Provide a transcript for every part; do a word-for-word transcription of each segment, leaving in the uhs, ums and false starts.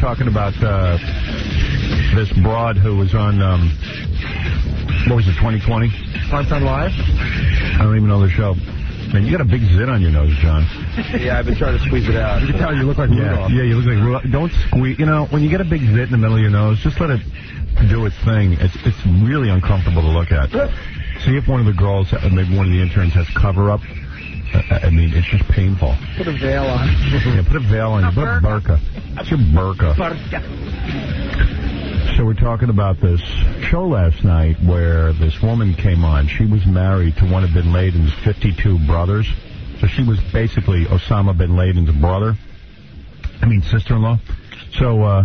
talking about uh, this broad who was on, um, what was it, twenty twenty? Primetime Live? I don't even know the show. Man, you got a big zit on your nose, John. Yeah, I've been trying to squeeze it out. You can tell you look like yeah, Rudolph. Yeah, you look like Rudolph. Don't squeeze. You know, when you get a big zit in the middle of your nose, just let it do its thing. It's it's really uncomfortable to look at. See if one of the girls, maybe one of the interns, has cover-up. I mean, it's just painful. Put a veil on. Yeah, put a veil on. You. Put a burqa. That's your burqa. Burqa. So we're talking about this show last night where this woman came on. She was married to one of Bin Laden's fifty-two brothers. So she was basically Osama Bin Laden's brother. I mean, sister-in-law. So uh,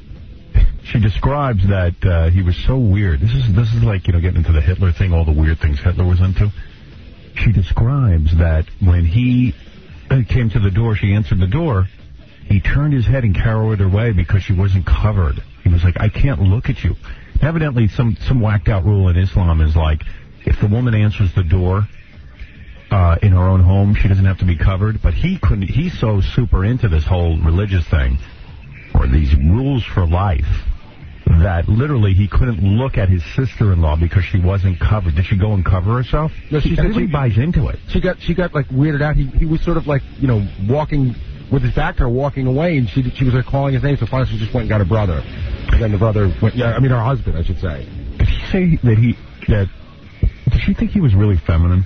she describes that uh, he was so weird. This is this is like, you know, getting into the Hitler thing, all the weird things Hitler was into. She describes that when he came to the door, she answered the door, he turned his head and carried her away because she wasn't covered. He was like, I can't look at you. Evidently, some, some whacked-out rule in Islam is like, if the woman answers the door uh, in her own home, she doesn't have to be covered. But he couldn't. He's so super into this whole religious thing, or these rules for life, that literally he couldn't look at his sister-in-law because she wasn't covered. Did she go and cover herself? No, she said Everybody she buys into it. She got she got like weirded out. He he was sort of like, you know, walking with his back to her, walking away, and she she was like calling his name. So finally, she just went and got her brother. And then the brother went. Yeah, I mean her husband, I should say. Did she say that he that? Did she think he was really feminine?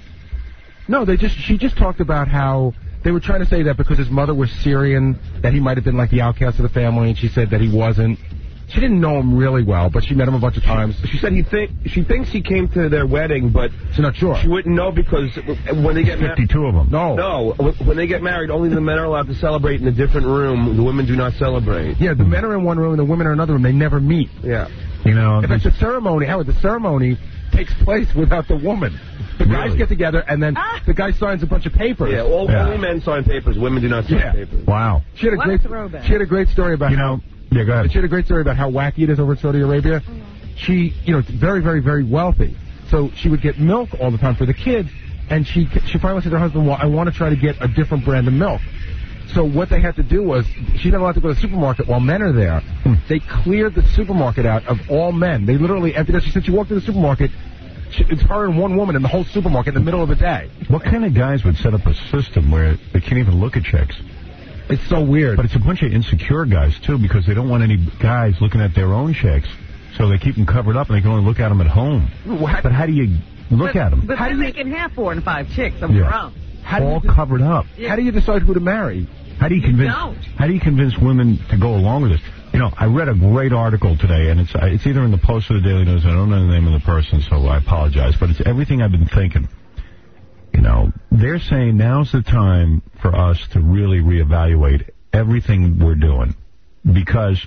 No, they just she just talked about how they were trying to say that because his mother was Syrian, that he might have been like the outcast of the family, and she said that he wasn't. She didn't know him really well, but she met him a bunch of times. She said he think she thinks he came to their wedding, but she's not sure. She wouldn't know because when they get married, fifty-two of them. No, no. When they get married, only the men are allowed to celebrate in a different room. The women do not celebrate. Yeah, the men are in one room and the women are in another room. They never meet. Yeah. You know, in fact, the ceremony, Howard, the ceremony takes place without the woman. The really? guys get together, and then ah. the guy signs a bunch of papers. Yeah, all, yeah. only men sign papers. Women do not sign yeah. papers. Wow. She had a what great. a she had a great story about you how. know. Yeah, go ahead. She had a great story about how wacky it is over in Saudi Arabia. Mm-hmm. She, you know, very, very, very wealthy. So she would get milk all the time for the kids, and she she finally said to her husband, well, I want to try to get a different brand of milk. So what they had to do was, she's not allowed to go to the supermarket while men are there. Hmm. They cleared the supermarket out of all men. They literally emptied it. She said she walked to the supermarket. She, it's her and one woman in the whole supermarket in the middle of the day. What kind of guys would set up a system where they can't even look at chicks? It's so weird. But it's a bunch of insecure guys, too, because they don't want any guys looking at their own chicks. So they keep them covered up, and they can only look at them at home. What? But how do you look but, at them? But how then do they you... can have four and five chicks of yeah. their own. How All do you covered up. Yeah. How do you decide who to marry? How do you convince? Don't. How do you convince women to go along with this? You know, I read a great article today, and it's it's either in the Post or the Daily News. I don't know the name of the person, so I apologize. But it's everything I've been thinking. You know, they're saying now's the time for us to really reevaluate everything we're doing, because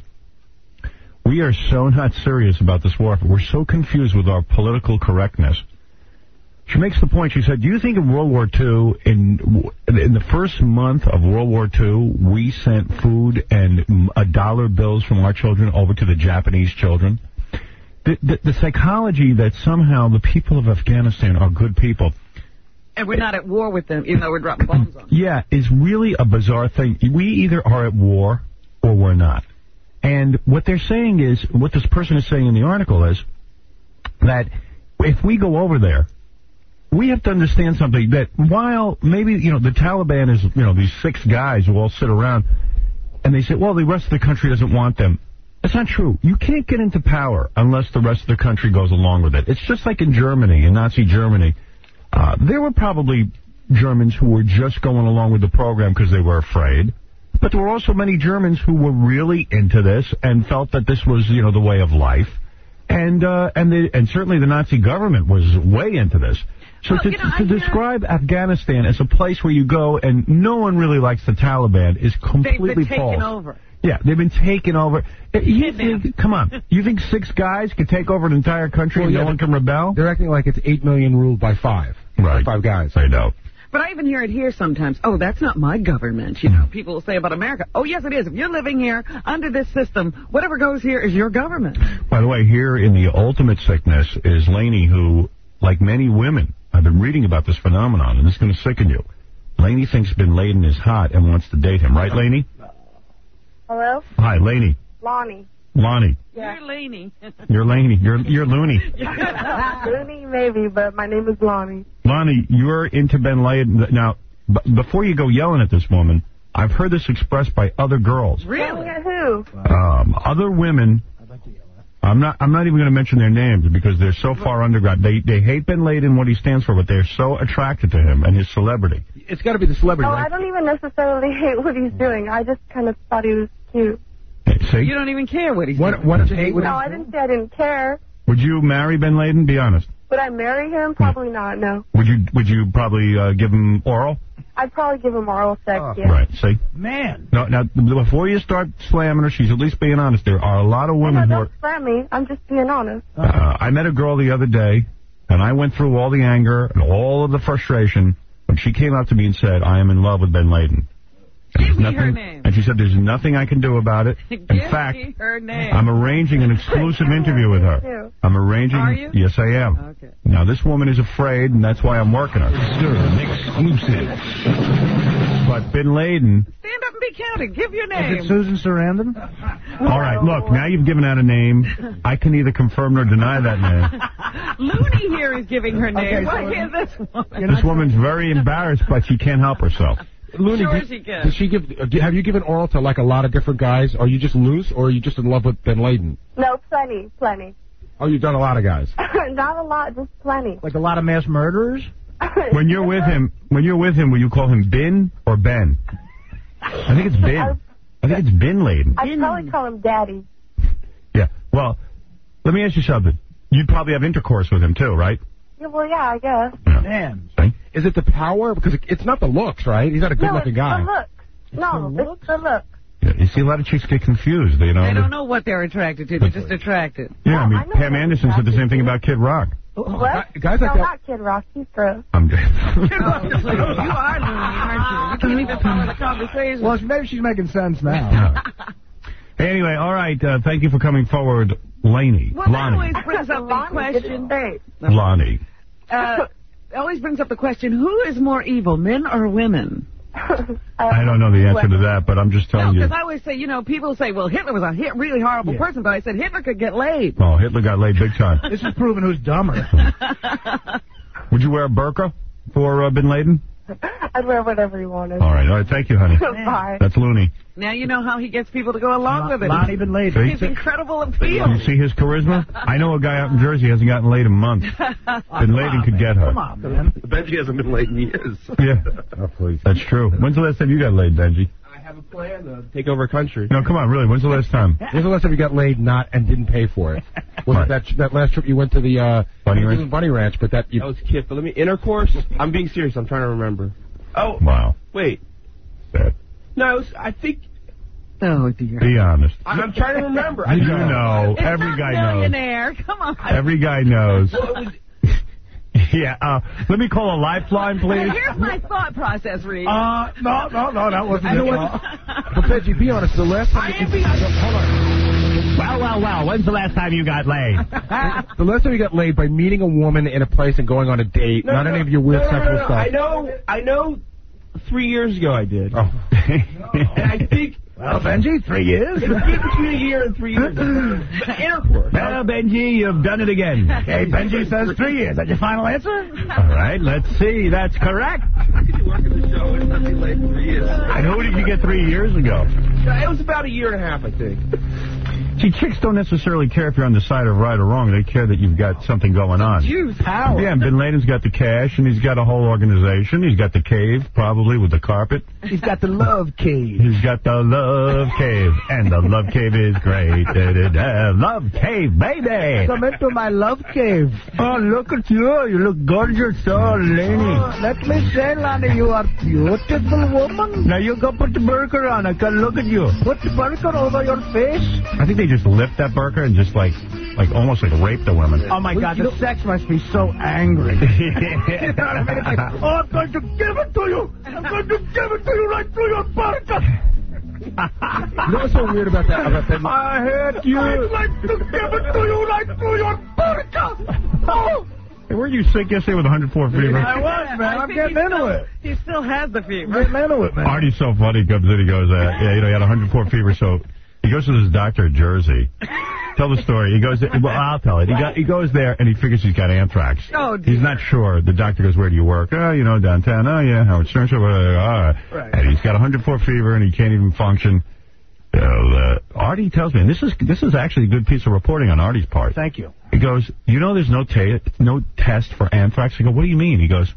we are so not serious about this war. We're so confused with our political correctness. She makes the point, she said, do you think in World War Two, in in the first month of World War Two, we sent food and a dollar bills from our children over to the Japanese children? The, the, the psychology that somehow the people of Afghanistan are good people. And we're not at war with them, even though we're dropping bombs on them. Yeah, is really a bizarre thing. We either are at war or we're not. And what they're saying is, what this person is saying in the article is, that if we go over there, we have to understand something, that while maybe, you know, the Taliban is, you know, these six guys who all sit around, and they say, well, the rest of the country doesn't want them. That's not true. You can't get into power unless the rest of the country goes along with it. It's just like in Germany, in Nazi Germany. Uh, there were probably Germans who were just going along with the program because they were afraid. But there were also many Germans who were really into this and felt that this was, you know, the way of life. And uh, and, the, and certainly the Nazi government was way into this. So well, to, you know, to I, describe uh, Afghanistan as a place where you go and no one really likes the Taliban is completely they've been false. taken over. Yeah, they've been taken over. You think, come on, you think six guys could take over an entire country well, and yeah, no one can rebel? They're acting like it's eight million ruled by five. Right. By five guys. I know. But I even hear it here sometimes. Oh, that's not my government. You know, people will say about America, oh, yes, it is. If you're living here under this system, whatever goes here is your government. By the way, here in the ultimate sickness is Lainey, who, like many women, I've been reading about this phenomenon, and this is going to sicken you. Lainey thinks Bin Laden is hot and wants to date him. Right, Lainey? Hello? Hi, Lainey. Lonnie. Lonnie. Yeah. You're Laney. You're Laney. You're you're Looney. Looney, maybe, but my name is Lonnie. Lonnie, you're into Ben Laden. Now, b- before you go yelling at this woman, I've heard this expressed by other girls. Really? At who? Um, other women. I'm not. I'm not even going to mention their names because they're so far underground. They they hate Ben Laden, what he stands for, but they're so attracted to him and his celebrity. It's got to be the celebrity. Oh, right? I don't even necessarily hate what he's doing. I just kind of thought he was cute. See? You don't even care what he's What, doing. what did you hate? What No, I didn't say I didn't care. Would you marry Ben Laden? Be honest. Would I marry him? Probably not, no. Would you Would you probably uh, give him oral? I'd probably give him oral sex, Oh. yeah. Right. See. Man. No. Now, before you start slamming her, she's at least being honest. There are a lot of No, women who are. don't slam me. I'm just being honest. Uh, I met a girl the other day, and I went through all the anger and all of the frustration when she came up to me and said, "I am in love with Ben Laden." And Give there's me nothing, her name. And she said, "There's nothing I can do about it." Give In fact, me her name. I'm arranging an exclusive interview with her. I'm arranging. Are you? Yes, I am. Okay. Now, this woman is afraid, and that's why I'm working her. Exclusive. But Bin Laden. Stand up and be counted. Give your Is name. it Susan Sarandon? All right, look, now you've given out a name. I can neither confirm nor deny that name. Looney here is giving her name. Okay, Why so- can't this woman? This woman's very embarrassed, but she can't help herself. Looney, Sure did, she can. Does she give? uh, Have you given oral to like a lot of different guys? Are you just loose, or are you just in love with Ben Laden? No, plenty, plenty. Oh, you've done a lot of guys. Not a lot, just plenty. Like a lot of mass murderers? When you're with him, when you're with him, will you call him Bin or Ben? I think it's Bin. I think it's Bin Laden. I'd probably call him Daddy. Yeah. Well, let me ask you something. You'd probably have intercourse with him too, right? Yeah, well, yeah, I guess. Man. See? Is it the power? Because it- it's not the looks, right? He's not a No, it's good-looking guy. the look. No, the it's the look. Yeah, you see, a lot of chicks get confused. You know. They don't know what they're attracted to. They're just attracted. Yeah, I No, mean, I know Pam what Anderson said the attracted same thing to. about Kid Rock. What? Guys like no, that- not Kid Rock. He's gross. I'm you are Looney, aren't you? You can't even follow the conversation. Well, maybe she's making sense now. Anyway, all right. Uh, thank you for coming forward, Laney. Well, that Lonnie. always brings up the Lonnie didn't question. say. Lonnie. Uh, it always brings up the question: who is more evil, men or women? I don't know the answer to that, but I'm just No, telling you. because I always say, you know, people say, well, Hitler was a hit, really horrible Yeah. person, but I said Hitler could get laid. Oh, Hitler got laid big time. This is proving who's dumber. Would you wear a burqa for uh, Bin Laden? I'd wear whatever you wanted. All right. All right. Thank you, honey. Bye. That's Looney. Now you know how he gets people to go along with it. Lonnie Bin Laden. His incredible appeal. You see his charisma? I know a guy out in Jersey hasn't gotten laid in months. Bin Laden could get her. Come on, man. Benji hasn't been late in years. Yeah. Oh, please. That's true. When's the last time you got laid, Benji? I have a plan to take over a country. No, come on, really. When's the last time? When's the last time you got laid not and didn't pay for it? Was Right. it that that last trip you went to the uh, Bunny it Ranch? wasn't Bunny Ranch, but that you. That was Kit, but let me, intercourse? I'm being serious. I'm trying to remember. Oh, Wow. wait. Sad. No, it was, I think, Oh, dear. Be honest. I, I'm trying to remember. I You don't know. It's Every not guy knows. millionaire. Come on. Every guy knows. Well, it was, Yeah. Uh, let me call a lifeline, please. Here's my thought process, Reed. Uh, no, no, no, that wasn't You know it. what? But Benji, be honest. The last time I you, am being- hold on. Well, well, well. When's the last time you got laid? The last time you got laid by meeting a woman in a place and going on a date, no, not no, any of your weird no, no, sexual no, no. stuff. I know, I know three years ago I did. Oh. And I think Well, Benji, three years. it was between a year and three years. But intercourse. Well, Benji, you've done it again. Hey, Benji says three years. That your final answer? All right, let's see. That's correct. How could you work in the show and not be late for three years? And who did you get three years ago? It was about a year and a half, I think. See, chicks don't necessarily care if you're on the side of right or wrong. They care that you've got something going on. Juice, Howard. Yeah, and Bin Laden's got the cash, and he's got a whole organization. He's got the cave, probably, with the carpet. He's got the love cave. He's got the love cave, and the love cave is great. Da-da-da. Love cave, baby! Come into my love cave. Oh, look at you. You look gorgeous, oh, Lenny. Oh, let me say, Lonnie, you are beautiful woman. Now you go put the burqa on. I can look at you. Put the burqa over your face. I think they just lift that burqa and just like, like almost like rape the women. Oh, my God, the sex must be so angry. You know what I mean? It's like, oh, I'm going to give it to you. I'm going to give it to you right through your burqa. You know what's so weird about that? About that? I hate you. I'd like to give it to you right through your burqa. Oh. Hey, weren't you sick yesterday with one hundred four fever? I was, man. I I'm think getting he into still, it. He still has the fever. I'm getting into it, man. Artie's so funny. He comes in, he goes, uh, yeah, you know, he had one hundred four fever, so He goes to this doctor in Jersey. Tell the story. He goes, well, I'll tell it. He, got, he goes there, and he figures he's got anthrax. Oh, dear. He's not sure. The doctor goes, where do you work? Oh, you know, downtown. Oh, yeah, Howard Stern. Show. Uh, right. And he's got one hundred four fever, and he can't even function. Uh, uh, Artie tells me, and this is this is actually a good piece of reporting on Artie's part. Thank you. He goes, you know there's no, ta no test for anthrax? I go, what do you mean? He goes,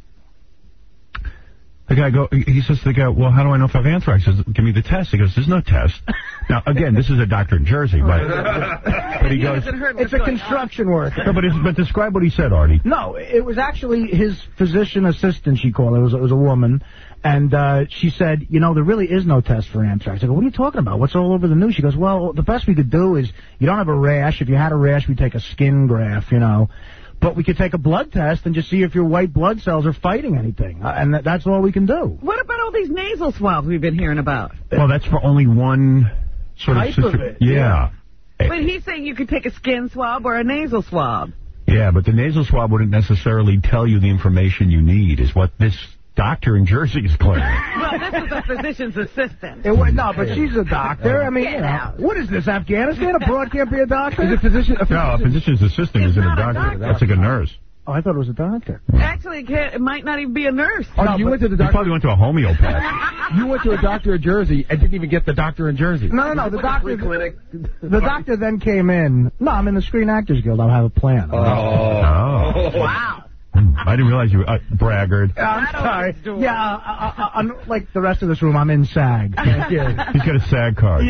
the guy go. He says to the guy, well, how do I know if I have anthrax? He says, give me the test. He goes, there's no test. Now, again, this is a doctor in Jersey, but, but he goes, it's a construction worker. No, but, it's, but describe what he said, Artie. No, it was actually his physician assistant, she called it. It was, it was a woman. And uh, she said, you know, there really is no test for anthrax. I go, what are you talking about? What's all over the news? She goes, well, the best we could do is you don't have a rash. If you had a rash, we take a skin graft, you know. But we could take a blood test and just see if your white blood cells are fighting anything. Uh, and th that's all we can do. What about all these nasal swabs we've been hearing about? Well, that's for only one sort Type of... of it, yeah. yeah. But he's saying you could take a skin swab or a nasal swab. Yeah, but the nasal swab wouldn't necessarily tell you the information you need, is what this doctor in Jersey is claiming. Well, this is a physician's assistant. It was, no, but she's a doctor. I mean, Get you know, out. what is this, Afghanistan? A broad can't be a doctor? Is a physician? A No, a physician's assistant It's isn't a not a doctor. doctor. That's like a nurse. Oh, I thought it was a doctor. Actually, it, can't, it might not even be a nurse. Oh, No, you but- went to the You doctor. probably went to a homeopath. You went to a doctor in Jersey and didn't even get the doctor in Jersey. No, no, no. The doctor, clinic. the doctor then came in. No, I'm in the Screen Actors Guild. I'll have a plan. Oh. Oh. Wow. I didn't realize you were uh, braggart. I'm That sorry. opens doors. Yeah, uh, uh, uh, I'm, like the rest of this room, I'm in SAG. Yeah. He's got a SAG card.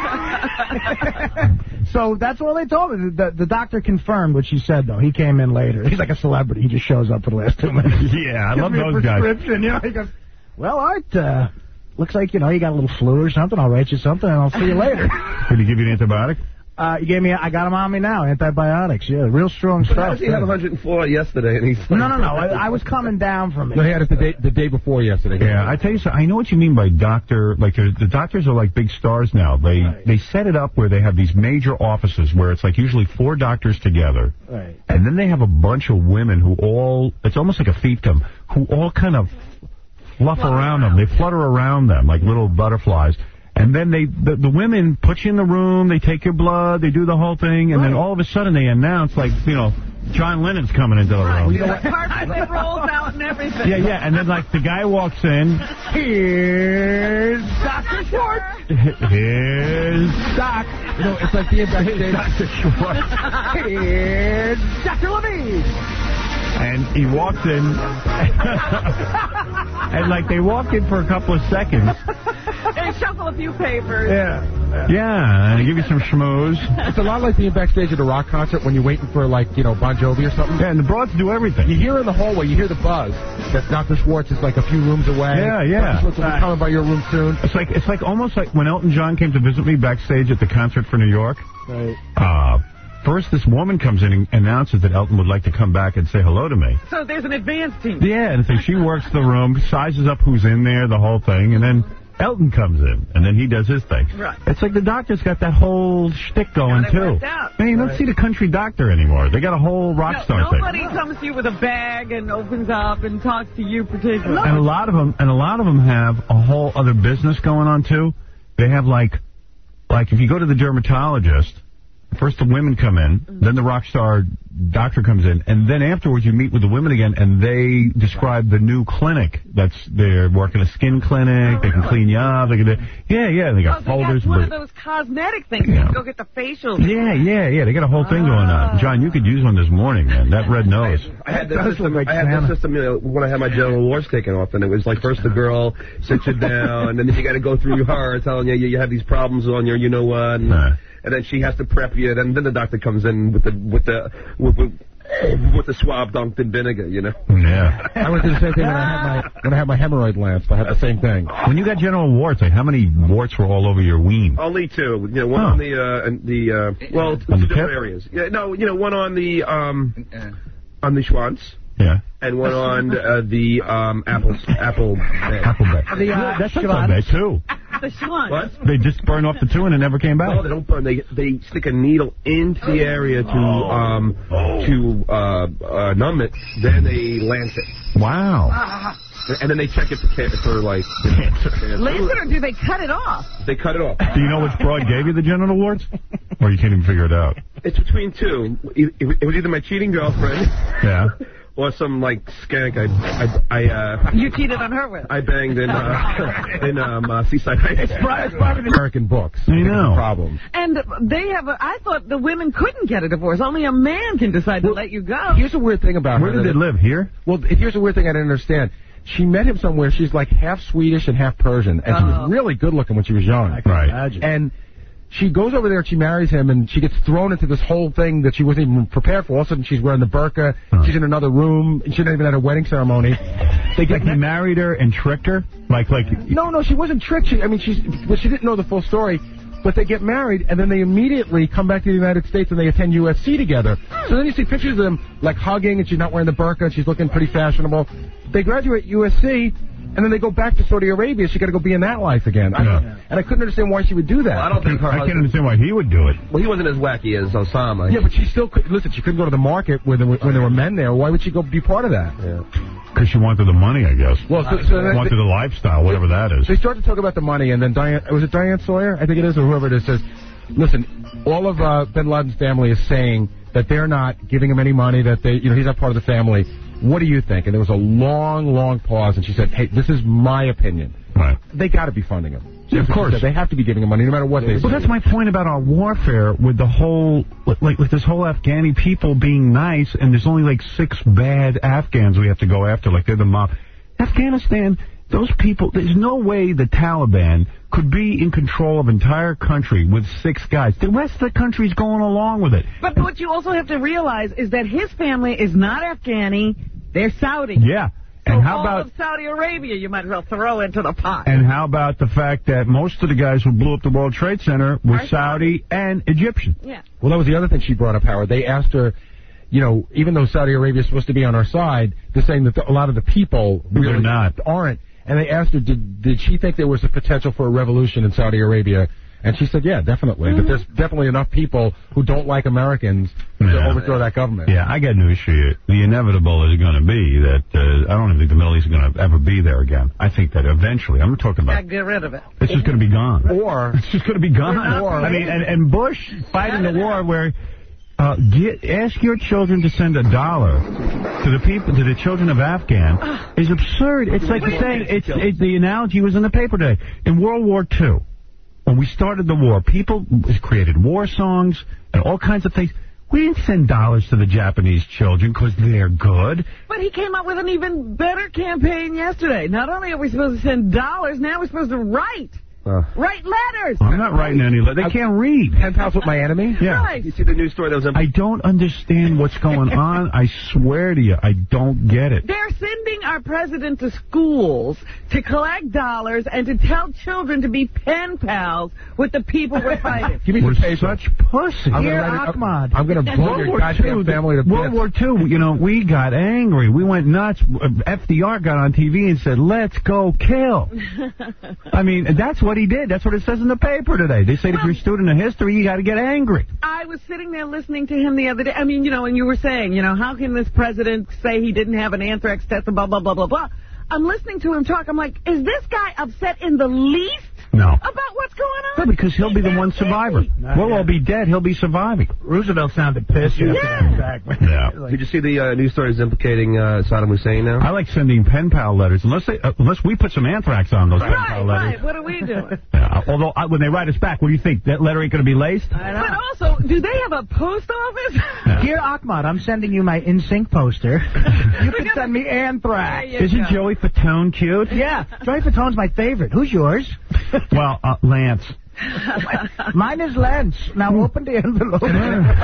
Yeah. So that's all they told me. The, the doctor confirmed what she said, though. He came in later. He's like a celebrity. He just shows up for the last two minutes. Yeah, I Gives love me a those guys. prescription, you know. He goes, well, Art, uh, looks like, you know, you got a little flu or something. I'll write you something, and I'll see you later. Did he give you an antibiotic? Uh, you gave me, I got them on me now, antibiotics. Yeah, real strong How stuff. does he have one hundred four yesterday? And he's No, no, no. I, I was coming down from it. No, he had it the day, the day before yesterday. Yeah, I tell you something. I know what you mean by doctor. Like, there's- the doctors are like big stars now. They Right. they set it up where they have these major offices where it's like usually four doctors together. Right. And then they have a bunch of women who all, it's almost like a fiefdom, who all kind of fluff around them. They flutter around them like little butterflies. And then they, the, the women put you in the room, they take your blood, they do the whole thing, and then all of a sudden they announce, like, you know, John Lennon's coming into the room. The carpet that rolls out and everything. Yeah, yeah, and then, like, the guy walks in. Here's Doctor Schwartz. Here's Doc. You know, it's like being backstage. Doctor Schwartz. Here's Doctor Levine. And he walks in, and, like, they walk in for a couple of seconds. They shuffle a few papers. Yeah. Yeah, and they give you some schmooze. It's a lot like being backstage at a rock concert when you're waiting for, like, you know, Bon Jovi or something. Yeah, and the broads do everything. You hear in the hallway, you hear the buzz that Doctor Schwartz is like a few rooms away. Yeah, yeah. Doctor Schwartz will be coming by your room soon. It's like it's like almost like when Elton John came to visit me backstage at the concert for New York. Right. Uh, first, this woman comes in and announces that Elton would like to come back and say hello to me. So there's an advance team. Yeah, and so she works the room, sizes up who's in there, the whole thing, and then Elton comes in, and then he does his thing. Right. It's like the doctor's got that whole shtick going, Got it too. worked out. Man, you don't see the country doctor anymore. They got a whole rock No, star thing. nobody comes to you with a bag and opens up and talks to you particularly. And a lot of them, and a lot of them have a whole other business going on too. They have like, like if you go to the dermatologist, first the women come in, Mm-hmm. then the rock star doctor comes in, and then afterwards you meet with the women again, and they describe the new clinic. That's they're working a skin clinic. Oh, they can really? clean you up. They can do, yeah, yeah. They got Oh, so folders. that's one but- of those cosmetic things. Yeah. You can go get the facials. yeah, yeah, yeah. They got a whole thing going Ah. on. John, you could use one this morning, man. That red nose. I had That that does system, look like I had Santa. that system you know, when I had my genital awards taken off, and it was like first the girl sits you down, and then you got to go through her telling you you have these problems on your you know what, and, Nah. and then she has to prep you, and then the doctor comes in with the with the with, with, with the swab dunked in vinegar, you know. Yeah. I went through the same thing when I had my when I had my hemorrhoid lanced. I had the same thing. When you got genital warts, like how many warts were all over your ween? Only two, you know, one Huh. on the uh, and the uh, well, On two the different tip? areas. Yeah, no, you know, one on the um on the schwanz. Yeah. And one on uh, the um, apple apple bed. Apple bed. The, uh, That's not Schwanz. bad, too. The schwanz. What? They just burn off the two and it never came back. No, they don't burn. They they stick a needle into the area to um to uh, uh numb it. Then they lance it. Wow. And then they check it for, ca- for like, cancer. Laser, or do they cut it off? They cut it off. Do you know which broad gave you the genital warts? Or you can't even figure it out? It's between two. It it was either my cheating girlfriend. Yeah. Or some, like, skank I, I, I, uh... You cheated on her with. I banged in, uh, in, um, uh, Seaside Heights. It's private American books. I know. Problem. And they have a, I thought the women couldn't get a divorce. Only a man can decide to Well, let you go. Here's a weird thing about Where her. did they live? Here? Well, here's a weird thing I didn't understand. She met him somewhere. She's like half Swedish and half Persian. And she Oh. was really good looking when she was young. I can Right. imagine. And she goes over there and she marries him, and she gets thrown into this whole thing that she wasn't even prepared for. All of a sudden, she's wearing the burqa. Huh. She's in another room. And she didn't even have a wedding ceremony. They get Like he married her and tricked her? Like, like... No, no, she wasn't tricked. She, I mean, she's, but she didn't know the full story. But they get married, and then they immediately come back to the United States, and they attend U S C together. So then you see pictures of them, like, hugging, and she's not wearing the burqa, and she's looking pretty fashionable. They graduate U S C, and then they go back to Saudi Arabia. She got to go be in that life again. I Yeah. don't, and I couldn't understand why she would do that. Well, I don't think her I can't husband... understand why he would do it. Well, he wasn't as wacky as Osama. Yeah, but she still could. Listen, she couldn't go to the market when there were, when there were men there. Why would she go be part of that? Yeah. Because she wanted the money, I guess. Well, so, so then Wanted the lifestyle, whatever that is. they start to talk about the money, and then Diane, was it Diane Sawyer? I think it is, or whoever it is, says, listen, all of uh, Bin Laden's family is saying that they're not giving him any money, that they, you know, he's not part of the family. What do you think? And there was a long, long pause, and she said, hey, this is my opinion. Right. They got to be funding him. Yeah, of That's what she course. said. They have to be giving him money, no matter what they say. Well, that's my point about our warfare with the whole, like, with this whole Afghani people being nice, and there's only like six bad Afghans we have to go after, like they're the mob. Afghanistan, those people, there's no way the Taliban could be in control of an entire country with six guys. The rest of the country's going along with it. But what you also have to realize is that his family is not Afghani. They're Saudi. Yeah. And So how all about of Saudi Arabia you might as well throw into the pot. and how about the fact that most of the guys who blew up the World Trade Center were Are Saudi and Egyptian? Yeah. Well, that was the other thing she brought up, Howard. They asked her, you know, even though Saudi Arabia is supposed to be on our side, they're saying that a lot of the people really They're not. aren't. And they asked her, did did she think there was a potential for a revolution in Saudi Arabia? And she said, yeah, definitely. Mm-hmm. That there's definitely enough people who don't like Americans to Yeah. overthrow that government. Yeah, I got news for you. The inevitable is going to be that uh, I don't even think the Middle East is going to ever be there again. I think that eventually, I'm talking Gotta about, get rid of it. it's just going to be gone. Or, It's just going to be gone. Or- I mean, and, and Bush fighting the war where uh, get, ask your children to send a dollar to the people, to the children of Afghan is absurd. It's like saying, it's, it, the analogy was in the paper today. In World War Two, when we started the war, people created war songs and all kinds of things. We didn't send dollars to the Japanese children because they're good. But he came up with an even better campaign yesterday. Not only are we supposed to send dollars, now we're supposed to write. Uh, Write letters. I'm not writing any letters. They can't read. pen pals with my enemy? Yeah. Right. you see the news story that was in... I don't understand what's going on. I swear to you, I don't get it. They're sending our president to schools to collect dollars and to tell children to be pen pals with the people we're fighting. Give me We're some paper. such pussies. I'm Here, gonna write it- Ahmad. I'm going to blow World your War goddamn Two, family to World bits. War Two, you know, we got angry. We went nuts. F D R got on T V and said, let's go kill. I mean, that's what he did. That's what it says in the paper today. They say if you're a student of history, you got to get angry. I was sitting there listening to him the other day. I mean, you know, and you were saying, you know, how can this president say he didn't have an anthrax test and blah, blah, blah, blah, blah. I'm listening to him talk. I'm like, is this guy upset in the least No. about what's going No, on? because he'll be the one survivor. Not We'll yet. all be dead. He'll be surviving. Roosevelt sounded pissed. Yeah. Exactly. Yeah. Did you see the uh, news stories implicating uh, Saddam Hussein now? I like sending pen pal letters, unless they, uh, unless we put some anthrax on those pen Right, pal letters. right. What are we doing? Yeah, although uh, when they write us back, what do you think? That letter ain't going to be laced? But also, do they have a post office? Yeah. Dear Ahmad, I'm sending you my In Sync poster. You can send me anthrax. There you Isn't go. Joey Fatone cute? Yeah, Joey Fatone's my favorite. Who's yours? Well, uh, Lance. Mine is Lance. Now open the envelope. And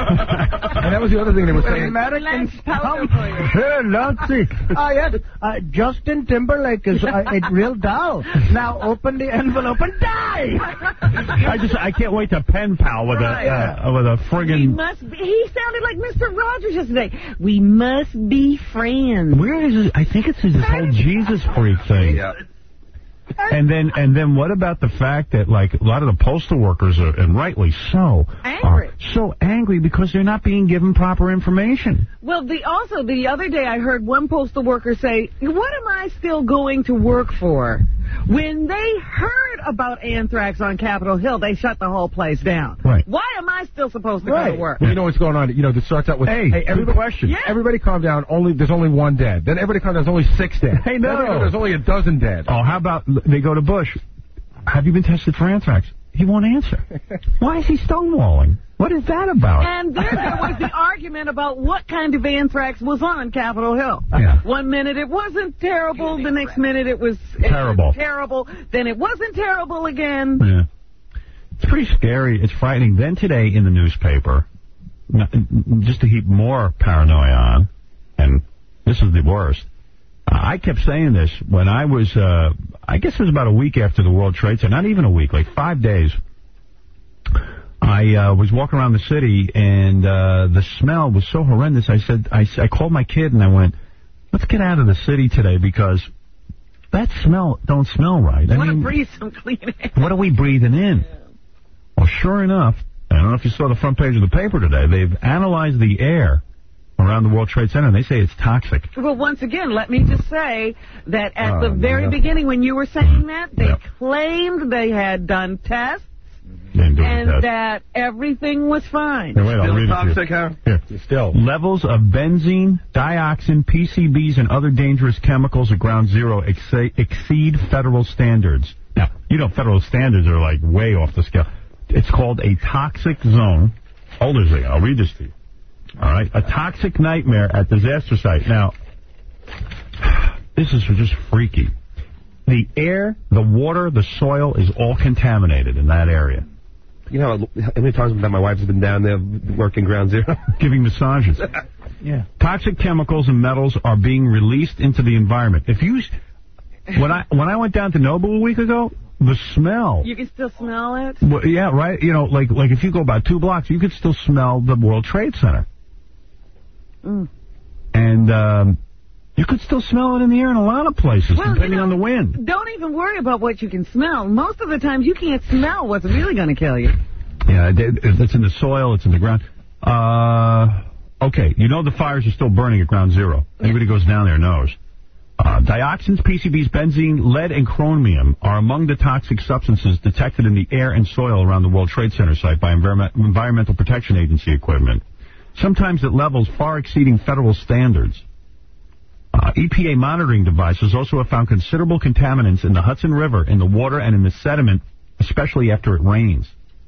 that was the other thing they were saying. American Lance powder for you. Hey, Nancy. Oh, yes. Uh, Justin Timberlake is uh, it's real dull. Now open the envelope and die. I just, I can't wait to pen pal with Right. a, uh, with a We friggin'. must be, he sounded like Mister Rogers yesterday. We must be friends. Where is it? I think it's this whole Jesus freak thing. Yeah. And then, and then, what about the fact that, like, a lot of the postal workers are, and rightly so, angry. are so angry because they're not being given proper information. Well, the also the other day I heard one postal worker say, "What am I still going to work for?" When they heard about anthrax on Capitol Hill, they shut the whole place down. Right. Why am I still supposed to right. go to work? Well, you know what's going on? You know, this starts out with, hey, hey everybody, question. Yeah. everybody calm down. Only There's only one dead. Then everybody calm down. There's only six dead. Hey, no. Then there's only a dozen dead. Oh, how about they go to Bush? Have you been tested for anthrax? He won't answer. Why is he stonewalling? What is that about? And then there was the argument about what kind of anthrax was on Capitol Hill. Yeah. One minute it wasn't terrible, the next minute it was, it Terrible. was terrible, then it wasn't terrible again. Yeah. It's pretty scary. It's frightening. Then today in the newspaper, just to heap more paranoia on, and this is the worst, I kept saying this when I was, uh, I guess it was about a week after the World Trade Center, not even a week, like five days. I uh, was walking around the city, and uh, the smell was so horrendous. I said, I, I called my kid, and I went, let's get out of the city today, because that smell don't smell right. I I want to mean, breathe some clean air. what are we breathing in? Yeah. Well, sure enough, I don't know if you saw the front page of the paper today, they've analyzed the air around the World Trade Center, and they say it's toxic. Well, once again, let me just say that at Oh, the very no. beginning when you were saying that, they Yeah. claimed they had done tests, And and that everything was fine. Here, wait, I'll Still read toxic, it to huh? you. Here. Still. Levels of benzene, dioxin, P C Bs, and other dangerous chemicals at ground zero ex- exceed federal standards. Now, you know federal standards are like way off the scale. It's called a toxic zone. Hold on a second. I'll read this to you. All right? A toxic nightmare at disaster site. Now, this is just freaky. The air, the water, the soil is all contaminated in that area. You know how many times that my wife's been down there working ground zero? Giving massages. Yeah. Toxic chemicals and metals are being released into the environment. If you, when I when I went down to Noble a week ago, the smell. You can still smell it? Well, yeah, right. You know, like like if you go about two blocks, you could still smell the World Trade Center. Mm. And um, you could still smell it in the air in a lot of places, Well, depending you know, on the wind. Don't even worry about what you can smell. Most of the times you can't smell what's really going to kill you. Yeah, it's in the soil, it's in the ground. Uh, okay, you know the fires are still burning at ground zero. Anybody who goes down there knows. Uh, dioxins, P C Bs, benzene, lead, and chromium are among the toxic substances detected in the air and soil around the World Trade Center site by Environment, Environmental Protection Agency equipment, sometimes at levels far exceeding federal standards. Uh, E P A monitoring devices also have found considerable contaminants in the Hudson River, in the water, and in the sediment, especially after it rains.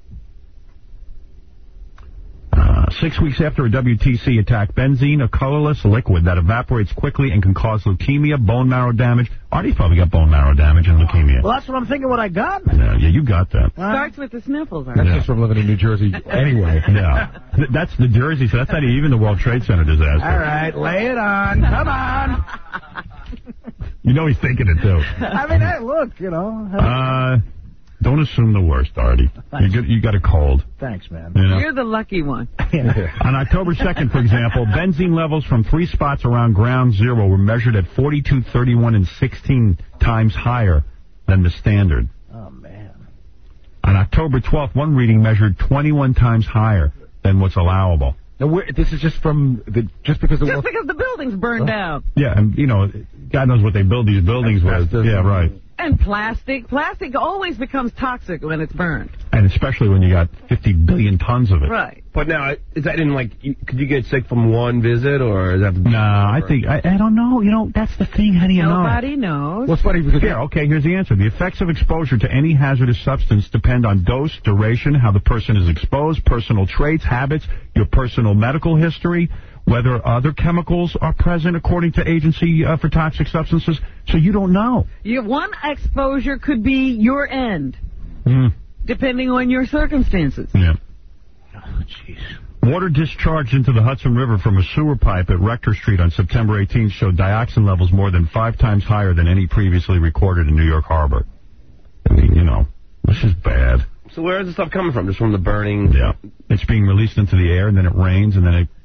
Uh, six weeks after a W T C attack, benzene, a colorless liquid that evaporates quickly and can cause leukemia, bone marrow damage. Artie's probably got bone marrow damage and leukemia. Well, that's what I'm thinking what I got. Yeah, yeah, you got that. Starts with the sniffles. That's Yeah. just from living in New Jersey anyway. Yeah. Th- That's the Jersey, so that's not even the World Trade Center disaster. All right, lay it on. Come on. You know he's thinking it, too. I mean, hey, look, you know. Uh, don't assume the worst, Artie. You got, you got a cold. Thanks, man. You know? You're the lucky one. On October second, for example, benzene levels from three spots around ground zero were measured at forty-two, thirty-one, and sixteen times higher than the standard. Oh, man. On October twelfth, one reading measured twenty-one times higher than what's allowable. Now, we're, this is just from the just because the Just world. because the building's burned down. Yeah, and, you know, God knows what they build these buildings with. Asbestos. Yeah, right. And plastic. Plastic always becomes toxic when it's burned. And especially when you got fifty billion tons of it. Right. But now, is that in, like, you, could you get sick from one visit, or is that... Nah, I think, I, I don't know. You know, that's the thing. How do you know? Nobody knows. Well, it's funny because Here, okay, here's the answer. The effects of exposure to any hazardous substance depend on dose, duration, how the person is exposed, personal traits, habits, your personal medical history, whether other chemicals are present according to Agency uh, for Toxic Substances. So you don't know. You, one exposure could be your end, Mm. depending on your circumstances. Yeah. Oh, jeez. Water discharged into the Hudson River from a sewer pipe at Rector Street on September eighteenth showed dioxin levels more than five times higher than any previously recorded in New York Harbor. I mean, you know, this is bad. So where is this stuff coming from? Just from the burning... Yeah. It's being released into the air, and then it rains, and then it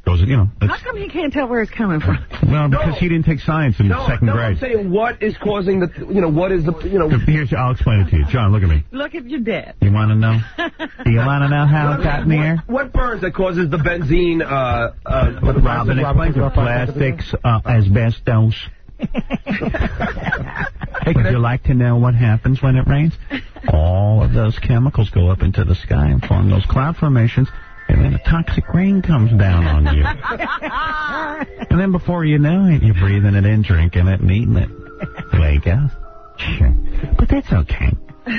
Goes, you know. How come he can't tell where it's coming from? Well, because No. he didn't take science in No, second no, grade. I'm saying what is causing the, you know, what is the, you know. Here's, I'll explain it to you. John, look at me. Look at your dad. You want to know? Do you want to know how it got in the air? What, what burns that causes the benzene, uh, uh, what the Robin explains it. Plastics, uh, asbestos. Hey, would you like to know what happens when it rains? All of those chemicals go up into the sky and form those cloud formations, and then a toxic rain comes down on you. And then before you know it, you're breathing it in, drinking it, and eating it. Wake up. Sure. But that's okay.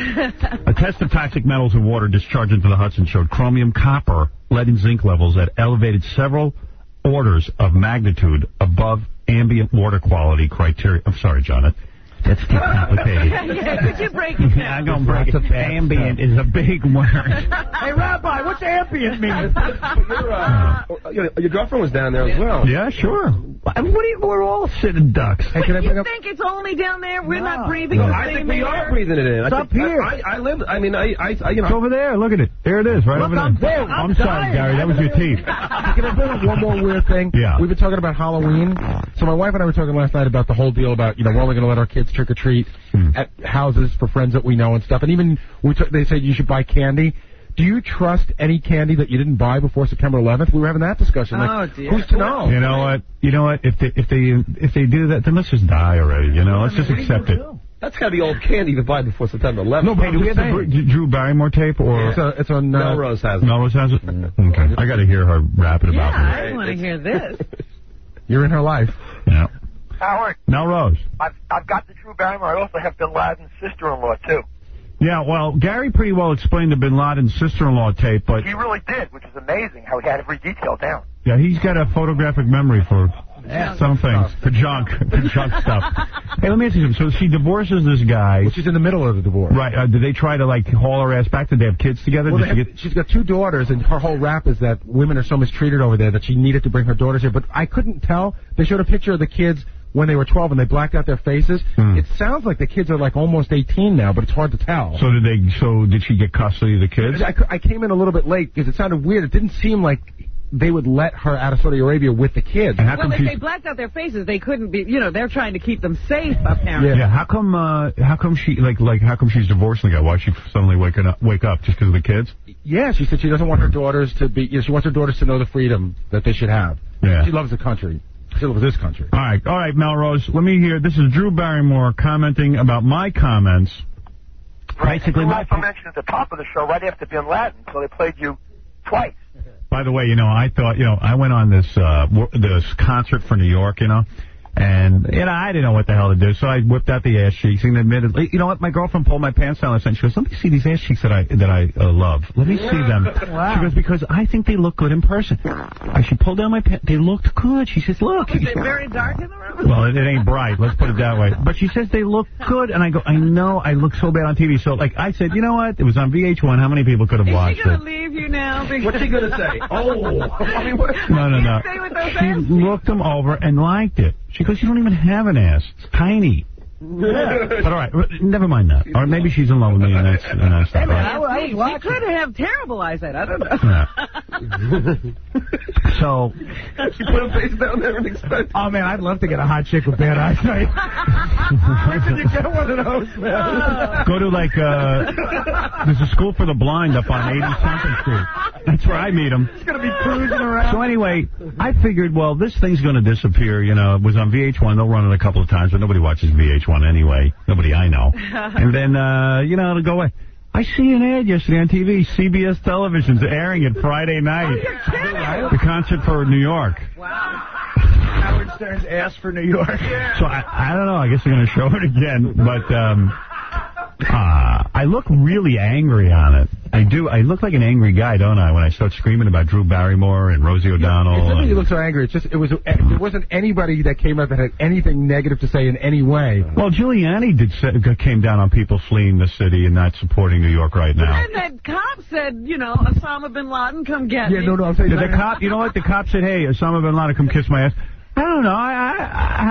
A test of toxic metals in water discharged into the Hudson showed chromium, copper, lead, and zinc levels that elevated several orders of magnitude above ambient water quality criteria. I'm sorry, John. That's too complicated. Yeah, could you break it down? I'm going to break it. Ambient is a big word. Hey, Rabbi, what's ambient mean? your, uh, your, your girlfriend was down there as well. Yeah, sure. I mean, what do you, we're all sitting ducks. Hey, can I You bring up... think it's only down there? We're No. not breathing No, the I same think we air? are breathing it in. It's I up think, here. I, I, I live, I mean, I, I, I you know. It's over there. Look at it. There it is, right Look, over there. I'm there. I'm I'm sorry, dying. Gary. That was your teeth. Can I bring up one more weird thing? Yeah. We've been talking about Halloween. So my wife and I were talking last night about the whole deal about, you know, we're only going to let our kids trick-or-treat Hmm. at houses for friends that we know and stuff. And even we t- they said you should buy candy. Do you trust any candy that you didn't buy before September eleventh? We were having that discussion. Like, Oh, dear. who's to know? You know what? You know what? If they if they if they do that, then let's just die already. You know, let's just accept it. That's got to be old candy to buy before September eleventh. No, but Hey, do we have the saying. Dr- Drew Barrymore tape or It's, a, it's on... Uh, Melrose has it. Melrose has it? Okay, I got to hear her rap it about Yeah, it. I want to hear this. You're in her life. Yeah. Howard, Melrose. I've, I've got the Drew Barrymore. I also have Bin Laden's sister-in-law, too. Yeah, well, Gary pretty well explained the Bin Laden sister-in-law tape, but He really did, which is amazing how he had every detail down. yeah, he's got a photographic memory for some things, for junk, for junk stuff. Hey, let me ask you something. So she divorces this guy. Well, she's in the middle of the divorce. Right. Uh, did they try to, like, haul her ass back? Did they have kids together? Well, Did they she have, get... she's got two daughters, and her whole rap is that women are so mistreated over there that she needed to bring her daughters here. But I couldn't tell. They showed a picture of the kids when they were twelve, and they blacked out their faces. Hmm. It sounds like the kids are like almost eighteen now, but it's hard to tell. So did they? So did she get custody of the kids? I, I came in a little bit late because it sounded weird. It didn't seem like they would let her out of Saudi Arabia with the kids. And how Well, come if she's... they blacked out their faces, they couldn't be, you know, they're trying to keep them safe, apparently. Yeah. Yeah, how come? Uh, how come she like like? How come she's divorcing the guy? Why she suddenly waking up? Wake up just because of the kids? Yeah, she said she doesn't want her daughters to be. You know, she wants her daughters to know the freedom that they should have. Yeah. She loves the country. She loves this country. All right, all right, Melrose. Let me hear. This is Drew Barrymore commenting about my comments. Basically, you my. also mentioned at the top of the show right after Bin Laden, so they played you twice. By the way, you know, I thought, you know, I went on this uh w- this concert for New York, you know, and you know, I didn't know what the hell to do, so I whipped out the ass cheeks and admitted, you know what, my girlfriend pulled my pants down last night. She goes, "Let me see these ass cheeks that I that I uh, love. Let me see them." Wow. She goes, "Because I think they look good in person." I she pulled down my pants. They looked good. She says, "Look." Was it very dark in the room? Well, it, it ain't bright. Let's put it that way. But she says they look good, and I go, I know I look so bad on T V. So, like, I said, you know what? It was on V H one. How many people could have Is watched she going it? to leave you now? Because What's he going to say? Oh. I mean, what? No, no, no. Stay with those She ass cheeks. looked them over and liked it. She goes, "You don't even have an ass. It's tiny." But all right, never mind that. Or maybe she's in love with me, and that's, and that's not right. I was- I was She watching. could have terrible eyesight. I don't know. Yeah. So, She put her face down there and expected. Oh, man, I'd love to get a hot chick with bad eyesight. Where can you get one of those, man? go to, like, uh, there's a school for the blind up on eighty-something Street. That's where I meet them. He's going to be cruising around. So anyway, I figured, well, this thing's going to disappear. You know, it was on V H one. They'll run it a couple of times, but nobody watches V H one anyway. Nobody I know. And then, uh, you know, it'll go away. I see an ad yesterday on T V. C B S Television's airing it Friday night. Oh, you're kidding. The concert for New York. Wow. Howard Stern's ass for New York. So I, I don't know. I guess they're going to show it again. But um, uh, I look really angry on it. I do. I look like an angry guy, don't I, when I start screaming about Drew Barrymore and Rosie O'Donnell. It's not that and- you look so angry. It's just it was there wasn't anybody that came out that had anything negative to say in any way. Well, Giuliani did say, came down on people fleeing the city and not supporting New York right now. And that cop said, you know, Osama bin Laden, come get Yeah, me. no, no, I'm saying The cop, you know what? The cop said, "Hey, Osama bin Laden, come kiss my ass." I don't know. I, I,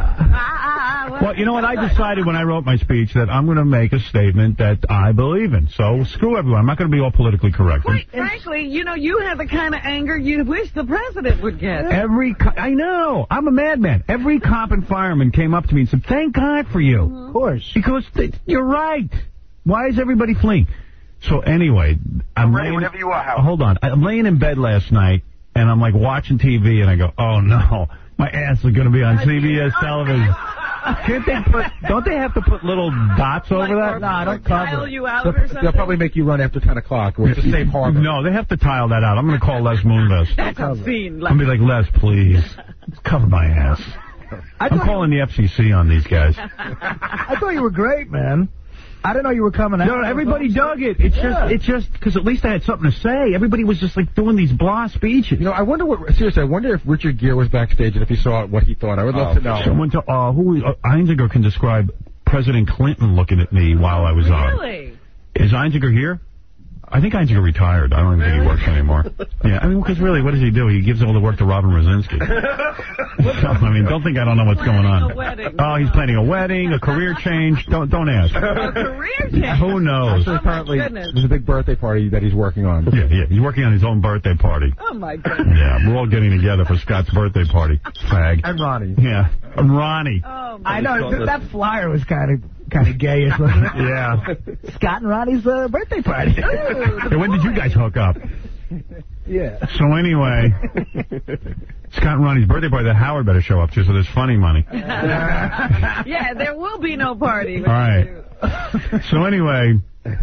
I, I, well, you know what? I decided when I wrote my speech that I'm going to make a statement that I believe in. So screw everyone. I'm not going to be all politically correct. Quite frankly, you know, you have the kind of anger you wish the president would get. Every, co I know. I'm a madman. Every cop and fireman came up to me and said, "Thank God for you." Mm-hmm. Of course. Because th you're right. Why is everybody fleeing? So anyway, I'm ready laying, whenever you are, Howard. Hold on. I'm laying in bed last night, and I'm like watching T V, and I go, "Oh no, my ass is going to be on C B S television." Can't they put? Don't they have to put little dots over Like, that? or, Nah, or don't cover tile it. you out They'll, or something? they'll probably make you run after ten o'clock, or it's a safe harbor. No, they have to tile that out. I'm going to call Les Moonves. That's obscene. I'm going to be like, Les, please, cover my ass. I'm calling the F C C on these guys. I thought you were great, man. I didn't know you were coming out. No, everybody dug it. It's Yeah. just, it's just because at least I had something to say. Everybody was just like doing these blah speeches. You know, I wonder what, seriously, I wonder if Richard Gere was backstage and if he saw what he thought. I would love Oh, to know. Someone to, uh, who, uh, Einziger can describe President Clinton looking at me while I was on. Really? Is Einziger here? I think Einziger retired. I don't even think he works anymore. Yeah, I mean, because really, what does he do? He gives all the work to Robin Rosinski. So, I mean, don't think I don't know what's going on. Planning a wedding. Oh, he's planning a wedding, a career change. Don't don't ask. A career change? Who knows? So apparently, goodness. there's a big birthday party that he's working on. Yeah, yeah. He's working on his own birthday party. Oh, my goodness. Yeah, we're all getting together for Scott's birthday party. Fag. And Ronnie. Yeah, and Ronnie. Oh, my I know, th that flyer was kind of kind of gayish. Wasn't it? Yeah. Scott and Ronnie's uh, birthday party. Hey, when did you guys hook up? Yeah. So anyway, Scott and Ronnie's birthday party that Howard better show up to, so there's funny money. Yeah, there will be no party. All right. So anyway,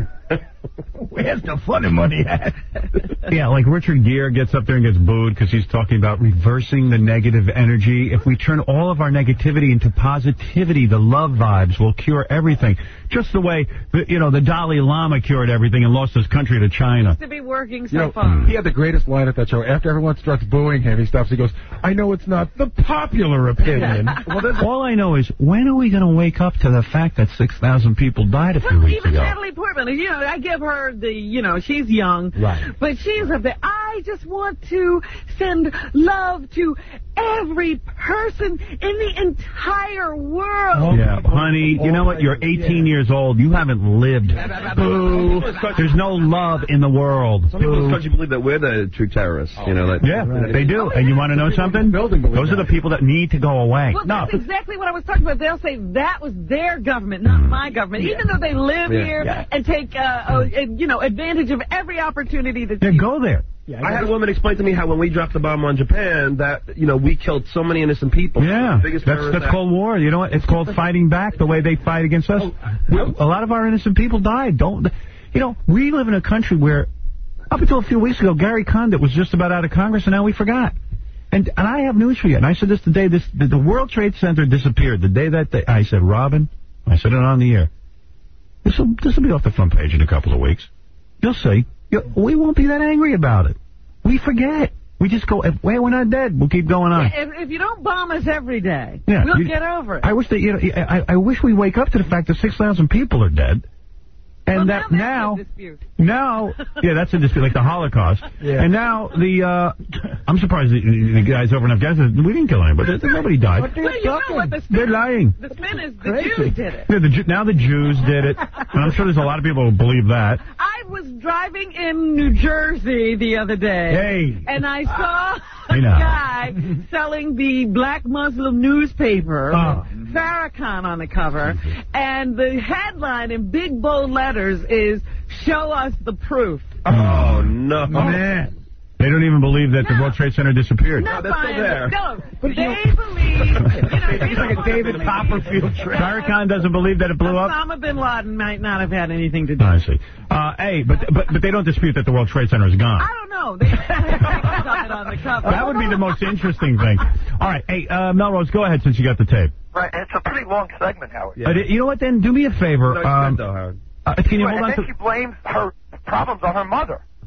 Where's the funny money at? yeah, like Richard Gere gets up there and gets booed because he's talking about reversing the negative energy. If we turn all of our negativity into positivity, the love vibes will cure everything. Just the way, the, you know, the Dalai Lama cured everything and lost his country to China. To be working so You know, far. he had the greatest line at that show. After everyone starts booing him, he stops. He goes, "I know it's not the popular opinion." Well, that's, all I know is, when are we going to wake up to the fact that six thousand people died a few Well, weeks even ago? Natalie Portman, you know, I give her the, you know, she's young. Right. But she's a bit, I just want to send love to every person in the entire world. Yeah, honey, you know what? You're eighteen years old. You haven't lived. Boo. There's no love in the world. Some people in Boo. this country believe that we're the true terrorists. You know, that, Yeah, they do. And you want to know something? Those are the people that need to go away. Well, No. that's exactly what I was talking about. They'll say that was their government, not my government, even though they live Yeah. here Yeah. and take, uh, uh, you know, advantage of every opportunity that Yeah, you go there. I had a woman explain to me how when we dropped the bomb on Japan, that, you know, we killed so many innocent people. Yeah, The biggest that's terrorist that's act. called war. You know what? It's called fighting back the way they fight against us. We- A lot of our innocent people died. Don't, you know, we live in a country where, up until a few weeks ago, Gary Condit was just about out of Congress, and now we forgot. And and I have news for you. And I said this the day this the, the World Trade Center disappeared. The day that they, I said, Robin, I said it on the air. This will this will be off the front page in a couple of weeks. You'll see. You'll, we won't be that angry about it. We forget. We just go, if, well, we're not dead. We'll keep going on. If, if you don't bomb us every day, Yeah, we'll you- get over it. I wish that, you know, I, I wish we wake up to the fact that six thousand people are dead. And Well, that now now, that's a dispute. now, yeah, that's a dispute, like the Holocaust. Yeah. And now the, uh, I'm surprised the, the guys over in Afghanistan, we didn't kill anybody. Nobody died. What are Well, you know what the They're spin, lying. the spin is the Crazy. Jews did it. Yeah, the, Ju- now the Jews did it. And I'm sure there's a lot of people who believe that. I was driving in New Jersey the other day, Hey. and I saw I a know. guy selling the Black Muslim newspaper Oh. with Farrakhan on the cover, and the headline in big bold letters is "Show us the proof." Oh, no. Man. They don't even believe that the No. World Trade Center disappeared. Not that's still buying there. it. No, But they you know- believe. You know, they It's like don't a David believe- Copperfield trick. Farrakhan doesn't believe that it blew up? Osama bin Laden might not have had anything to do. I see. Uh, hey, but, but but they don't dispute that the World Trade Center is gone. I don't know. They have on the cover. That would be the most interesting thing. All right. Hey, uh, Melrose, go ahead since you got the tape. Right, and it's a pretty long segment, Howard. Yeah. Uh, you know what, then? Do me a favor. No, it's Um, good, though, Howard. uh, can you Right, hold and on then to... she blames her problems on her mother.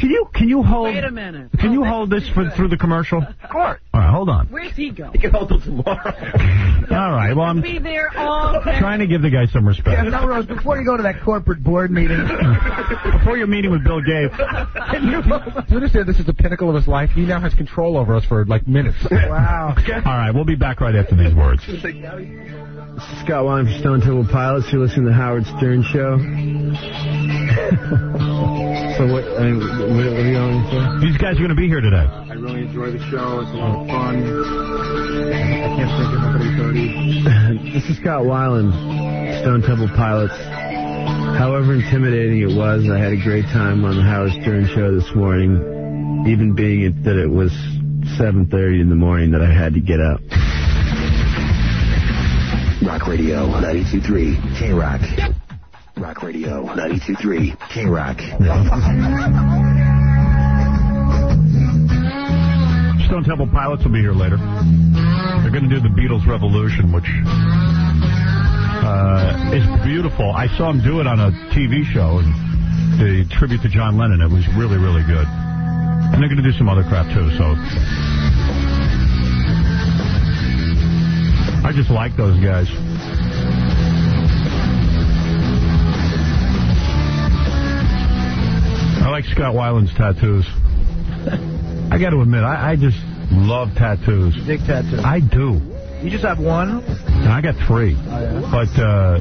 Can you can you hold? Wait a minute. Can oh, you hold this for, through the commercial? Of course. All right, hold on. Where's he going? You can hold till tomorrow. All right, well, I'm Be there all day. trying to give the guy some respect. Yeah, no, Rose, before you go to that corporate board meeting. Before your meeting with Bill Gates. You understand this is the pinnacle of his life? He now has control over us for, like, minutes. Wow. All right, we'll be back right after these words. This is Scott Weiland from Stone Temple Pilots. You're listening to the Howard Stern Show. So what, I mean, what, what are you going to say? These guys are going to be here today. I really enjoy the show. It's a lot of fun. I can't think of nobody thirty. This is Scott Weiland, Stone Temple Pilots. However intimidating it was, I had a great time on the Howard Stern Show this morning, even being it that it was seven thirty in the morning that I had to get up. Rock Radio ninety-two point three K-Rock. Rock Radio ninety-two point three K-Rock. Stone Temple Pilots will be here later. They're going to do the Beatles Revolution, which uh, is beautiful. I saw them do it on a T V show, and the tribute to John Lennon. It was really, really good. And they're going to do some other crap, too, so... I just like those guys. I like Scott Weiland's tattoos. I got to admit, I, I just love tattoos. Big tattoo. I do. You just have one? No, I got three. Oh, yeah? But uh,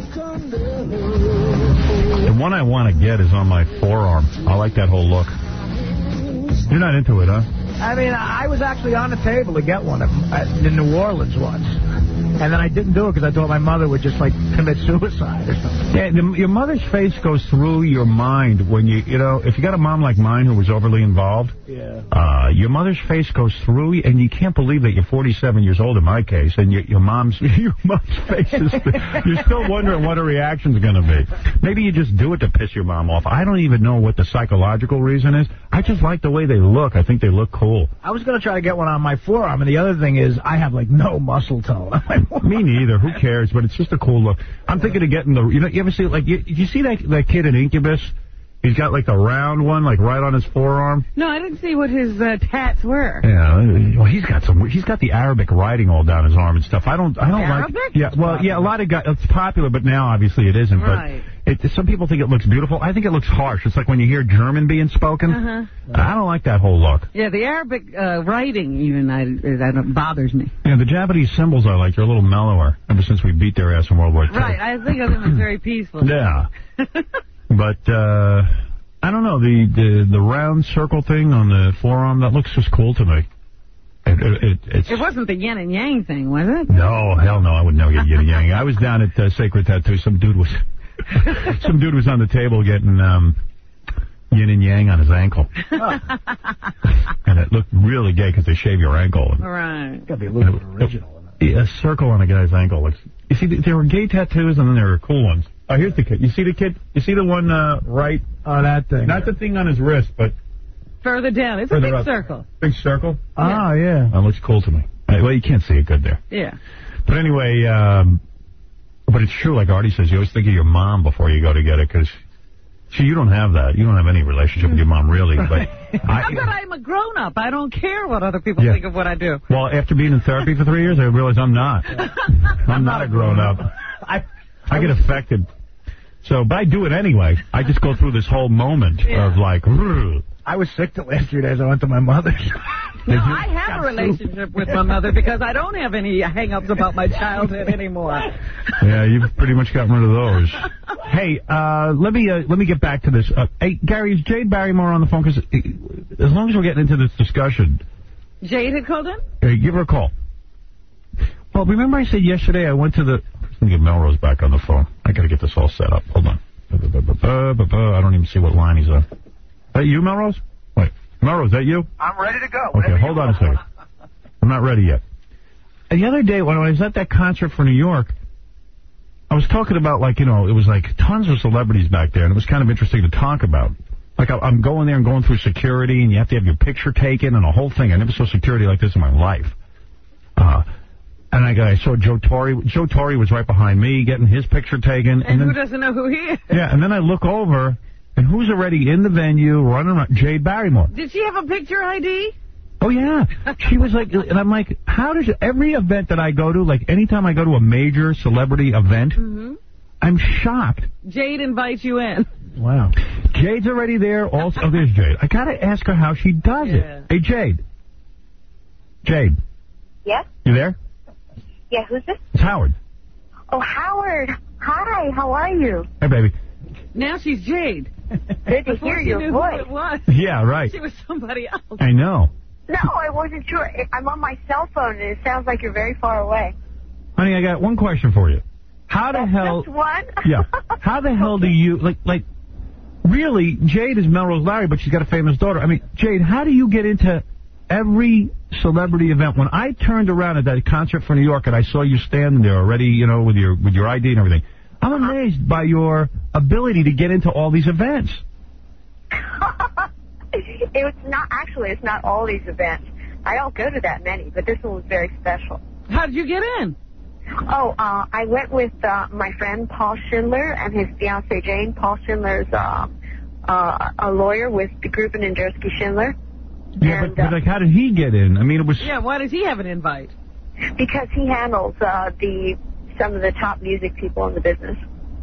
the one I want to get is on my forearm. I like that whole look. You're not into it, huh? I mean, I was actually on the table to get one in New Orleans once. And then I didn't do it because I thought my mother would just, like, commit suicide or something. Yeah, the, your mother's face goes through your mind when you, you know, if you got a mom like mine who was overly involved, yeah. uh, your mother's face goes through you, and you can't believe that you're forty-seven years old in my case, and your, your mom's your mom's face is, you're still wondering what her reaction's going to be. Maybe you just do it to piss your mom off. I don't even know what the psychological reason is. I just like the way they look. I think they look cool. I was going to try to get one on my forearm, and the other thing is I have, like, no muscle tone. Me neither. Who cares? But it's just a cool look. I'm thinking of getting the... You know, you ever see, like, you, you see that, that kid in Incubus? He's got, like, the round one, like, right on his forearm. No, I didn't see what his uh, tats were. Yeah, well, he's got some... He's got the Arabic writing all down his arm and stuff. I don't... I don't Arabic? like... Yeah, well, yeah, a lot of guys... It's popular, but now, obviously, it isn't. Right. But it, some people think it looks beautiful. I think it looks harsh. It's like when you hear German being spoken. Uh-huh. I don't like that whole look. Yeah, the Arabic uh, writing even I, that bothers me. Yeah, the Japanese symbols I like. They're a little mellower ever since we beat their ass in World War Two. Right, I think of them as very peaceful. Yeah. But, uh... I don't know, the, the the round circle thing on the forearm, that looks just cool to me. It, it, it, it's, it wasn't the yin and yang thing, was it? No, hell no, I would never get yin and yang. I was down at uh, Sacred Tattoo. Some dude was some dude was on the table getting um, yin and yang on his ankle. And it looked really gay because they shave your ankle. Right. Got to be a little bit original. A circle on a guy's ankle. Looks, you see, there were gay tattoos and then there were cool ones. Oh, here's the kid. You see the kid? You see the one uh, right? Oh, that thing. Not the thing on his wrist, but... Further down. It's a big up. circle. Big circle? Oh, yeah. That looks cool to me. Well, you can't see it good there. Yeah. But anyway, um, but it's true, like Artie says, you always think of your mom before you go to get it, because... See, you don't have that. You don't have any relationship with your mom, really. But I, but I'm a grown-up. I don't care what other people yeah. think of what I do. Well, after being in therapy for three years, I realize I'm not. I'm not a grown-up. I, I get affected. So, but I do it anyway. I just go through this whole moment yeah. of like... Rrr. I was sick the last few days. I went to my mother's. No, I have a relationship with my mother because I don't have any hang-ups about my childhood anymore. Yeah, you've pretty much gotten rid of those. Hey, uh, let me uh, let me get back to this. Uh, hey, Gary, is Jade Barrymore on the phone? Because as long as we're getting into this discussion... Jade had called in? Hey, give her a call. Well, remember I said yesterday I went to the... I'm going to get Melrose back on the phone. I got to get this all set up. Hold on. I don't even see what line he's on. Is that you, Melrose? Wait, Melrose, is that you? I'm ready to go. Okay, hold on a second. I'm not ready yet. The other day when I was at that concert for New York, I was talking about, like, you know, it was like tons of celebrities back there, and it was kind of interesting to talk about. Like, I'm going there and going through security, and you have to have your picture taken and a whole thing. I never saw security like this in my life. Uh, and I, I saw Joe Torre. Joe Torre was right behind me getting his picture taken. And, and who then, doesn't know who he is? Yeah, and then I look over... And who's already in the venue running around? Jade Barrymore. Did she have a picture I D? Oh, yeah. She was like, and I'm like, how does, every event that I go to, like anytime I go to a major celebrity event, mm-hmm. I'm shocked. Jade invites you in. Wow. Jade's already there. Also, oh, there's Jade. I got to ask her how she does Yeah. it. Hey, Jade. Jade. Yes? You there? Yeah, who's this? It's Howard. Oh, Howard. Hi, how are you? Hey, baby. Now she's Jade. Good to Before hear she your knew voice. who it was. Yeah, right. She was somebody else. I know. No, I wasn't sure. I'm on my cell phone, and it sounds like you're very far away. Honey, I got one question for you. How the That's hell... just one? Yeah. How the hell do you... Like, like, really, Jade is Melrose Larry, but she's got a famous daughter. I mean, Jade, how do you get into every celebrity event? When I turned around at that concert for New York and I saw you standing there already, you know, with your with your I D and everything, I'm amazed by your ability to get into all these events. It's not, actually, it's not all these events. I don't go to that many, but this one was very special. How did you get in? Oh, uh, I went with uh, my friend Paul Schindler and his fiancée Jane. Paul Schindler's uh, uh, a lawyer with the Grubin and Jersky Schindler. Yeah, and, but, but uh, like, how did he get in? I mean, it was... Yeah, why does he have an invite? Because he handles uh, the some of the top music people in the business.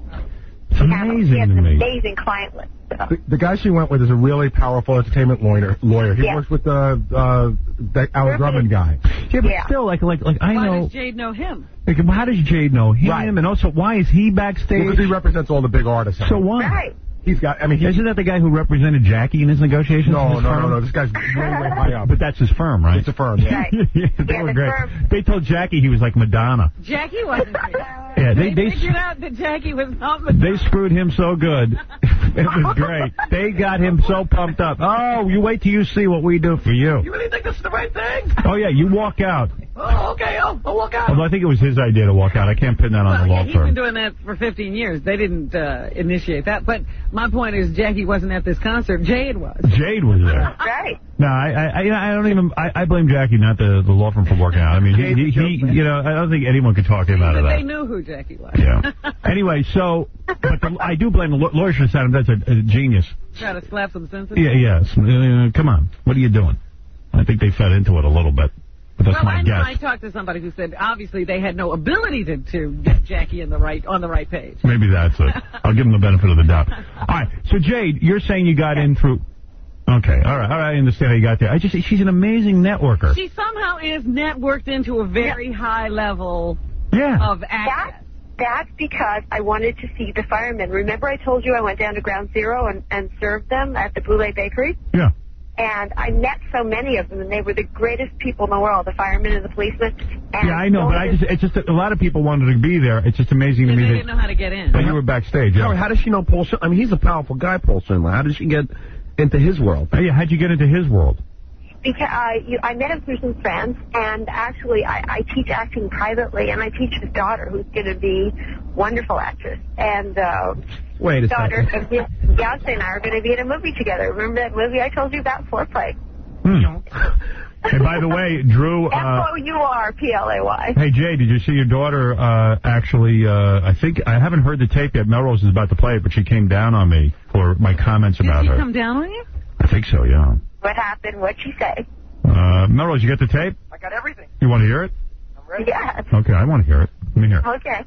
It's He, handles, he amazing has to an me. amazing client list. The, the guy she went with is a really powerful entertainment lawyer. Lawyer. He Yeah. works with the uh, that Alan Drummond guy. Yeah, but Yeah. still, like, like, like I Why know... does Jade know him? Like, how does Jade know him? Right. And also, why is he backstage? Because he represents all the big artists. So what? Right. He's got, I mean, he, Isn't that the guy who represented Jackie in his negotiations? no, in no, his no, firm? no, this guy's way, way high up. But that's his firm, right? It's a firm, yeah. Right. yeah, they Yeah, were the great. firm. They told Jackie he was like Madonna. Jackie wasn't here. Yeah, they They they figured out that Jackie was not they Madonna. screwed him so good. It was great. They got him so pumped up. Oh, you wait till you see what we do for you. You really think this is the right thing? Oh yeah, you walk out. Oh, okay, I'll, I'll walk out. Although I think it was his idea to walk out. I can't pin that on Well, the yeah, law he's been firm. doing that for fifteen years. They didn't uh, initiate that. But my point is, Jackie wasn't at this concert. Jade was. Jade was there. Right. No, I, I, I I don't even. I, I blame Jackie, not the, the law firm, for working out. I mean, he, he, he, you know, I don't think anyone could talk him out of But that. they knew who Jackie was. Yeah. Anyway, so, but the, I do blame the law- lawyer should have said him. That's a, a genius. Try to slap some sense into Yeah, him. yes. Uh, come on. What are you doing? I think they fed into it a little bit. But that's Well, my I know guess. I talked to somebody who said obviously they had no ability to, to get Jackie in the right on the right page. Maybe that's it. I'll give them the benefit of the doubt. All right. So, Jade, you're saying you got in through... Okay. All right. All right. I understand how you got there. I just... She's an amazing networker. She somehow is networked into a very high level Yeah. of access. That, that's because I wanted to see the firemen. Remember I told you I went down to Ground Zero and, and served them at the Boulay Bakery? Yeah. And I met so many of them, and they were the greatest people in the world, the firemen and the policemen. And Yeah, I know, but I just... It's just that a lot of people wanted to be there. It's just amazing to And me they that... didn't know how to get in. But you were backstage. Yeah. Howard, how does she know Paul Schindler? I mean, he's a powerful guy, Paul Schindler. How did she get into his world? Oh, yeah, how'd you get into his world? Because uh, you, I met him through some friends, and actually I, I teach acting privately, and I teach his daughter, who's going to be a wonderful actress. And uh, Wait a daughter second. of his fiance and I are going to be in a movie together. Remember that movie I told you about, Foreplay? Hmm. Hey, by the way, Drew... Uh, F O U R P L A Y. Hey, Jay, did you see your daughter uh, actually, uh, I think, I haven't heard the tape yet. Melrose is about to play it, but she came down on me for my comments Did about she her. come down on you? I think so, yeah. What happened? What'd she say? Uh, Melrose, you got the tape? I got everything. You want to hear it? I'm ready. Yes. Okay, I want to hear it. Let me hear it. Okay.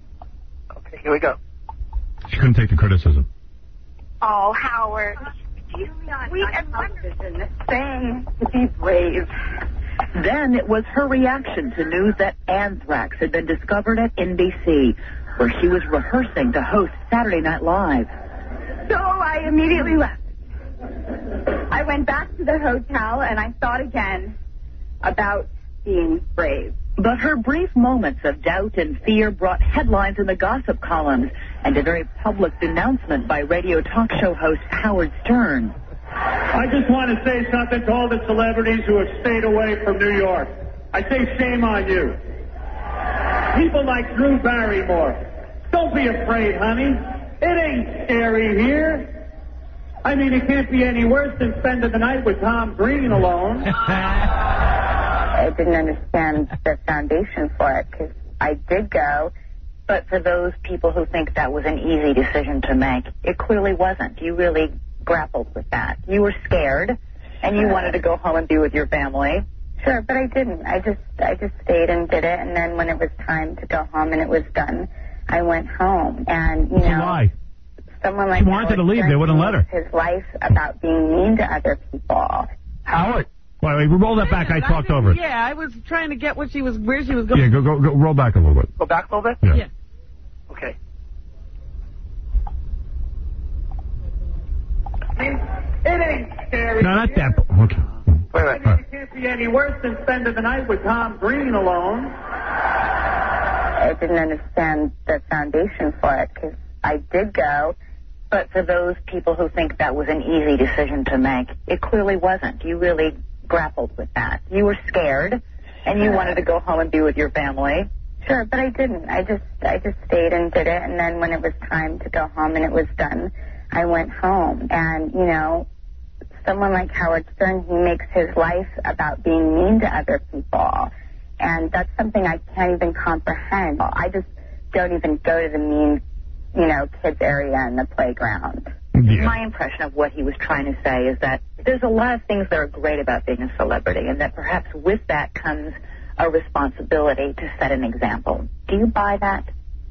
Okay, here we go. She couldn't take the criticism. Oh, Howard. She's sweet and wonderful. Saying to be brave. Then it was her reaction to news that anthrax had been discovered at N B C, where she was rehearsing to host Saturday Night Live. So I immediately left. I went back to the hotel and I thought again about being brave. But her brief moments of doubt and fear brought headlines in the gossip columns and a very public denouncement by radio talk show host Howard Stern. I just want to say something to all the celebrities who have stayed away from New York. I say shame on you. People like Drew Barrymore. Don't be afraid, honey. It ain't scary here. I mean, it can't be any worse than spending the night with Tom Green alone. I didn't understand the foundation for it because I did go, But for those people who think that was an easy decision to make, it clearly wasn't. You really grappled with that. You were scared, and you wanted to go home and be with your family. Sure, but I didn't. I just I just stayed and did it, and then when it was time to go home and it was done, I went home. And, you It's know, a lie. someone like She wanted Howard to leave. Stern They wouldn't let her. makes his life about being mean to other people. Howard. Wait, wait, roll that back. I talked over it. Yeah, I was trying to get what she was, where she was going. Yeah, go, go, go, roll back a little bit. Go back a little bit? Yeah. Yeah. Okay. It ain't scary. No, not that. Okay. Wait, wait. It can't be any worse than spending the night with Tom Green alone. I didn't understand the foundation for it because I did go. But for those people who think that was an easy decision to make, it clearly wasn't. You really grappled with that. You were scared, and you wanted to go home and be with your family. Sure, but I didn't. I just I just stayed and did it, and then when it was time to go home and it was done, I went home. And, you know, someone like Howard Stern, he makes his life about being mean to other people. And that's something I can't even comprehend. I just don't even go to the mean, you know, kids area in the playground. Yeah. My impression of what he was trying to say is that there's a lot of things that are great about being a celebrity, and that perhaps with that comes a responsibility to set an example. Do you buy that?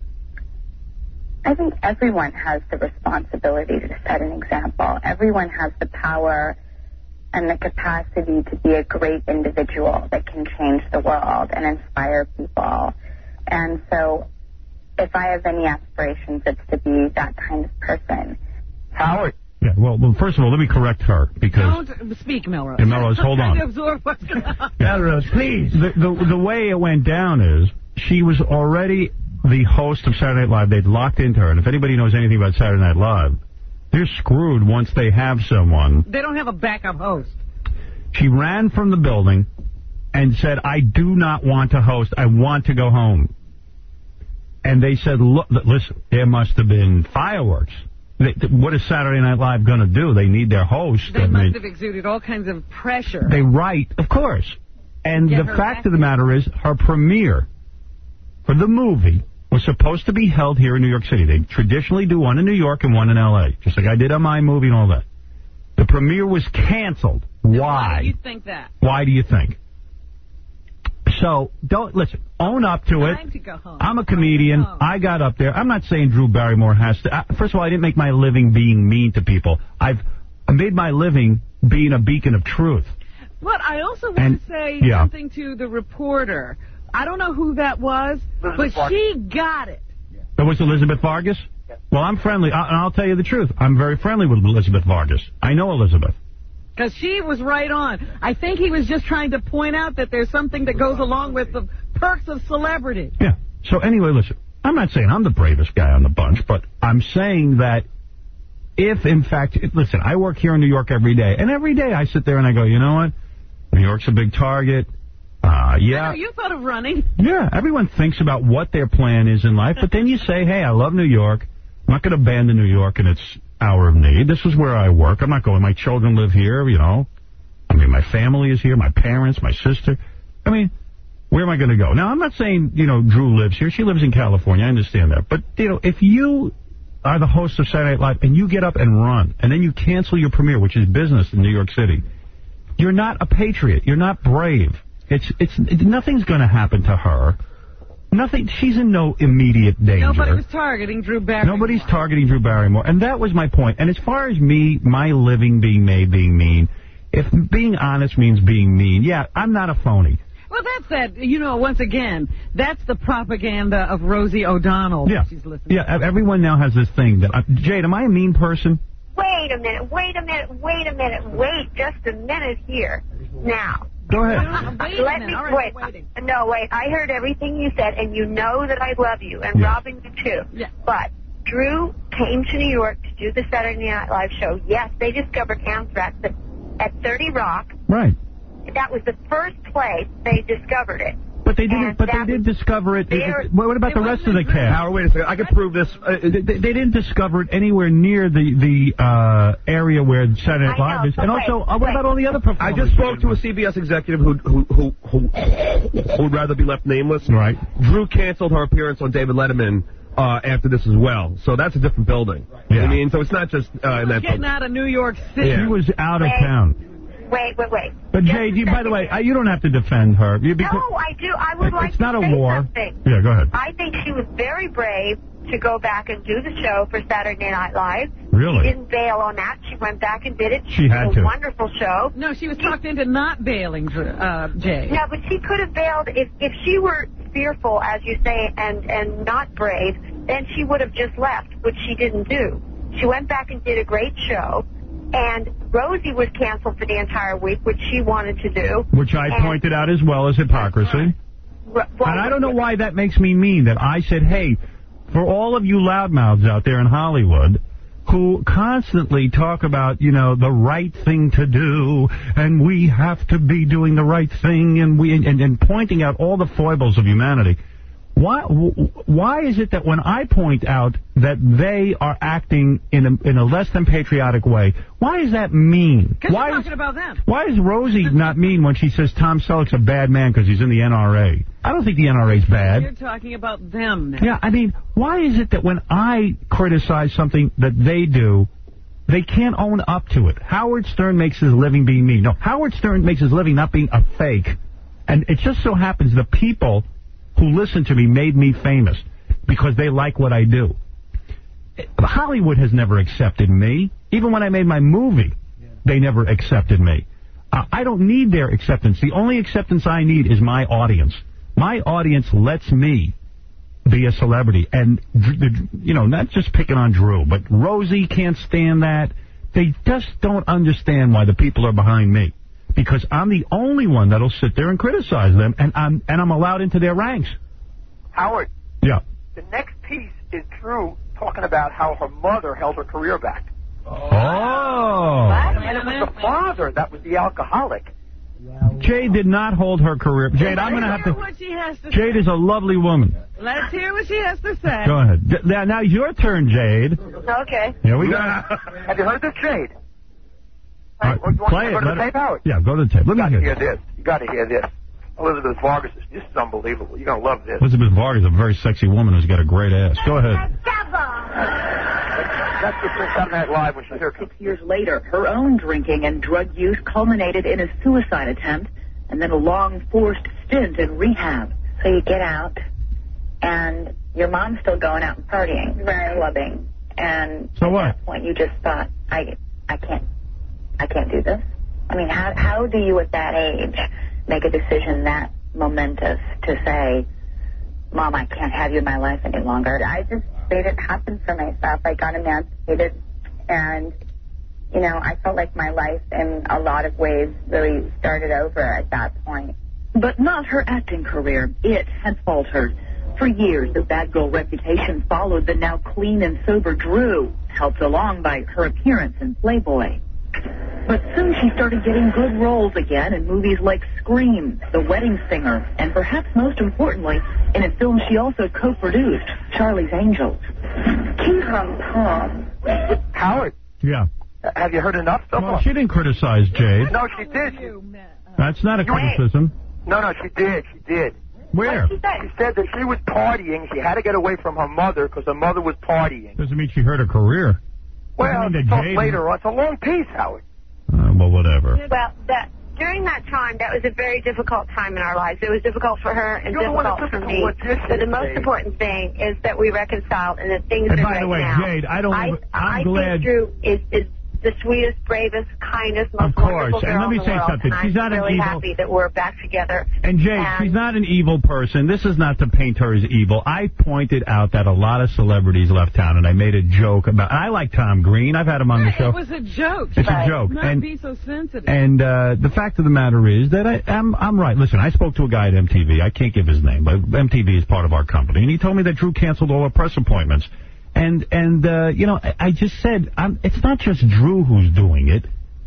I think everyone has the responsibility to set an example. Everyone has the power and the capacity to be a great individual that can change the world and inspire people. And so if I have any aspirations, it's to be that kind of person. Howard. Yeah, well, well, first of all, let me correct her, because... Don't speak, Melrose. Yeah, Melrose, hold I'm trying on. to absorb what's going on. Melrose, please. The, the, the way it went down is she was already the host of Saturday Night Live. They'd locked into her, and if anybody knows anything about Saturday Night Live, they're screwed once they have someone. They don't have a backup host. She ran from the building and said, I do not want to host. I want to go home. And they said, look, listen, there must have been fireworks. They, what is Saturday Night Live going to do? They need their host. They I must mean, have exuded all kinds of pressure. They write, of course. And Get the her fact back. of the matter is, her premiere for the movie was supposed to be held here in New York City. They traditionally do one in New York and one in L A, just like I did on my movie and all that. The premiere was canceled. Why? Why do you think that? Why do you think? So, don't, listen, own up to it. Time to go home. I'm a comedian. I got up there. I'm not saying Drew Barrymore has to. Uh, first of all, I didn't make my living being mean to people. I've I made my living being a beacon of truth. But I also want And- to say yeah. something to the reporter. I don't know who that was, Elizabeth but she got it. That was Elizabeth Vargas? Well, I'm friendly. I, and I'll tell you the truth. I'm very friendly with Elizabeth Vargas. I know Elizabeth. Because she was right on. I think he was just trying to point out that there's something that goes along with the perks of celebrity. Yeah. So anyway, listen, I'm not saying I'm the bravest guy on the bunch, but I'm saying that if, in fact, listen, I work here in New York every day, and every day I sit there and I go, you know what? New York's a big target. Uh, yeah. I know you thought of running. Yeah, everyone thinks about what their plan is in life, but then you say, hey, I love New York. I'm not going to abandon New York in its hour of need. This is where I work. I'm not going. My children live here, you know. I mean, my family is here, my parents, my sister. I mean, where am I going to go? Now, I'm not saying, you know, Drew lives here. She lives in California. I understand that. But, you know, if you are the host of Saturday Night Live and you get up and run, and then you cancel your premiere, which is business in New York City, you're not a patriot. You're not brave. It's it's it, nothing's going to happen to her. Nothing. She's in no immediate danger. Nobody was targeting Drew Barrymore. Nobody's targeting Drew Barrymore. And that was my point. And as far as me, my living being made being mean, if being honest means being mean, yeah, I'm not a phony. Well, that's that, you know, once again, that's the propaganda of Rosie O'Donnell. Yeah. She's listening. Yeah, everyone now has this thing. that uh, Jade, am I a mean person? Wait a minute, wait a minute, wait a minute, wait just a minute here. Now. Go ahead. Wait a Let minute. me All right, wait. we're waiting. No, wait. I heard everything you said, and you know that I love you, and Yeah. Robin, you too. Yeah. But Drew came to New York to do the Saturday Night Live show. Yes, they discovered anthrax at, at thirty Rock. Right. That was the first place they discovered it. But they didn't. But they did discover it. it, it what about the rest of the cast? Howard, wait a second. I can prove this. Uh, they, they didn't discover it anywhere near the the uh, area where Saturday Night Live is. And also, uh, what about all the other performers? I just spoke to a C B S executive who who who who, who would rather be left nameless. Right. Drew canceled her appearance on David Letterman uh, after this as well. So that's a different building. Yeah. I mean, so it's not just uh, in that. Getting out of New York City. Yeah. She was out of town. Wait, wait, wait. But Jade, you, by the way, I, you don't have to defend her. You, no, I do. I would like it's to not a say war. something. Yeah, go ahead. I think she was very brave to go back and do the show for Saturday Night Live. Really? She didn't bail on that. She went back and did it. She had did a to. wonderful show. No, she was talked into not bailing, uh, Jay. Yeah, but she could have bailed if if she were fearful, as you say, and and not brave. Then she would have just left, which she didn't do. She went back and did a great show. And Rosie was canceled for the entire week, which she wanted to do. Which I and pointed out as well as hypocrisy. Well, and I don't know why that makes me mean that I said, hey, for all of you loudmouths out there in Hollywood who constantly talk about, you know, the right thing to do, and we have to be doing the right thing, and we and, and pointing out all the foibles of humanity, Why why is it that when I point out that they are acting in a, in a less than patriotic way, why is that mean? Because you're why talking is, about them. Why is Rosie not mean when she says Tom Selleck's a bad man because he's in the N R A? I don't think the N R A's bad. You're talking about them now. Yeah, I mean, why is it that when I criticize something that they do, they can't own up to it? Howard Stern makes his living being mean. No, Howard Stern makes his living not being a fake. And it just so happens the people who listen to me made me famous because they like what I do. Hollywood has never accepted me. Even when I made my movie, they never accepted me. Uh, I don't need their acceptance. The only acceptance I need is my audience. My audience lets me be a celebrity. And, you know, not just picking on Drew, but Rosie can't stand that. They just don't understand why the people are behind me. Because I'm the only one that'll sit there and criticize them, and I'm and I'm allowed into their ranks. Howard. Yeah. The next piece is Drew talking about how her mother held her career back. Oh. And it was the father that was the alcoholic. Jade did not hold her career. Jade, I'm going to have to... What she has to Jade say. is a lovely woman. Let's hear what she has to say. Go ahead. Now, now your turn, Jade. Okay. Here we go. Have you heard this, Jade? Right, play it. Go to the tape, Howard? Yeah, go to the tape. Let you me got to hear hear this. You got to hear this. Elizabeth Vargas is this is unbelievable. You're gonna love this. Elizabeth Vargas is a very sexy woman who's got a great ass. Go ahead. That's just from Saturday Night Live when she's here. Six years later, her own drinking and drug use culminated in a suicide attempt and then a long forced stint in rehab. So you get out, and your mom's still going out and partying, right. clubbing, and so at what? that point you just thought, I, I can't, I can't do this. I mean, how how do you at that age make a decision that momentous to say, Mom, I can't have you in my life any longer? I just made it happen for myself. I got emancipated, and, you know, I felt like my life in a lot of ways really started over at that point. But not her acting career. It had faltered. For years, the bad girl reputation followed the now clean and sober Drew, helped along by her appearance in Playboy. But soon she started getting good roles again in movies like Scream, The Wedding Singer, and perhaps most importantly, in a film she also co-produced, Charlie's Angels. King Kong Tom. Howard. Yeah. Uh, have you heard enough so Well, far? she didn't criticize Jade. No, she did. She, That's not a criticism. no, no, she did. She did. Where? She said? She said that she was partying. She had to get away from her mother because her mother was partying. Doesn't mean she hurt her career. Well, Doesn't mean it's that Jade- later on. It's a long piece, Howard. Uh, well, whatever. Well, that during that time, that was a very difficult time in our lives. It was difficult for her and You're the one difficult that for took me. the audition, But the most Jade. important thing is that we reconciled and that things And are by right the way, now. Jade, I don't. I, I'm I glad. think Drew is, is the sweetest, bravest, kindest, most Of course, wonderful girl and let me in the say world. something. And She's I'm not an really evil- happy that we're back together. And Jade, And- she's not an evil person. This is not to paint her as evil. I pointed out that a lot of celebrities left town, and I made a joke about. I like Tom Green. I've had him on the show. It was a joke. It's a joke. Not And- be so sensitive. And uh, the fact of the matter is that I, I'm, I'm right. Listen, I spoke to a guy at M T V. I can't give his name, but M T V is part of our company. And he told me that Drew canceled all her press appointments. And, and uh, you know, I, I just said, I'm, it's not just Drew who's doing it.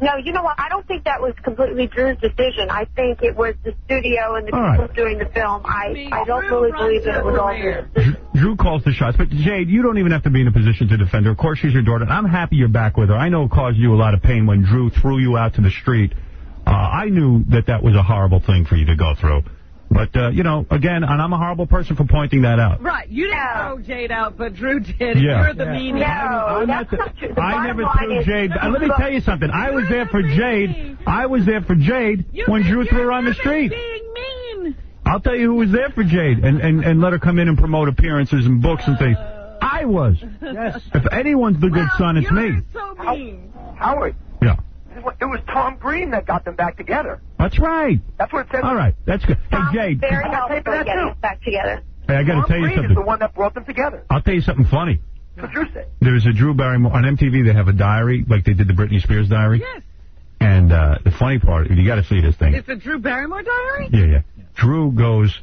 No, you know what? I don't think that was completely Drew's decision. I think it was the studio and the All people right. doing the film. I, I don't really believe that it was all Drew. Drew calls the shots. But, Jade, you don't even have to be in a position to defend her. Of course, she's your daughter. I'm happy you're back with her. I know it caused you a lot of pain when Drew threw you out to the street. Uh, I knew that that was a horrible thing for you to go through. But, uh, you know, again, and I'm a horrible person for pointing that out. Right. You didn't throw Jade out, but Drew did. Yeah. You're the Yeah. meanie. No, I'm that's not not true. The I bottom never line threw is- Jade. Uh, let me tell you something. I was there for Jade. I was there for Jade when Drew threw her on the street. Being mean. I'll tell you who was there for Jade and, and, and let her come in and promote appearances and books and things. I was. Yes. If anyone's the good son, it's me. So mean. Howard, Yeah. it was Tom Green that got them back together. That's right. That's what it says. All right. That's good. Hey, Jade. Very I got tape helpful of in that, getting too. us back together. Hey, I got to Tom tell you Green something. is the one that brought them together. I'll tell you something funny. That's what Drew said. There's a Drew Barrymore on M T V. They have a diary, like they did the Britney Spears diary. Yes. And uh, the funny part, you got to see this thing. It's a Drew Barrymore diary? Yeah, yeah. Drew goes.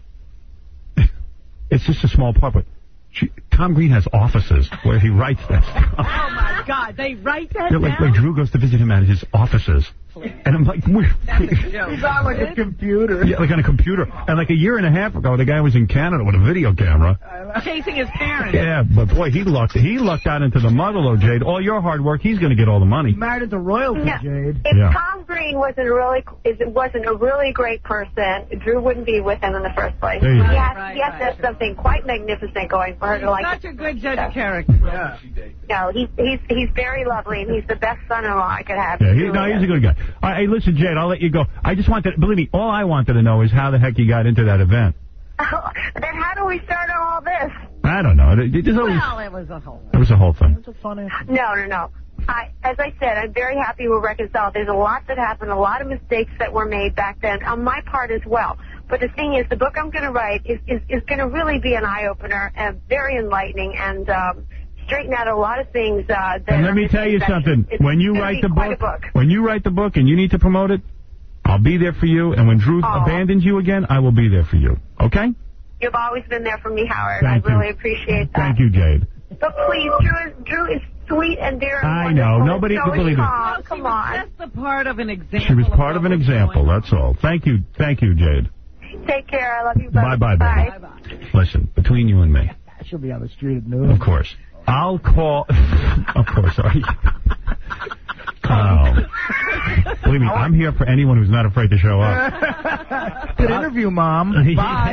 It's just a small part, but she, Tom Green has offices where he writes that stuff. Oh, my God. They write that Yeah, like, down? like Drew goes to visit him at his offices. And I'm like, we're, He's on like a computer. yeah, like on a computer. And like a year and a half ago, the guy was in Canada with a video camera. Chasing his parents. Yeah, but boy, he lucked he lucked out into the mother, Jade. All your hard work, he's going to get all the money. Married into royalty, No. Jade. If Yeah. Tom Green wasn't a really is wasn't a really great person, Drew wouldn't be with him in the first place. There you go. Yes, Right, yes, right. that's something quite magnificent going for her He's to like. such a good judge of character. Yeah. No, he's he's he's very lovely, and he's the best son-in-law I could have. Yeah, he, Really no, he's is. a good guy. All right, hey, listen, Jade, I'll let you go. I just wanted, believe me, all I wanted to know is how the heck you got into that event. Then how do we start on all this? I don't know. It, it, always, Well, it was a whole... it was a whole thing. It's a funny. No, no, no. I, as I said, I'm very happy we're reconciled. There's a lot that happened, a lot of mistakes that were made back then, on my part as well. But the thing is, the book I'm going to write is, is, is going to really be an eye-opener and very enlightening and um, straighten out a lot of things. Uh, that And let are me tell you misconceptions. something. It's When you gonna write be the quite book, a book. when you write the book and you need to promote it, I'll be there for you. And when Drew Aw. abandons you again, I will be there for you. Okay? You've always been there for me, Howard. Thank I really you. appreciate that. Thank you, Jade. But please, Drew is, Drew is sweet and dear and I know. wonderful. Nobody so can is believe it. Tom. She Come was on. just a part of an example. She was part of an what was example. going on. That's all. Thank you. Thank you, Jade. Take care. I love you. Bye Bye-bye, baby. Bye-bye. Listen, between you and me, She'll be on the street at noon. of course, I'll call... of course, are you? Oh. Believe me, I'm here for anyone who's not afraid to show up. Good interview, Mom. Bye.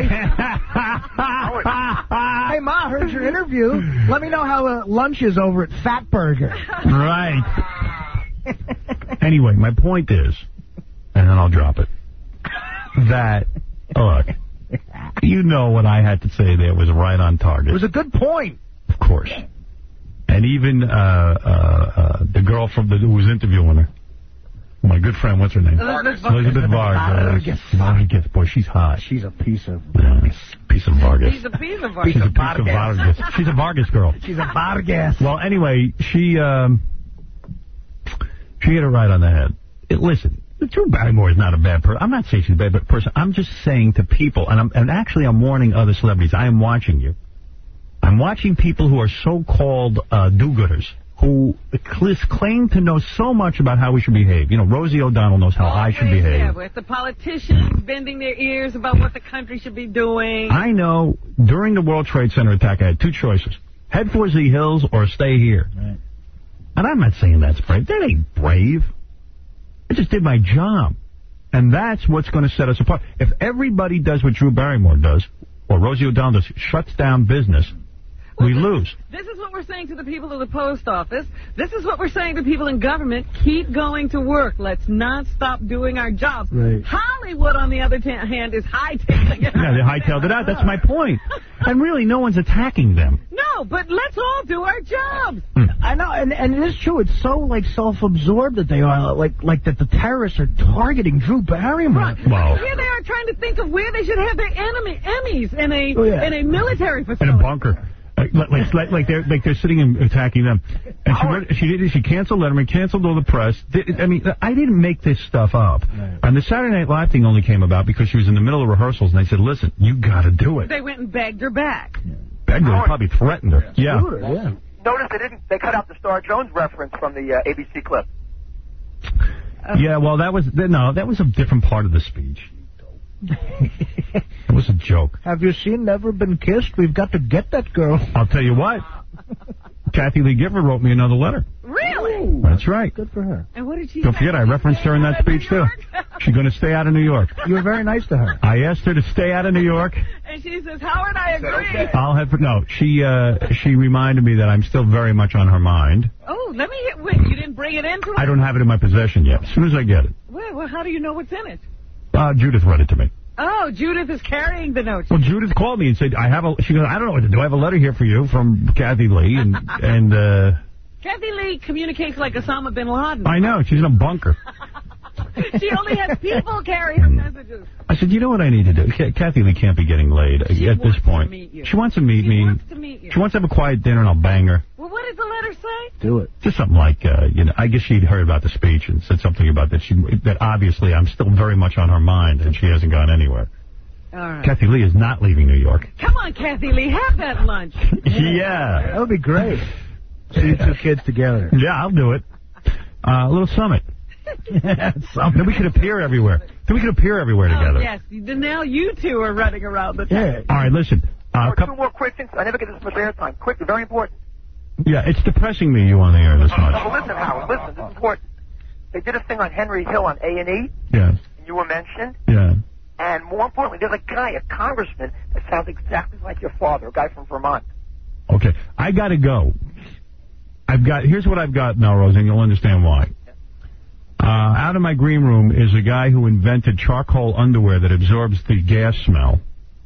Hey, Ma, I heard your interview. Let me know how uh, lunch is over at Fat Burger. Right. Anyway, my point is, and then I'll drop it, that, look, you know what I had to say there was right on target. It was a good point. Of course. And even uh, uh, uh, the girl from the who was interviewing her, my good friend, what's her name? Elizabeth Elizabeth Vargas. Vargas. Vargas. Boy, she's hot. She's a piece of... Yeah, piece of Vargas. He's a piece of She's a art. piece of Vargas. She's a Vargas girl. She's a Vargas. Well, anyway, she um, she hit it right on the head. It, listen, Drew Barrymore is not a bad person. I'm not saying she's a bad person. I'm just saying to people, and I'm and actually I'm warning other celebrities. I am watching you. I'm watching people who are so-called uh, do-gooders, who claim to know so much about how we should behave. You know, Rosie O'Donnell knows how I should behave. Yeah, with the politicians bending their ears about what the country should be doing. I know during the World Trade Center attack, I had two choices. Head for the hills or stay here. Right. And I'm not saying that's brave. That ain't brave. I just did my job. And that's what's going to set us apart. If everybody does what Drew Barrymore does, or Rosie O'Donnell does, shuts down business, we lose. This is what we're saying to the people of the post office. This is what we're saying to people in government. Keep going to work. Let's not stop doing our jobs. Right. Hollywood, on the other ta- hand, is hightailing it. Yeah, they hightailed it out. That's my point. And really, no one's attacking them. No, but let's all do our jobs. I know, and, and it is true. It's so, like, self-absorbed that they are, like, like that the terrorists are targeting Drew Barrymore. Right. Well, Here they are trying to think of where they should have their enemy Emmys in a Oh, yeah. in a military in facility. a bunker. Like, like, like, like they're like they're sitting and attacking them. And she went, she did she canceled Letterman, canceled all the press. I mean, I didn't make this stuff up. Right. And the Saturday Night Live thing only came about because she was in the middle of rehearsals, and they said, "Listen, you got to do it." They went and begged her back. Begged her, probably threatened her. Yeah. Screwed her, yeah. Notice they didn't. They cut out the Star Jones reference from the uh, A B C clip. Yeah, well, that was, no, that was a different part of the speech. It was a joke. Have you seen Never Been Kissed? We've got to get that girl. I'll tell you what. Kathy Lee Gifford wrote me another letter. Really? That's right. Good for her. And what did she Don't say? forget, I referenced her in that speech, too. She's going to stay out of New York. You were very nice to her. I asked her to stay out of New York. And she says, Howard, I agree. I'll have, no, she, uh, she reminded me that I'm still very much on her mind. Oh, let me get, wait, you didn't bring it into it? I don't have it in my possession yet. As soon as I get it. Well, well, how do you know what's in it? Uh, Judith read it to me. Oh, Judith is carrying the notes. Well, Judith called me and said, I have a, she goes, I don't know what to do. I have a letter here for you from Kathy Lee. And, and, uh. Kathy Lee communicates like Osama bin Laden. I know. She's in a bunker. She only has people carry her messages. I said, you know what I need to do? Kathy Lee can't be getting laid She at this point. To meet you. She wants to meet she me. Wants to meet you. She wants to have a quiet dinner and I'll bang her. Well, what did the letter say? Do it. Just something like, uh, you know, I guess she'd heard about the speech and said something about that. She, that obviously I'm still very much on her mind and she hasn't gone anywhere. All right. Kathy Lee is not leaving New York. Come on, Kathy Lee, have that lunch. Yeah. That would be great. See you two kids together. Yeah, I'll do it. Uh, a little summit. Then we could appear everywhere. Then we could appear everywhere together. Oh, yes. Now you two are running around the town. Yeah. All right, listen. Uh, Two more quick things. I never get this much airtime. Quick, very important. yeah, it's depressing me you on the air this much. Oh, listen, Howard, listen, this is important. They did a thing on Henry Hill on A and E. Yeah. You were mentioned. Yeah. And more importantly, there's a guy, a congressman, that sounds exactly like your father, a guy from Vermont. Okay, I got to go. I've got, here's what I've got, Melrose, and you'll understand why. Uh, out in my green room is a guy who invented charcoal underwear that absorbs the gas smell.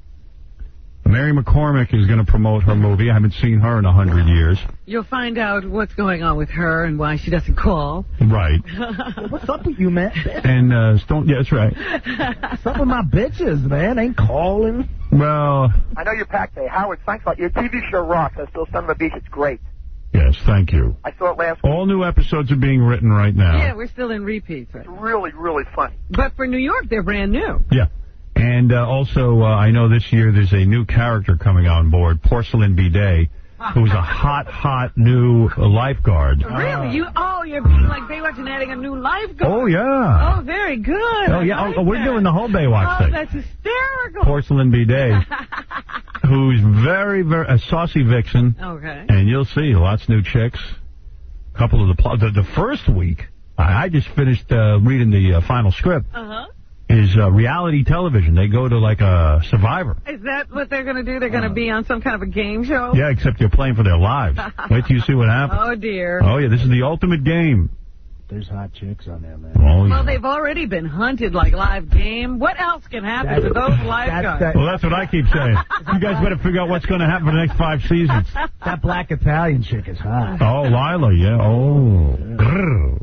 Mary McCormick is going to promote her movie. I haven't seen her in a hundred years. You'll find out what's going on with her and why she doesn't call. Right. What's up with you, man? And, uh, Stone, yeah, that's right. What's up with my bitches, man? Ain't calling. Well. I know you're packed today. Howard, thanks a lot. Your T V show rocks. I still Son of a Beach. It's great. Yes, thank you. I saw it last week. All new episodes are being written right now. Yeah, we're still in repeats. Right? It's really, really funny. But for New York, they're brand new. Yeah. And uh, also, uh, I know this year there's a new character coming on board, Porcelain Bidet, who's a hot, hot new lifeguard. Really? You? Oh, you're being like Baywatch and adding a new lifeguard. Oh, yeah. Oh, very good. Oh, yeah. Like oh, we're that. doing the whole Baywatch Oh, thing. that's hysterical. Porcelain Bidet, who's very, very, a saucy vixen. Okay. And you'll see lots of new chicks. A couple of the, pl- the, the first week, I, I just finished uh, reading the uh, final script. Uh-huh. Is uh, reality television. They go to like a Survivor. Is that what they're going to do? They're going to be on some kind of a game show? Yeah, except you're playing for their lives. Wait till you see what happens. Oh, dear. Oh, yeah, this is the ultimate game. There's hot chicks on there, man. Oh, yeah. Well, they've already been hunted like live game. What else can happen That's, to those lifeguards? That's, Well, that's what I keep saying. You guys better figure out what's going to happen for the next five seasons. That black Italian chick is hot. Oh, Lila, yeah. Oh. Grrr.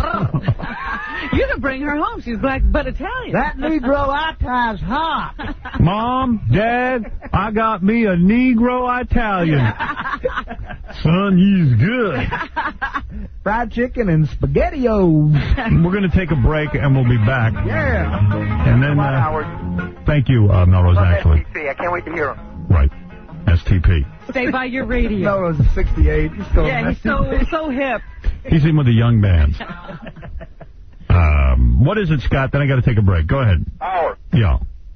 You can bring her home. She's black but Italian. That Negro Italian's hot. Mom, Dad, I got me a Negro Italian. Son, he's good. Fried chicken and SpaghettiOs. We're going to take a break, and we'll be back. Yeah. And then, Come on, uh, Howard. thank you, uh, Melrose, Love actually. S T P. I can't wait to hear him. Right. S T P. Stay by your radio. Melrose is sixty-eight. He's still Yeah, he's so, so hip. He's in with the young bands. Um, what is it, Scott? Then I got to take a break. Go ahead. Howard. Yeah.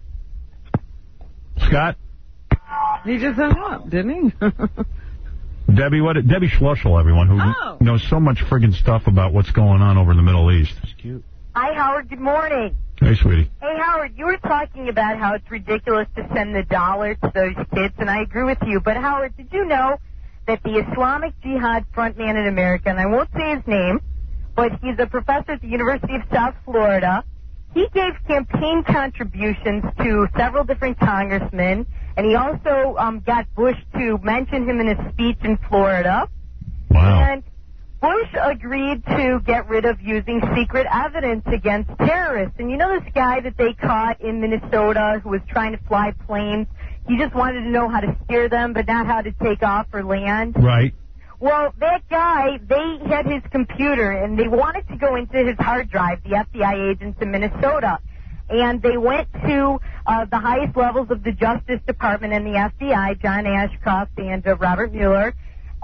Scott? He just hung up, didn't he? Debbie, what? Debbie Schlussel, everyone, who Oh. knows so much friggin' stuff about what's going on over in the Middle East. That's cute. Hi, Howard. Good morning. Hey, sweetie. Hey, Howard, you were talking about how it's ridiculous to send the dollar to those kids, and I agree with you. But, Howard, did you know that the Islamic Jihad frontman in America, and I won't say his name, but he's a professor at the University of South Florida, he gave campaign contributions to several different congressmen, and he also um, got Bush to mention him in his speech in Florida. Wow. And Bush agreed to get rid of using secret evidence against terrorists. And you know this guy that they caught in Minnesota who was trying to fly planes? He just wanted to know how to steer them, but not how to take off or land. Right. Well, that guy, they had his computer, and they wanted to go into his hard drive, the F B I agents in Minnesota. And they went to uh, the highest levels of the Justice Department and the F B I, John Ashcroft and uh, Robert Mueller,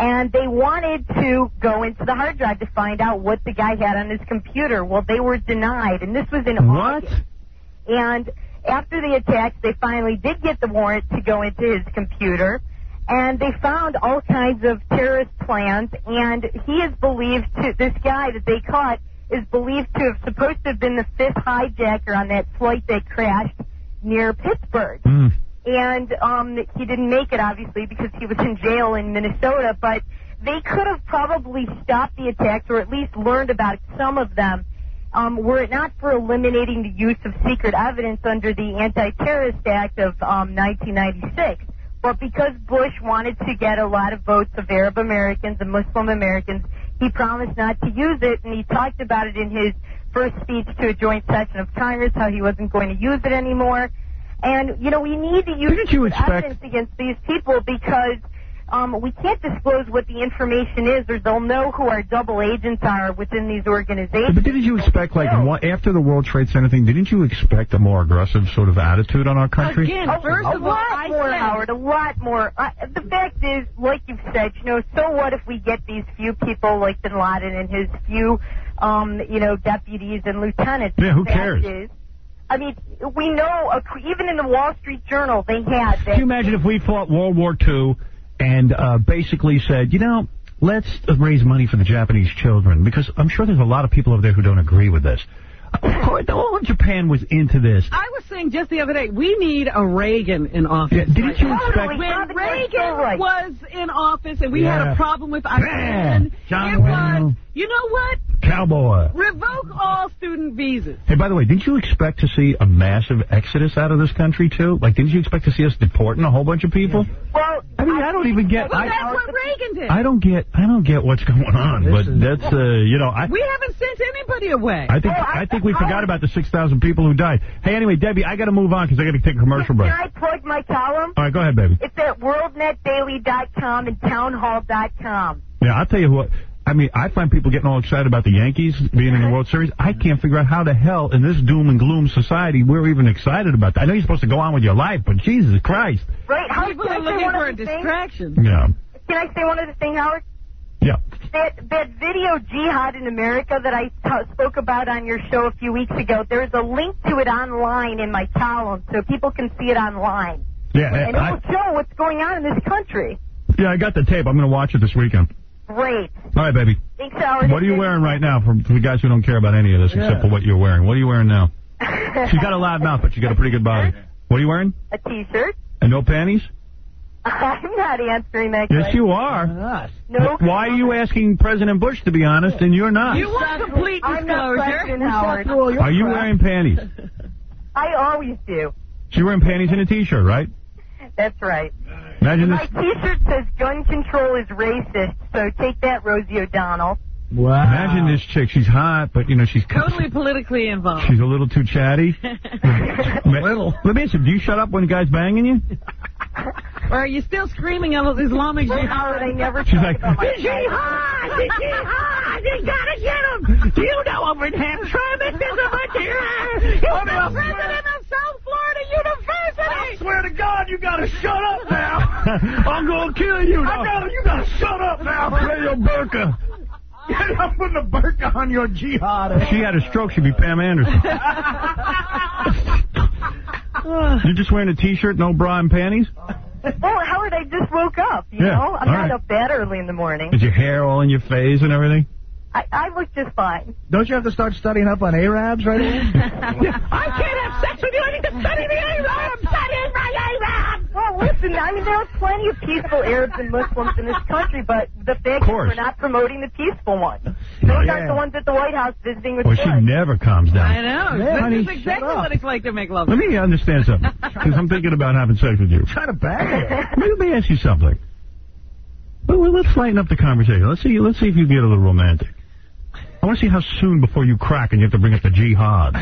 and they wanted to go into the hard drive to find out what the guy had on his computer. Well, they were denied, and this was in What? August. And after the attacks, they finally did get the warrant to go into his computer, and they found all kinds of terrorist plans, and he is believed to, this guy that they caught is believed to have supposed to have been the fifth hijacker on that flight that crashed near Pittsburgh. Mm. And um, he didn't make it, obviously, because he was in jail in Minnesota, but they could have probably stopped the attacks, or at least learned about some of them, um, were it not for eliminating the use of secret evidence under the Anti-Terrorist Act of um, nineteen ninety-six. But because Bush wanted to get a lot of votes of Arab Americans and Muslim Americans, he promised not to use it, and he talked about it in his first speech to a joint session of Congress, how he wasn't going to use it anymore. And, you know, we need to use Didn't you expect- evidence against these people because um, we can't disclose what the information is, or they'll know who our double agents are within these organizations. But didn't you expect, like, one, after the World Trade Center thing, didn't you expect a more aggressive sort of attitude on our country? Again, first of all, a lot more, Howard, a lot more. Uh, the fact is, like you've said, you know, so what if we get these few people like Bin Laden and his few, um, you know, deputies and lieutenants? Yeah, who The fact cares? is, I mean, we know, uh, even in the Wall Street Journal, they had that. Can you imagine if we fought World War Two and uh, basically said, you know, let's raise money for the Japanese children? Because I'm sure there's a lot of people over there who don't agree with this. Of course, all of Japan was into this. I was saying just the other day, we need a Reagan in office. Yeah, didn't you Right. expect... When Reagan right. was in office and we had Yeah. a problem with Iran, John it was, Wayne. you know what? Cowboy. Revoke all student visas. Hey, by the way, didn't you expect to see a massive exodus out of this country, too? Like, didn't you expect to see us deporting a whole bunch of people? Well, I mean, I don't even get... Well, I, that's what Reagan did. I don't get I don't get what's going on, but that's, uh, you know... I, we haven't sent anybody away. I think I think we forgot about the six thousand people who died. Hey, anyway, Debbie, I got to move on because I got to take a commercial break. Can I plug my column? All right, go ahead, baby. It's at world net daily dot com and townhall dot com. Yeah, I'll tell you what. I mean, I find people getting all excited about the Yankees being in the World Series. I can't figure out how the hell in this doom and gloom society we're even excited about that. I know you're supposed to go on with your life, but Jesus Christ. Right? How, People can are I say looking one for a other thing? distraction. Yeah. Can I say one other thing, Howard? Yeah. That, that video, Jihad in America, that I t- spoke about on your show a few weeks ago, there's a link to it online in my column so people can see it online. Yeah, And it I, will show what's going on in this country. yeah, I got the tape. I'm going to watch it this weekend. Great. All right, baby. Thanks, Howard. What are you wearing right now for, for the guys who don't care about any of this except for what you're wearing? What are you wearing now? She's got a loud mouth, but she's got a pretty good body. What are you wearing? A T-shirt. And no panties? I'm not answering that Yes, question. you are. No. Why are you asking President Bush to be honest, and you're not? You want complete I'm not disclosure? President Howard. Are you wearing panties? I always do. She's wearing panties and a T-shirt, right? That's right. Imagine My this. T-shirt says gun control is racist, so take that, Rosie O'Donnell. Wow. Imagine this chick. She's hot, but, you know, she's... Totally politically involved. She's a little too chatty. little. Let me ask you, do you shut up when a guy's banging you? Or are you still screaming at Islamic Howard, jihad? I never She's talk like, about my The jihad! The jihad! You gotta get him! Do you know over in Hamtramck there's a bunch of... He's the president of South Florida University! I swear to God, you gotta shut up now. I'm gonna kill you. I know, you gotta shut up now. Wear your burqa. I'm putting a burqa on your jihad. If she had a stroke, she'd be Pam Anderson. You're just wearing a T-shirt, no bra and panties? Well, Howard, I just woke up, you Yeah, know? I'm all not right. up that early in the morning. Is your hair all in your face and everything? I, I look just fine. Don't you have to start studying up on Arabs right away? I can't have sex with you. I need to study the Arabs. Studying my Arabs. Well, listen, I mean, there are plenty of peaceful Arabs and Muslims in this country, but the fact is we're not promoting the peaceful ones. Those Yeah. aren't the ones at the White House visiting with Boy, Bush. she never calms down. I know. Yeah, this honey, is shut exactly up. what it's like to make love. Let me understand something, because I'm thinking about having sex with you. Trying to bang her. Let me ask you something. Well, well, let's lighten up the conversation. Let's see. Let's see if you get a little romantic. I want to see how soon before you crack and you have to bring up the jihad.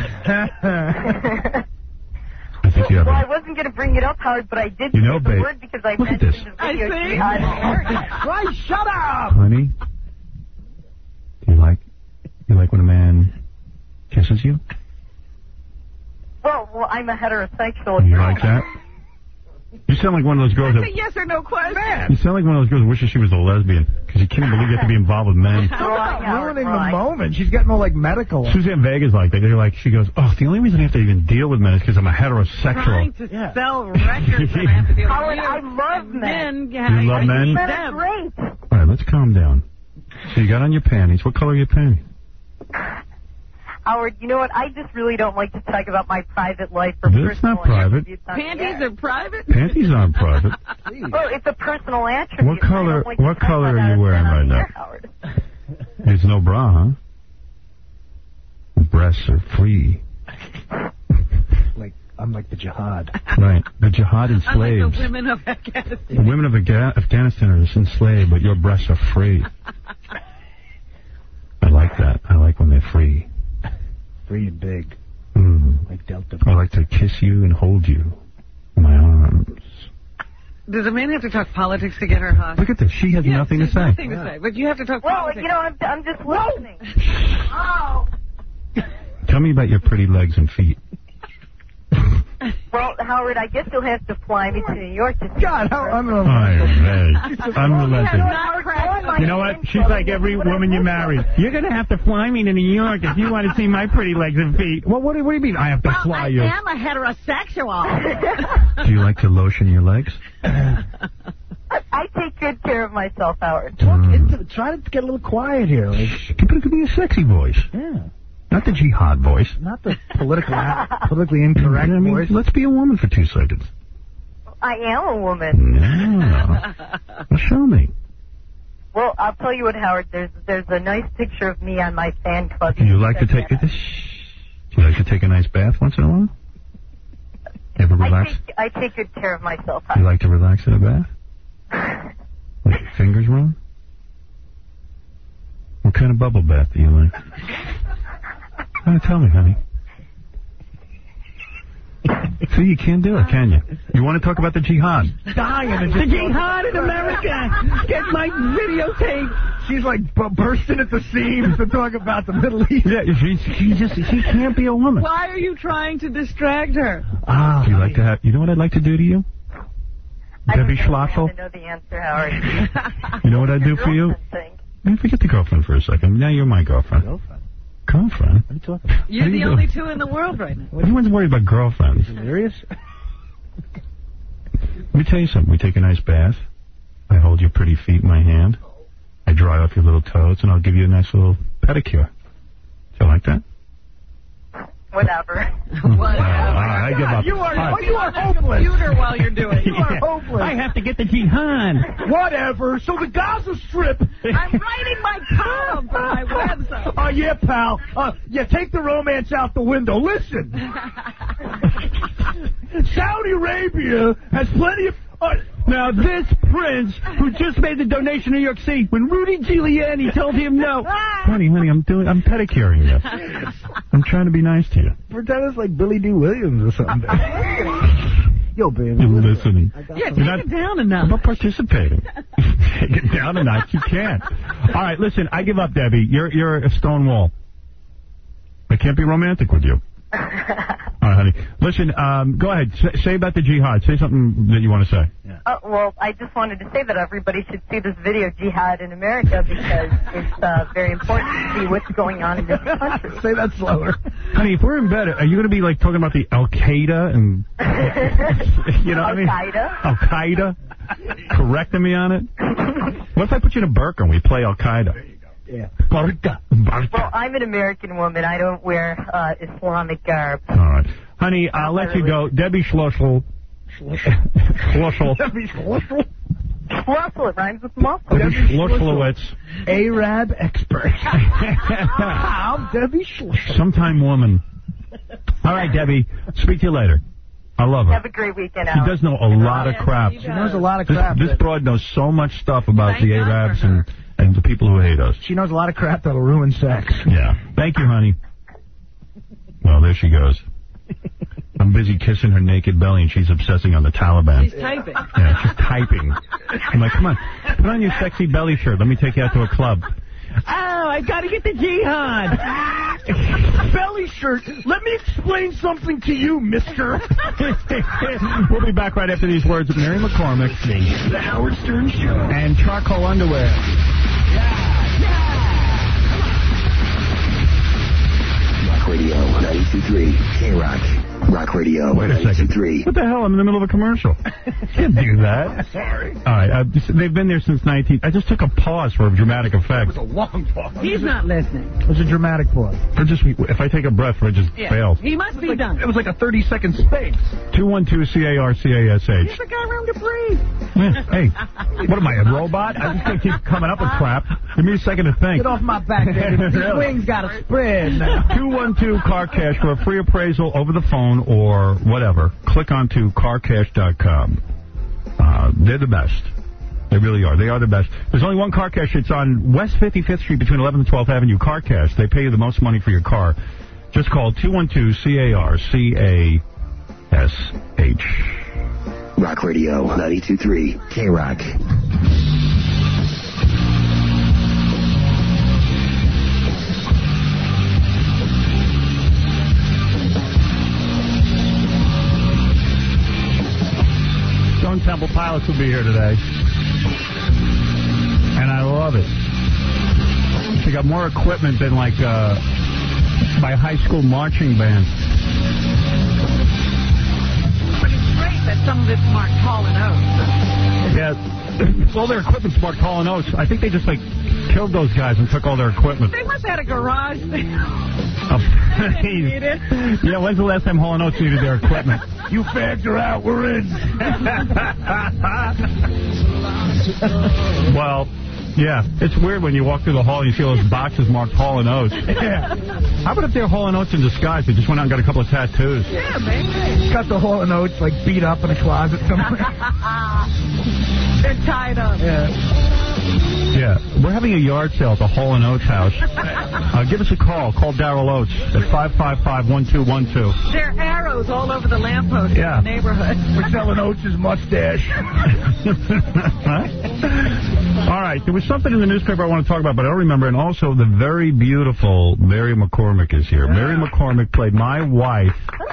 I think you have. Well, a- I wasn't going to bring it up, Howard, but I did You know, say the babe, word because I look at mentioned this. the video I see. jihad in America. Right, shut up! Honey, do you like you like when a man kisses you? Well, well, I'm a heterosexual. You girl. like that? You sound like one of those girls That's that... a yes or no question. You sound like one of those girls who wishes she was a lesbian, because you can't believe you have to be involved with men. Stop ruining the moment. She's getting all, like, medical. Suzanne Vega's like that. They're like, she goes, oh, the only reason I have to even deal with men is because I'm a heterosexual. Trying to yeah. sell records and I have to deal with Howard, you. I love men. Yeah, You love I, men? Men are great. All right, let's calm down. So you got on your panties. What color are your panties? Howard, you know what? I just really don't like to talk about my private life or That's personal not private. attributes on Panties the air. are private? Panties aren't private. Oh, it's a personal attribute. What color? Like What color are you wearing right now? Howard. There's no bra, huh? Breasts are free. Like, I'm like the jihad. Right. The jihad Unlike enslaves. the women of Afghanistan. The women of Afga- Afghanistan are enslaved, but your breasts are free. I like that. I like when they're free. Free and big. Mm. Like Delta. I like to kiss you and hold you in my arms. Does a man have to talk politics to get her hot? Look at this. She has Yes, nothing to there's say. Nothing to say. But you have to talk Well, politics. you know, I'm, I'm just listening. Oh. Tell me about your pretty legs and feet. Well, Howard, I guess you'll have to fly me to New York to see God, how I'm unrelenting. unrelenting. You know what? She's like every woman you marry. You're going to have to fly me to New York if you want to see my pretty legs and feet. Well, what, do- what do you mean I have to well, fly I you? am a heterosexual. Do you like to lotion your legs? I, I take good care of myself, Howard. Mm. Try to get a little quiet here. Like, But it could be a sexy voice. yeah. Not the jihad voice. Not the politically politically incorrect I mean, voice. let's be a woman for two seconds. I am a woman. Yeah. Well, show me. Well, I'll tell you what, Howard. There's there's a nice picture of me on my fan club. Do you like to take this? Do you like to take a nice bath once in a while? Ever I relax? take, I take good care of myself, Do you Howard. like to relax in a bath? Like your fingers run? What kind of bubble bath do you like? Oh, tell me, honey. See, you can't do it, can you? You want to talk about the jihad? Dying. And The just jihad in America. Get my videotape. She's like bu- bursting at the seams to talk about the Middle East. Yeah, she, she just she can't be a woman. Why are you trying to distract her? Ah, do you like to have? You know what I'd like to do to you? I don't Debbie know, Schlossel? I know the answer, Howard. You know what I'd do for you? Thing. Man, forget the girlfriend for a second. Now you're my girlfriend. Girlfriend. Girlfriend? What are you talking about? You're How do the you do? only two in the world right now. Everyone's worried about girlfriends. Serious? Let me tell you something. We take a nice bath. I hold your pretty feet in my hand. I dry off your little toes, and I'll give you a nice little pedicure. Do you like that? Whatever. Whatever. I give up. You are, All oh, you are On the hopeless. computer while you're doing You it. are hopeless. I have to get the jihad. Whatever. So the Gaza Strip. I'm writing my column for my website. Oh, yeah, pal. Uh, yeah, take the romance out the window. Listen. Saudi Arabia has plenty of... Uh, Now, this prince who just made the donation to New York City, when Rudy Giuliani told him no. Honey, honey, I'm doing, I'm pedicuring you. I'm trying to be nice to you. pretend it's like Billy D. Williams or something. Yo, baby. You're listening. Yeah, You're take not- it down I'm enough. not participating. Take it down a notch. You can't. All right, listen, I give up, Debbie. You're you're a stone wall. I can't be romantic with you. All right, honey. Listen, um, go ahead. Say, say about the jihad. Say something that you want to say. Uh, well, I just wanted to say that everybody should see this video, Jihad in America, because it's uh, very important to see what's going on in this country. Say that slower. Honey, if we're in bed, are you going to be, like, talking about the Al-Qaeda and, you know what I mean? Al-Qaeda? Al-Qaeda? Correcting me on it? What if I put you in a burqa and we play Al-Qaeda? Yeah. Burqa. Burqa. Well, I'm an American woman. I don't wear uh, Islamic garb. All right. Honey, I'll let you go. Debbie Schlossel. Schlossel. Debbie Schlossel. Schlossel, it rhymes with muscle. Debbie Schlosselowitz. Arab expert. I'm Debbie Schlossel. Sometime woman. All right, Debbie. Speak to you later. I love her. Have a great weekend, She Alex. does know a lot of crap. She knows a lot of This, crap. this that- broad knows so much stuff about Thank the God for Arabs her. and, and the people who hate us. She knows a lot of crap that'll ruin sex. Yeah. Thank you, honey. Well, there she goes. I'm busy kissing her naked belly, and she's obsessing on the Taliban. She's typing. Yeah, she's typing. I'm like, come on, put on your sexy belly shirt. Let me take you out to a club. Oh, I got to get the jihad. Belly shirt. Let me explain something to you, mister. We'll be back right after these words of Mary McCormick. The Howard Stern Show. And charcoal underwear. Rock Radio ninety-two point three. K-Rock. Rock Radio Wait a second. ninety-two point three. What the hell? I'm in the middle of a commercial. Can't do that. Sorry. All right. Uh, this- they've been there since nineteen. I just took a pause for dramatic effect. It was a long pause. He's not listening. It was a dramatic pause. Or just if I take a breath, it just Yeah. fails. He must be Like, done. it was like a thirty second space. two one two C A R C A S H. Give the guy room to breathe. Yeah, hey, what am I, a robot? I'm just going to keep coming up with crap. Give me a second to think. Get off my back, baby. These Really? wings got to spread now. two one two car cash for a free appraisal over the phone or whatever. Click on to car cash dot com. Uh, they're the best. They really are. They are the best. There's only one Car Cash. It's on West fifty-fifth Street between eleventh and twelfth Avenue. Car Cash. They pay you the most money for your car. Just call two one two C A R C A S H. Rock Radio ninety-two point three. K-Rock. Stone Temple Pilots will be here today. And I love it. They got more equipment than, like, uh, my high school marching band. But it's great that some of it's marked Hall and Oates. Yeah, all their equipment's marked Hall and Oates. I think they just, like, killed those guys and took all their equipment. They must have had a garage sale. Oh, They need it. yeah, when's the last time Hall and Oates needed their equipment? You fags are out. We're in. Well, yeah, it's weird when you walk through the hall and you see all those boxes marked Hall and Oates. Yeah. How about if they're Hall and Oates in disguise? They just went out and got a couple of tattoos. Yeah, baby. Got the Hall and Oates like beat up in a closet somewhere. They're tied up. Yeah. Yeah, we're having a yard sale at the Hall and Oates house. Uh, give us a call. Call Daryl Oates at five five five, one two one two. There are arrows all over the lamppost Yeah. in the neighborhood. We're selling Oates' mustache. All right, there was something in the newspaper I want to talk about, but I don't remember. And also, the very beautiful Mary McCormick is here. Mary McCormick played my wife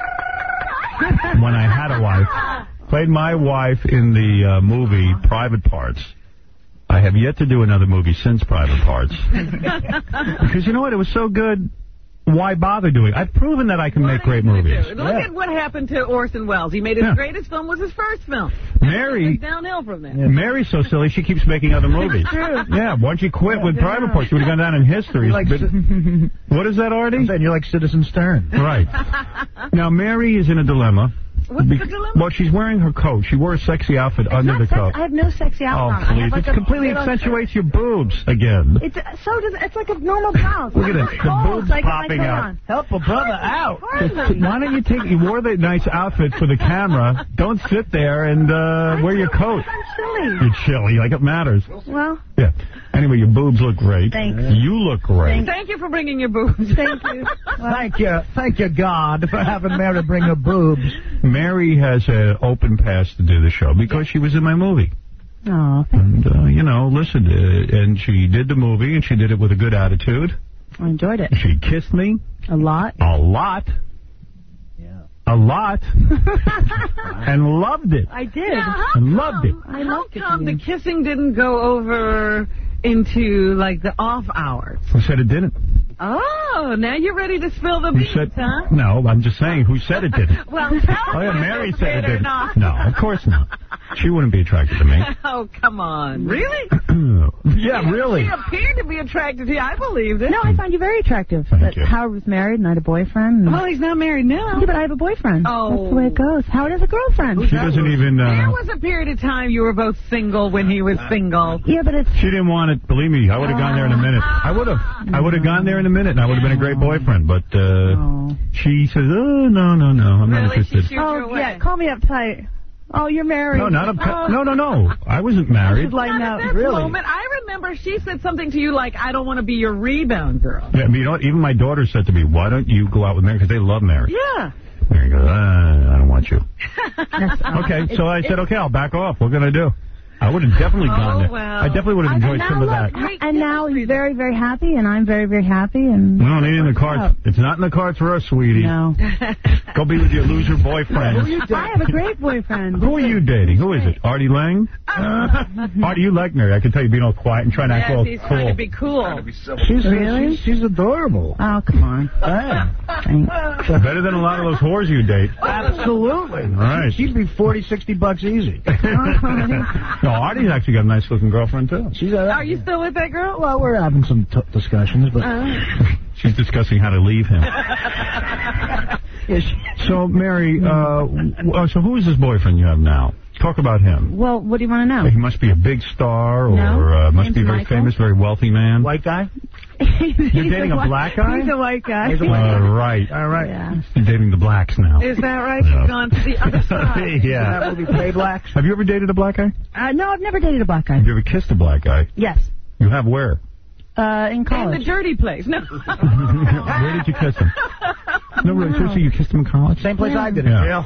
when I had a wife. Played my wife in the uh, movie Private Parts. I have yet to do another movie since Private Parts. Because you know what? It was so good. Why bother doing it? I've proven that I can What make are you great gonna movies. do? Look Yeah. at what happened to Orson Welles. He made his Yeah. greatest film was his first film. Mary, It's downhill from there. Mary's so silly, she keeps making other movies. True. Yeah, why don't you quit with Private Parts? You would have gone down in history. Like, But- what is that, Artie? I'm saying you're like Citizen Stern. Right. Now, Mary is in a dilemma. What's Be- the dilemma? Well, she's wearing her coat. She wore a sexy outfit under Not the sex- coat. I have no sexy Oh, outfit on. I please. have like It a completely little- accentuates your boobs again. It's so does it's like a normal blouse. Look at I'm it. not The cold, boobs so I got my popping coat out. on. Help a brother out. Hardly. Why don't you take, you wore the nice outfit for the camera. Don't sit there and uh, wear your coat. I'm chilly. You're chilly, like it matters. Well, Yeah. Anyway, your boobs look great. Thanks. You look great. Thank you for bringing your boobs. thank you. Well, Thank you. Thank you, God, for having Mary bring her boobs. Mary has an open pass to do the show because she was in my movie. oh, And, uh, you know, listen, uh, and she did the movie, and she did it with a good attitude. I enjoyed it She kissed me a lot. a lot. A lot. And loved it. I did. Yeah, how And loved it. come- I How love come the kissing. kissing didn't go over into, like, the off hours? Who said it didn't? Oh, now you're ready to spill the Who beans, said? huh? No, I'm just saying. Who said it didn't? Well, tell Oh yeah, me Mary if said it or didn't. not. No, of course not. She wouldn't be attracted to me. Oh, come on. Really? Yeah, really. She appeared to be attracted to you. I believed it. No, I find you very attractive. Thank But you. Howard was married and I had a boyfriend. and- Well, he's not married now. Yeah, but I have a boyfriend. Oh. That's the way it goes. Howard has a girlfriend. She doesn't even. There Uh, was a period of time you were both single when he was single. Yeah, but it's she didn't want it. Believe me, I would have gone there in a minute. I would have. I would have gone there in a minute, and I would have been a great boyfriend. But uh, Oh. she says, "Oh no, no, no, I'm not Really? She interested." shooed you oh away. yeah, call me uptight. Oh, you're married. No, not a. Oh. No, no, no. I wasn't married. should lighten Not up. at this Really? moment. I remember she said something to you like, I don't want to be your rebound girl. Yeah, I mean, you know what? Even my daughter said to me, "Why don't you go out with Mary?" Because they love Mary. Yeah. Mary goes, uh, "I don't want you." That's- Okay, so I said, "Okay, I'll back off. What can I do?" I would have definitely gone there. Oh, well. I definitely would have enjoyed and some of now that. look, and now he's very, very happy, and I'm very, very happy. And We don't need it in the cards. It's not in the cards for us, sweetie. No. Go be with your loser boyfriend. I have a great boyfriend. Who are you dating? Who is it? Artie Lang? Uh, Artie, you like Mary. I can tell you being all quiet and trying to act Yes, all he's cool. trying to be cool. She's, Really? she's, she's adorable. Oh, come on. Hey. Better than a lot of those whores you date. Absolutely. All right. She'd be forty, sixty bucks easy. No, Artie's actually got a nice-looking girlfriend, too. She's a, Are you still with that girl? Well, we're having some t discussions, but... She's discussing how to leave him. Yeah, she, So, Mary, uh, w- uh, so who is this boyfriend you have now? Talk about him. Well, what do you want to know? He must be a big star, or No, uh, must name's be a very Michael. famous, very wealthy man. white guy? You're dating a white- black guy? He's a white guy. He's a white All right. All right. Yeah. You're dating the blacks now. Is that right? Yeah. You've gone to the other side. Yeah. That movie, Play Blacks? Have you ever dated a black guy? Uh, no, I've never dated a black guy. Have you ever kissed a black guy? Yes. You have where? Uh, in In college. the dirty place. No. Where did you kiss him? No, really, seriously, you kissed him in college? Same place Yeah. I did Yeah.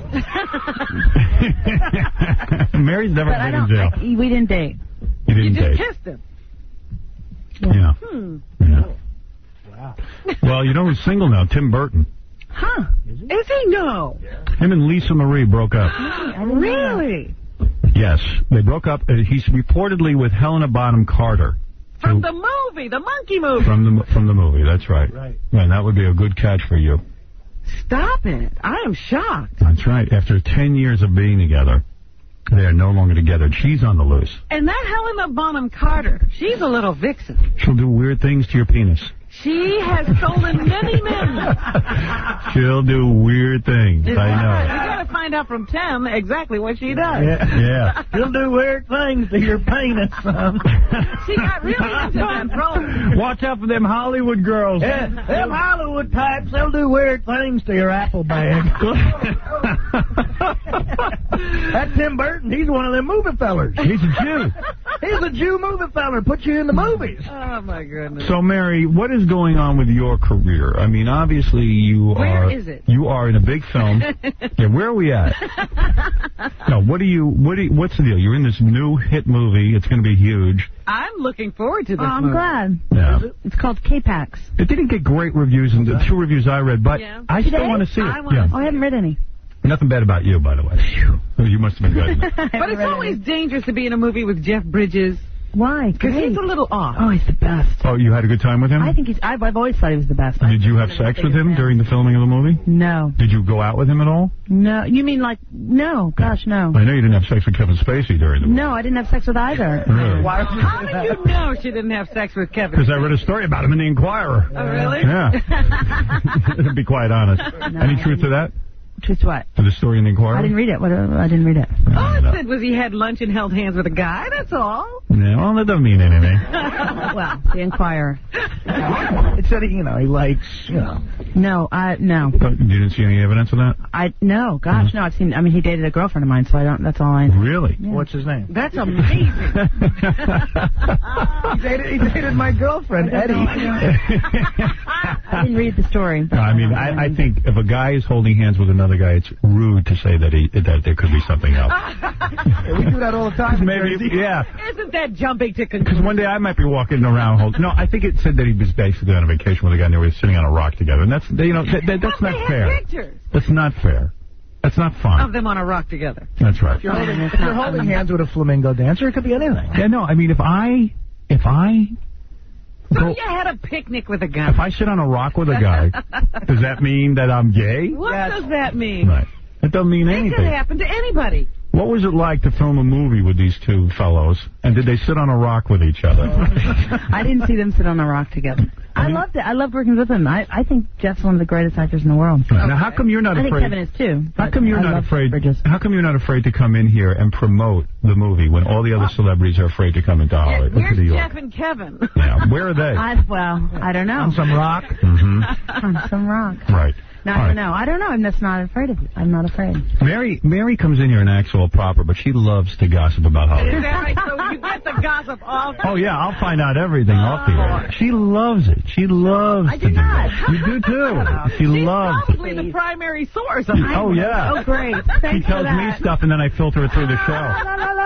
in jail. Mary's never But I been in don't. jail. I, we didn't date. You You didn't just date. kissed him. Yeah. Hmm. yeah. Wow. Well, you know who's single now? Tim Burton. Huh. Is he? No. Him and Lisa Marie broke up. Really? Yes, they broke up. Uh, he's reportedly with Helena Bonham Carter. From who- the movie, the monkey movie. From the from the movie, that's right. Right. And that would be a good catch for you. Stop it. I am shocked. That's right. After ten years of being together, they are no longer together. She's on the loose. And that Helena Bonham Carter, she's a little vixen. She'll do weird things to your penis. She has stolen many men. She'll do weird things. Is I that right? know. We got to find out from Tim exactly what she does. Yeah. You'll do weird things to your penis, son. She got really into that role. Watch out for them Hollywood girls. Yeah, them Hollywood types, they'll do weird things to your apple bag. That Tim Burton, he's one of them movie fellers. He's a Jew. He's a Jew movie feller, put you in the movies. Oh, my goodness. So, Mary, what is going on with your career? I mean, obviously you Where are. is it? You are in a big film. Yeah, where are we at? No, what do you? What do you, What's the deal? You're in this new hit movie. It's going to be huge. I'm looking forward to this Oh, I'm movie. glad. Yeah. It's called K-Pax. It didn't get great reviews in the two reviews I read, but Yeah. I Today? still want to see it. I wanna Yeah. Oh, I haven't read any. Nothing bad about you, by the way. Oh, you must have been good. But it's always dangerous to be in a movie with Jeff Bridges. Why? Because Great. he's a little off. Oh, he's the best. Oh, you had a good time with him? I think he's. I've, I've always thought he was the best. Did you have sex with him during the filming of the movie? No. Did you go out with him at all? No. You mean like no? Gosh, no. I know you didn't have sex with Kevin Spacey during the movie. No, I didn't have sex with either. Really? How did you know she didn't have sex with Kevin? Because I read a story about him in the Inquirer. Oh, really? Yeah. To be quite honest. No. Any truth to that? Truth to what? To the story in the Inquirer? I didn't read it. What? Uh, I didn't read it. All it said was he had lunch and held hands with a guy. That's all. Yeah, well, that doesn't mean anything. Well, the Inquirer. It said, you know, he likes, you know. No, I no. But you didn't see any evidence of that? I no. Gosh, no. I've seen. I mean, he dated a girlfriend of mine, so I don't. That's all I. Really? Yeah. What's his name? That's amazing. he, dated, he dated my girlfriend, Eddie. I didn't read the story. No, I mean, I, I think if a guy is holding hands with another guy, it's rude to say that he that there could be something else. We do that all the time. in Maybe, Jersey. yeah. Isn't that jumping to Because conclusions? one day I might be walking around holding... No, I think it said that he was basically on a vacation with a guy and they were sitting on a rock together. And that's, you know, that, that, that's But not they fair. have pictures That's not fair. That's not fun. of them on a rock together. That's right. If you're holding, if you're holding hands with a flamingo dancer, it could be anything. Yeah, no, I mean, if I... If I... So Go, you had a picnic with a guy. if I sit on a rock with a guy, does that mean that I'm gay? What Yes. does that mean? Right. It doesn't mean It could anything. happen to anybody. What was it like to film a movie with these two fellows? And did they sit on a rock with each other? I didn't see them sit on a rock together. I loved it. I loved working with him. I, I think Jeff's one of the greatest actors in the world. Now, how come you're not I think afraid? Kevin is too. How but come you're I not love afraid? Bridges. How come you're not afraid to come in here and promote the movie when all the other celebrities are afraid to come into Hollywood? Where's to New York? Jeff and Kevin? Yeah, where are they? I, well, I don't know. On some rock. Mm-hmm. On some rock. Right. No, All I right. don't know. I don't know. I'm just not afraid of it. I'm not afraid. Mary, Mary comes in here and acts all proper, but she loves to gossip about Is Hollywood. that right? So you get the gossip off? Oh yeah, I'll find out everything off the air. She loves it. She loves I to do do not. that. You do too. She She's loves it. probably the primary source. Oh yeah. Oh, great. She Thanks tells for me that. stuff and then I filter it through the show. La, la, la, la, la.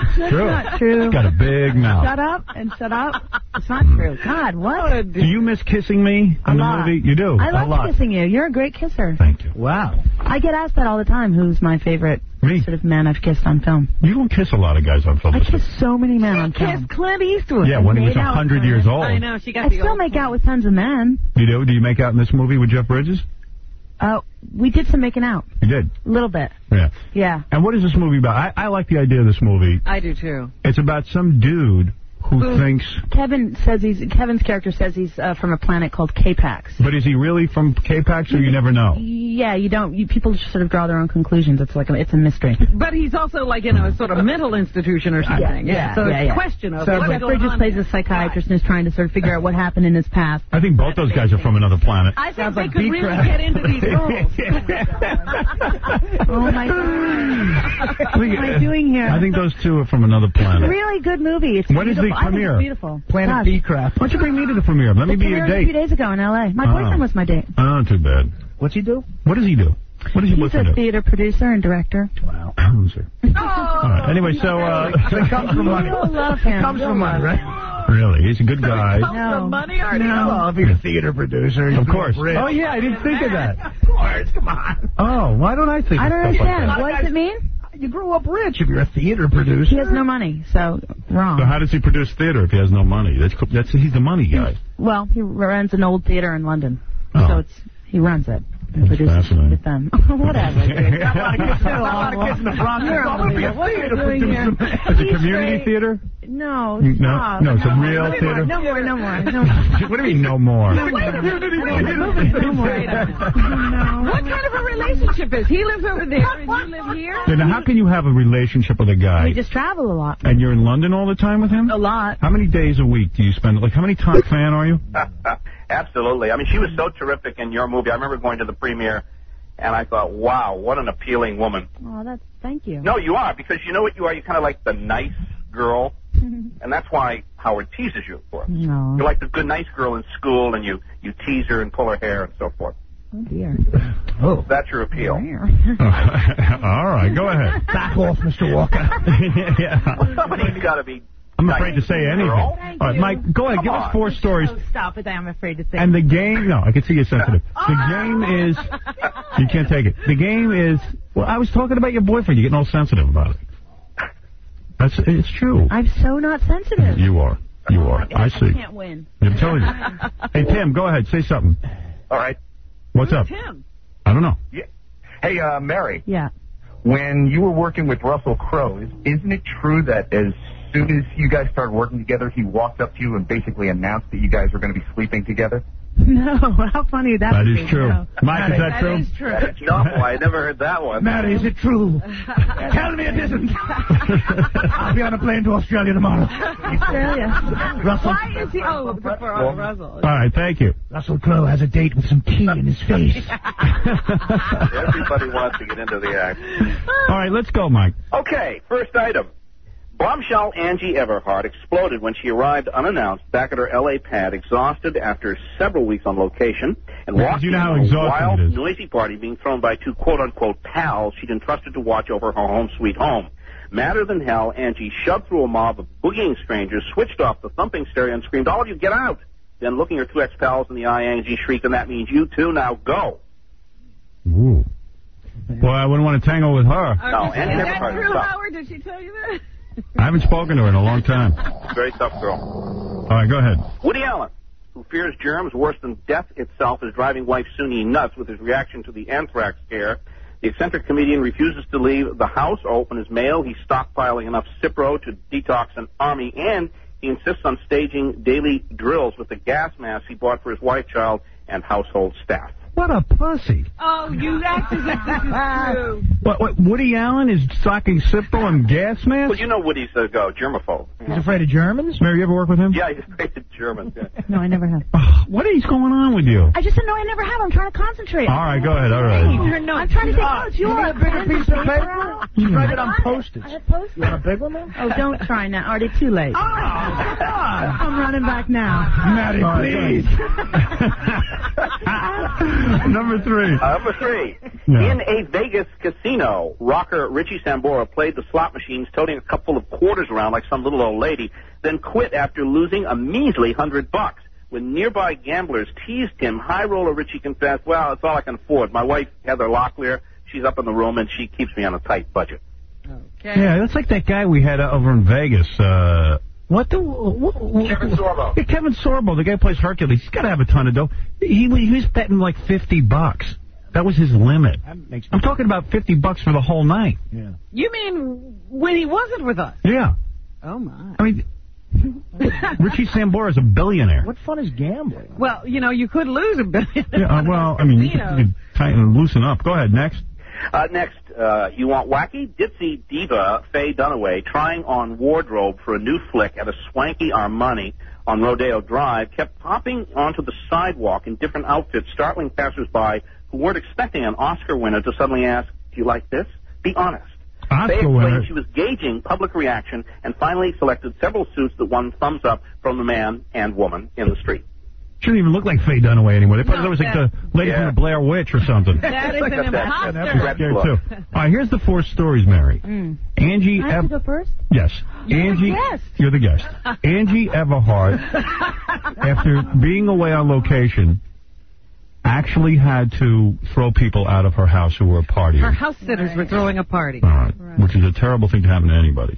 That's True. not true. He's got a big mouth. Shut up and shut up. It's not true. God, what? Do you miss kissing me A in the lot. movie? You do? I a love lot. kissing you. You're a great kisser. Thank you. Wow. I get asked that all the time. Who's my favorite Me. sort of man I've kissed on film? You don't kiss a lot of guys on film. I kiss so many men on film. Kissed Clint Eastwood. Yeah, when he was Made out one hundred with years her. old. I know, she got I the still old make one. out with tons of men. You do? Do you make out in this movie with Jeff Bridges? Uh, we did some making out. You did? A little bit. Yeah. Yeah. And what is this movie about? I, I like the idea of this movie. I do, too. It's about some dude who Who- thinks... Kevin says he's Kevin's character says he's uh, from a planet called K-Pax. But is he really from K-Pax, or you never know? Yeah, you don't. You, people just sort of draw their own conclusions. It's like a, it's a mystery. But he's also like in a sort of mental institution or something. Yeah, So yeah, it's yeah. a question of So what's Jeff going Bridges on plays here. a psychiatrist and is trying to sort of figure out what happened in his past. I think both those guys are from another planet. I think Sounds they like could beef really crap. get into these roles. Oh my God! I What am I doing here? I think those two are from another planet. Really good movie. It's When is the beautiful. I think premiere? It's beautiful. Planet Gosh. B crap. Why don't you bring me to the premiere? Let me It be your premiered a few date. days ago in L A. My Oh. boyfriend was my date. Oh, too bad. What's he do? What does he do? What does he He's listen a to? theater producer and director. Wow. Oh, sir. Oh, All right. Anyway, so... Uh, It comes from money. You'll love him. It comes You'll from money, love right? really, he's a good guy. No. the money or No. Well, if you're a theater producer, Of course. Rich. Oh, yeah, I didn't think of that. Of course, come on. Oh, why don't I think I of don't stuff like understand. that? What does it mean? You grew up rich if you're a theater producer. He has no money, so wrong. So how does he produce theater if he has no money? That's that's he's the money guy. Well, he runs an old theater in London, Oh. so it's he runs it. And That's produces fascinating. with them. Whatever. dude. Got a lot of kids, got a lot of kids in the Bronx. You're Oh, we'll be a unbelievable. What are you theater doing here? producer. It's a He's community great. theater? No, No, stop. no, it's a no, real no more, theater? No more, no more, no more. What do you mean, no more? No more. No more. No. what kind of a relationship is he lives over there and you live here? Then how can you have a relationship with a guy We just travel a lot. and you're in London all the time with him? A lot. How many days a week do you spend? Like, how many times fan are you? Absolutely. I mean, she was so terrific in your movie. I remember going to the premiere, and I thought, wow, what an appealing woman. Oh, that's thank you. No, you are, because you know what you are? You're kind of like the nice girl, and that's why Howard teases you, of course. No. You're like the good, nice girl in school, and you, you tease her and pull her hair and so forth. Oh dear. Oh. That's your appeal. All right, go ahead. Back off, Mister Walker. yeah. Somebody's got to be... I'm afraid to say anything. All right, Mike, go ahead. Come Give on. us four stories. Oh, stop it. I'm afraid to say. And the game, no, I can see you're sensitive. The game is, you can't take it. The game is, well, I was talking about your boyfriend. You're getting all sensitive about it. That's, it's true. I'm so not sensitive. You are. You are. I see. I can't win. I'm telling you. Hey, Tim, go ahead. Say something. All right. What's up? Tim. I don't know. Yeah. Hey, uh, Mary. Yeah. When you were working with Russell Crowe, is, isn't it true that as soon as you guys started working together, he walked up to you and basically announced that you guys were going to be sleeping together? No, how funny that That would is be. true. No. Mike, is that, true? That is true. That's novel. I never heard that one. Matty, is it true? Tell me it isn't. I'll be on a plane to Australia tomorrow. Australia. Russell, Why is he? Oh, for uh, Russell. All right, thank you. Russell Crowe has a date with some tea in his face. Everybody wants to get into the act. All right, let's go, Mike. Okay, first item. Bombshell Angie Everhart exploded when she arrived unannounced back at her L A pad, exhausted after several weeks on location, and Yeah, 'cause walked you know how into a exhausting wild, it is. noisy party being thrown by two quote-unquote pals she'd entrusted to watch over her home sweet home. Madder than hell, Angie shoved through a mob of boogieing strangers, switched off the thumping stereo, and screamed, "All of you, get out!" Then, looking her two ex-pals in the eye, Angie shrieked, "And that means you too, now go!" Ooh. Boy, I wouldn't want to tangle with her. No, is Angie that Everhart true, is tough. Howard? Did she tell you that? I haven't spoken to her in a long time. Very tough girl. All right, go ahead. Woody Allen, who fears germs worse than death itself, is driving wife Suni nuts with his reaction to the anthrax scare. The eccentric comedian refuses to leave the house or open his mail. He's stockpiling enough Cipro to detox an army, and he insists on staging daily drills with the gas mask he bought for his wife, child, and household staff. What a pussy. Oh, you act as if this is true. What, what, Woody Allen is stocking Cipro and gas masks? Well, you know Woody's a go, germaphobe. He's afraid of Germans? Mary, you ever work with him? Yeah, he's afraid of Germans. Yeah. No, I never have. Oh, what is going on with you? I just said no, I never have. I'm trying to concentrate. All right, go ahead, all right. I'm trying to take notes. You are a bigger piece of paper. You write it on post-its. I have post-its. You want a big one, man? Oh, don't try now. Already too late. Oh, God. I'm running back now. Matty, please. Number three. Uh, number three. No. In a Vegas casino, rocker Richie Sambora played the slot machines, toting a cup full of quarters around like some little old lady, then quit after losing a measly hundred bucks. When nearby gamblers teased him, high roller Richie confessed, well, it's all I can afford. My wife, Heather Locklear, she's up in the room, and she keeps me on a tight budget. Okay. Yeah, that's like that guy we had uh, over in Vegas. Uh, what the... What, what, Kevin Sorbo. Yeah, Kevin Sorbo, the guy who plays Hercules. He's got to have a ton of dough. He, he was betting like fifty bucks. That was his limit. I'm talking about fifty bucks for the whole night. Yeah. You mean when he wasn't with us? Yeah. Oh, my. I mean... Richie Sambora is a billionaire. What fun is gambling? Well, you know, you could lose a billion. Yeah, uh, well, I mean, you could, you could tighten and loosen up. Go ahead, next. Uh, next, uh, you want wacky? Ditzy diva Faye Dunaway, trying on wardrobe for a new flick at a swanky Armani on Rodeo Drive, kept popping onto the sidewalk in different outfits, startling passersby who weren't expecting an Oscar winner to suddenly ask, do you like this? Be honest. Oscar Faye explained winner. she was gauging public reaction and finally selected several suits that won thumbs up from the man and woman in the street. She didn't even look like Faye Dunaway anymore. They thought No, it was like that- the lady yeah. from the Blair Witch or something. That is Like an a bad- imposter. an epic Scared look. too. All right, here's the four stories, Mary. Mm. Angie I have Ev- to go first? Yes. You're the Angie, guest. You're the guest. Angie Everhart, after being away on location, actually had to throw people out of her house who were partying. Her house sitters were throwing a party. All right, which is a terrible thing to happen to anybody.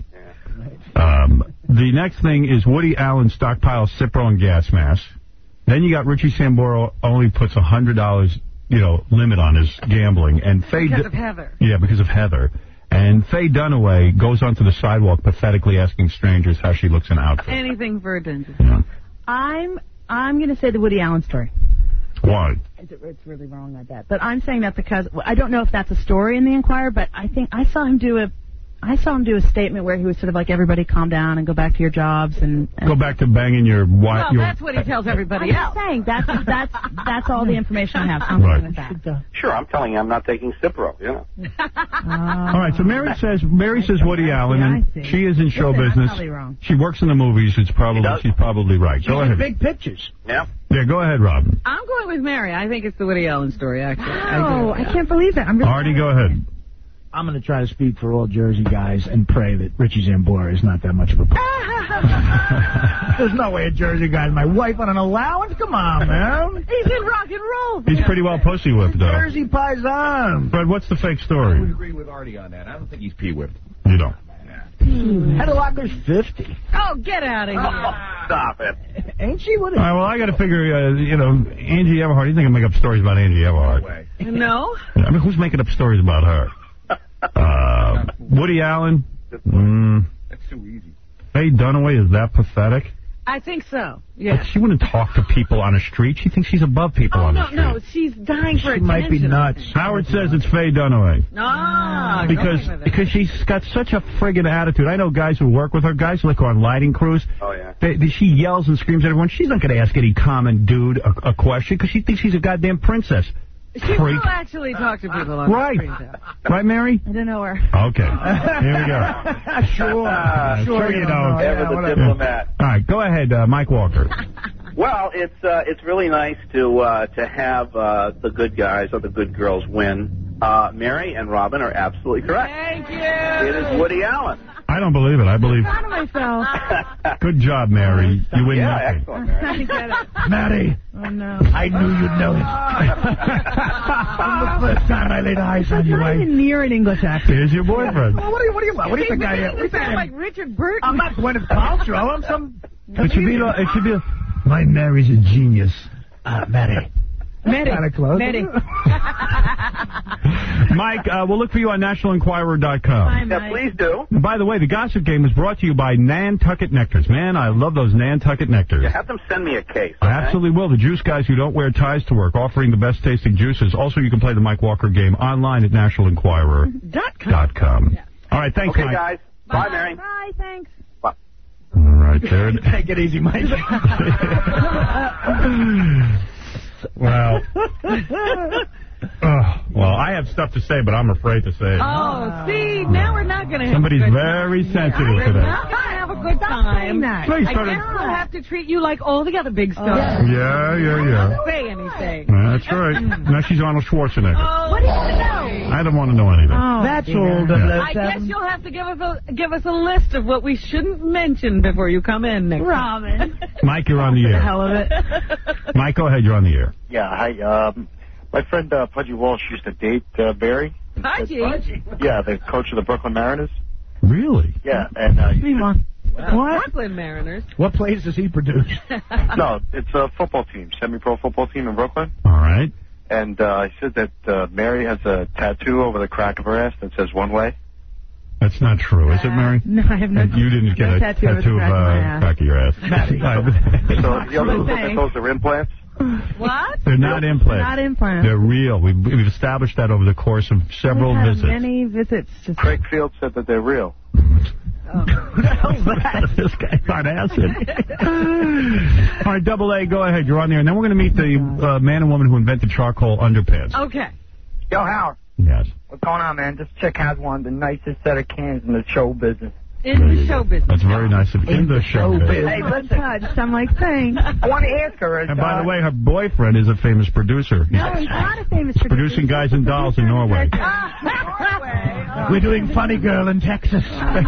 Um, the next thing is Woody Allen stockpiles Cipro and gas masks. Then you got Richie Sambora only puts a hundred dollars, you know, limit on his gambling, and Faye Because D- of Heather. Yeah, because of Heather. And Faye Dunaway goes onto the sidewalk pathetically asking strangers how she looks in outfits. Anything for attention. Yeah. I'm I'm going to say the Woody Allen story. Why? It's, it's really wrong like that. But I'm saying that because well, I don't know if that's a story in the Enquirer, but I think I saw him do a I saw him do a statement where he was sort of like, everybody calm down and go back to your jobs and, and Go back to banging your wife. Well, that's what he tells everybody I'm else. just saying that's that's that's all the information I have. So I'm Right. going with that. Sure, I'm telling you, I'm not taking Cipro, you know. All right, so Mary says Mary says Woody Allen, I and see. she is in show Listen, I'm business. probably wrong. She works in the movies. It's probably She does? she's probably right. Go ahead. Big pictures. Yeah. Yeah, go ahead, Robin. I'm going with Mary. I think it's the Woody Allen story, actually. Oh, I, do. I can't believe it. I'm really Artie, go ahead. I'm going to try to speak for all Jersey guys and pray that Richie Zambora is not that much of a... There's no way a Jersey guy and my wife on an allowance? Come on, man. He's in rock and roll. He's pretty well pussy whipped, though. Jersey Paisan. Fred, what's the fake I would story? agree with Artie on that. I don't think he's pee-whipped. You don't. Heather Locklear's fifty. Oh, get out of here. Stop it. Ain't she? What is All right, well, I got to figure, uh, you know, Angie Everhart. You think I make up stories about Angie Everhart? No way. No? I mean, who's making up stories about her? Uh, Woody Allen? Mm. That's too easy. Faye Dunaway, is that pathetic? I think so. Like, Yeah. she wouldn't talk to people on the street. She thinks she's above people Oh, on no, the street. no. She's dying for She attention. might be nuts. Howard says it's Faye Dunaway. Ah, Because going with it. because she's got such a friggin' attitude. I know guys who work with her, guys who like her on lighting crews. Oh, yeah. They, they, she yells and screams at everyone. She's not going to ask any common dude a, a question because she thinks she's a goddamn princess. She Freak. will actually talk to people on Right. the street, though. Right, Mary? I don't know where. Okay. Here we go. Sure. Sure you don't. Ever Yeah, the whatever. diplomat. All right, go ahead, uh, Mike Walker. Well, it's uh, it's really nice to uh, to have uh, the good guys or the good girls win. Uh, Mary and Robin are absolutely correct. Thank you. It is Woody Allen. I don't believe it. I believe. I'm proud of myself. Good job, Mary. You win Yeah, nothing. excellent, Mary. I get it. Maddie, Oh, no. I knew you'd know it. From the first time I laid eyes on It's you, not I... even near an English accent. Here's your boyfriend. Well, what do you, what do you, what do you think I am? You What do you think I sound am? like Richard Burton. I'm not Gwyneth Paltrow. I'm some... It should be. It should be. My Mary's a genius. Uh, Maddie. Medi. Kind of close. Medi. Mike, uh, we'll look for you on national enquirer dot com. Hi, Yeah, Mike. please do. By the way, the Gossip Game is brought to you by Nantucket Nectars. Man, I love those Nantucket Nectars. Yeah, have them send me a case. I Okay? absolutely will. The juice guys who don't wear ties to work, offering the best tasting juices. Also, you can play the Mike Walker game online at national enquirer Dot com. dot com. All right, thanks, Okay, Mike. guys. Bye, Mary. Bye, thanks. Bye. All right, there. it- Take it easy, Mike. Well, oh, well, I have stuff to say, but I'm afraid to say it. Oh, see, now we're not going to have Somebody's a good very sensitive We're today. not going to have a good time. that. Please I start guess it. we'll have to treat you like all the other big stars. Yeah, yeah, yeah. Don't say anything. That's right. Now she's Arnold Schwarzenegger. Oh, what do you know? I don't want to know anything. Oh, That's dear. all. Yeah. I guess you'll have to give us a give us a list of what we shouldn't mention before you come in next Robin. Mike, you're on the the air. hell of it. Mike, go ahead. You're on the air. Yeah, hi. Um, my friend uh, Pudgy Walsh used to date uh, Barry. Pudgy? Yeah, the coach of the Brooklyn Mariners. Really? Yeah, and uh, Meanwhile, What? Brooklyn Mariners. What plays does he produce? no, it's a football team, semi-pro football team in Brooklyn. All right. And uh, I said that uh, Mary has a tattoo over the crack of her ass that says one way. That's not true, is it, Mary? No, I have no. And you didn't get no a tattoo, tattoo, over the of crack of my uh, ass. crack of your ass. So the other look at those are implants. What? They're not implants. Not implants. They're real. We've, we've established that over the course of several We've had visits. many visits. Just Craig Field said that they're real. This guy's on acid. All right, Double A, go ahead. You're on there. And then we're going to meet the uh, man and woman who invented charcoal underpants. Okay. Yo, Howard. Yes. What's going on, man? This chick has one of the nicest set of cans in the show business. In the show business. That's very nice of you. In the show business. Hey, listen. touched. I'm like, thanks. I want to ask her. Is, And by uh, the way, her boyfriend is a famous producer. No, he's not a famous He's producing Guys and Dolls in Norway. We're doing Funny Girl in Texas.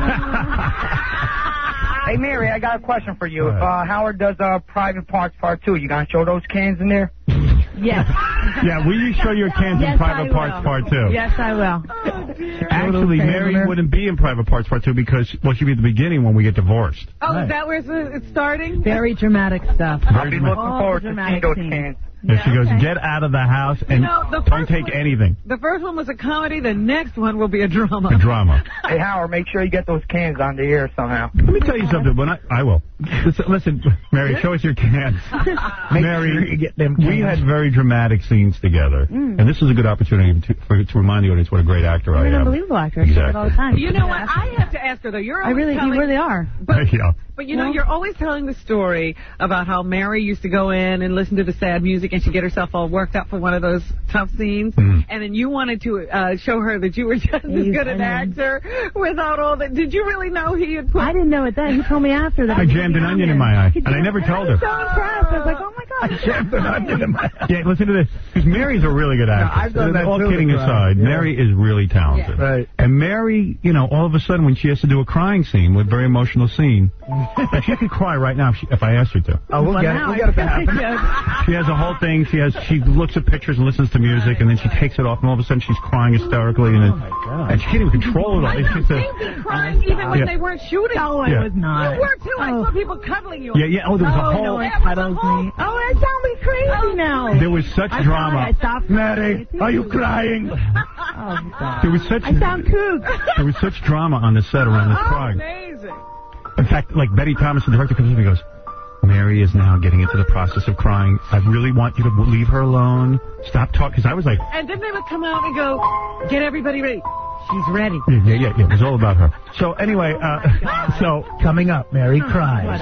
Hey, Mary, I got a question for you. If uh, Howard does uh, Private Parts Part two, you gonna show those cans in there? Yes. Yeah, will you show your cans yes, in Private I Parts will. Part two? Yes, I will. Actually, Mary wouldn't be in Private Parts Part two because, well, she'd be at the beginning when we get divorced. Oh, Right. is that where it's, it's starting? Very dramatic stuff. I'll be looking All forward the to dramatic seeing those scenes. cans. And she goes, okay. get out of the house and You know, the don't first take one- anything. The first one was a comedy. The next one will be a drama. A drama. Hey, Howard, make sure you get those cans on the air somehow. Let me tell you something. When I, I will. Listen, listen, Mary, show us your cans. Make Mary, sure you get them we cans. had very dramatic scenes together. Mm. And this is a good opportunity to, for, to remind the audience what a great actor You're I an am. unbelievable actor. I say that all the time. You know what? I have to ask her, though. You're I always really, you telling, really are. But, yeah. but, you know, Well- you're always telling the story about how Mary used to go in and listen to the sad music and she'd get herself all worked up for one of those tough scenes. Mm. And then you wanted to uh, show her that you were just as He's- good an I know. actor without all that. Did you really know he had put... I didn't know it then. He told me after that. I jammed an onion in my eye, and I never told I was her. so impressed. I was like, oh my God. I jammed an onion in my eye. Yeah, listen to this. Because Mary's a really good actress. I've done that All too, kidding to cry. aside, Yeah. Mary is really talented. Yeah. Right. And Mary, you know, all of a sudden when she has to do a crying scene, a very emotional scene, like she could cry right now if, she, if I asked her to. Oh, we'll Well, get it. now We'll I get it feel back. like, yeah. She has a whole thing. She has. She looks at pictures and listens to music, and then she takes it off, and all of a sudden she's crying hysterically, and, Oh, my God. and she can't even control it all. I It's know just a, things are crying even when Yeah. they weren't shooting. No, I Yeah. was not. You were, too. I saw people cuddling you. yeah, yeah. Oh, there was a Oh, whole. no, it There was a cuddles whole- me. Oh, I sound like crazy now. There was such I'm drama. sorry, I stopped. Mary, are you crying? Oh, God. There was such. I sound kook. There was such drama on the set around this Oh, crying. amazing. In fact, like Betty Thomas, the director, comes in and goes, Mary is now getting into the process of crying. I really want you to leave her alone. Stop talking. Because I was like, And then they would come out and go, get everybody ready. She's ready. yeah, yeah, yeah, yeah. It was all about her. So anyway, uh, so Coming up, Mary cries.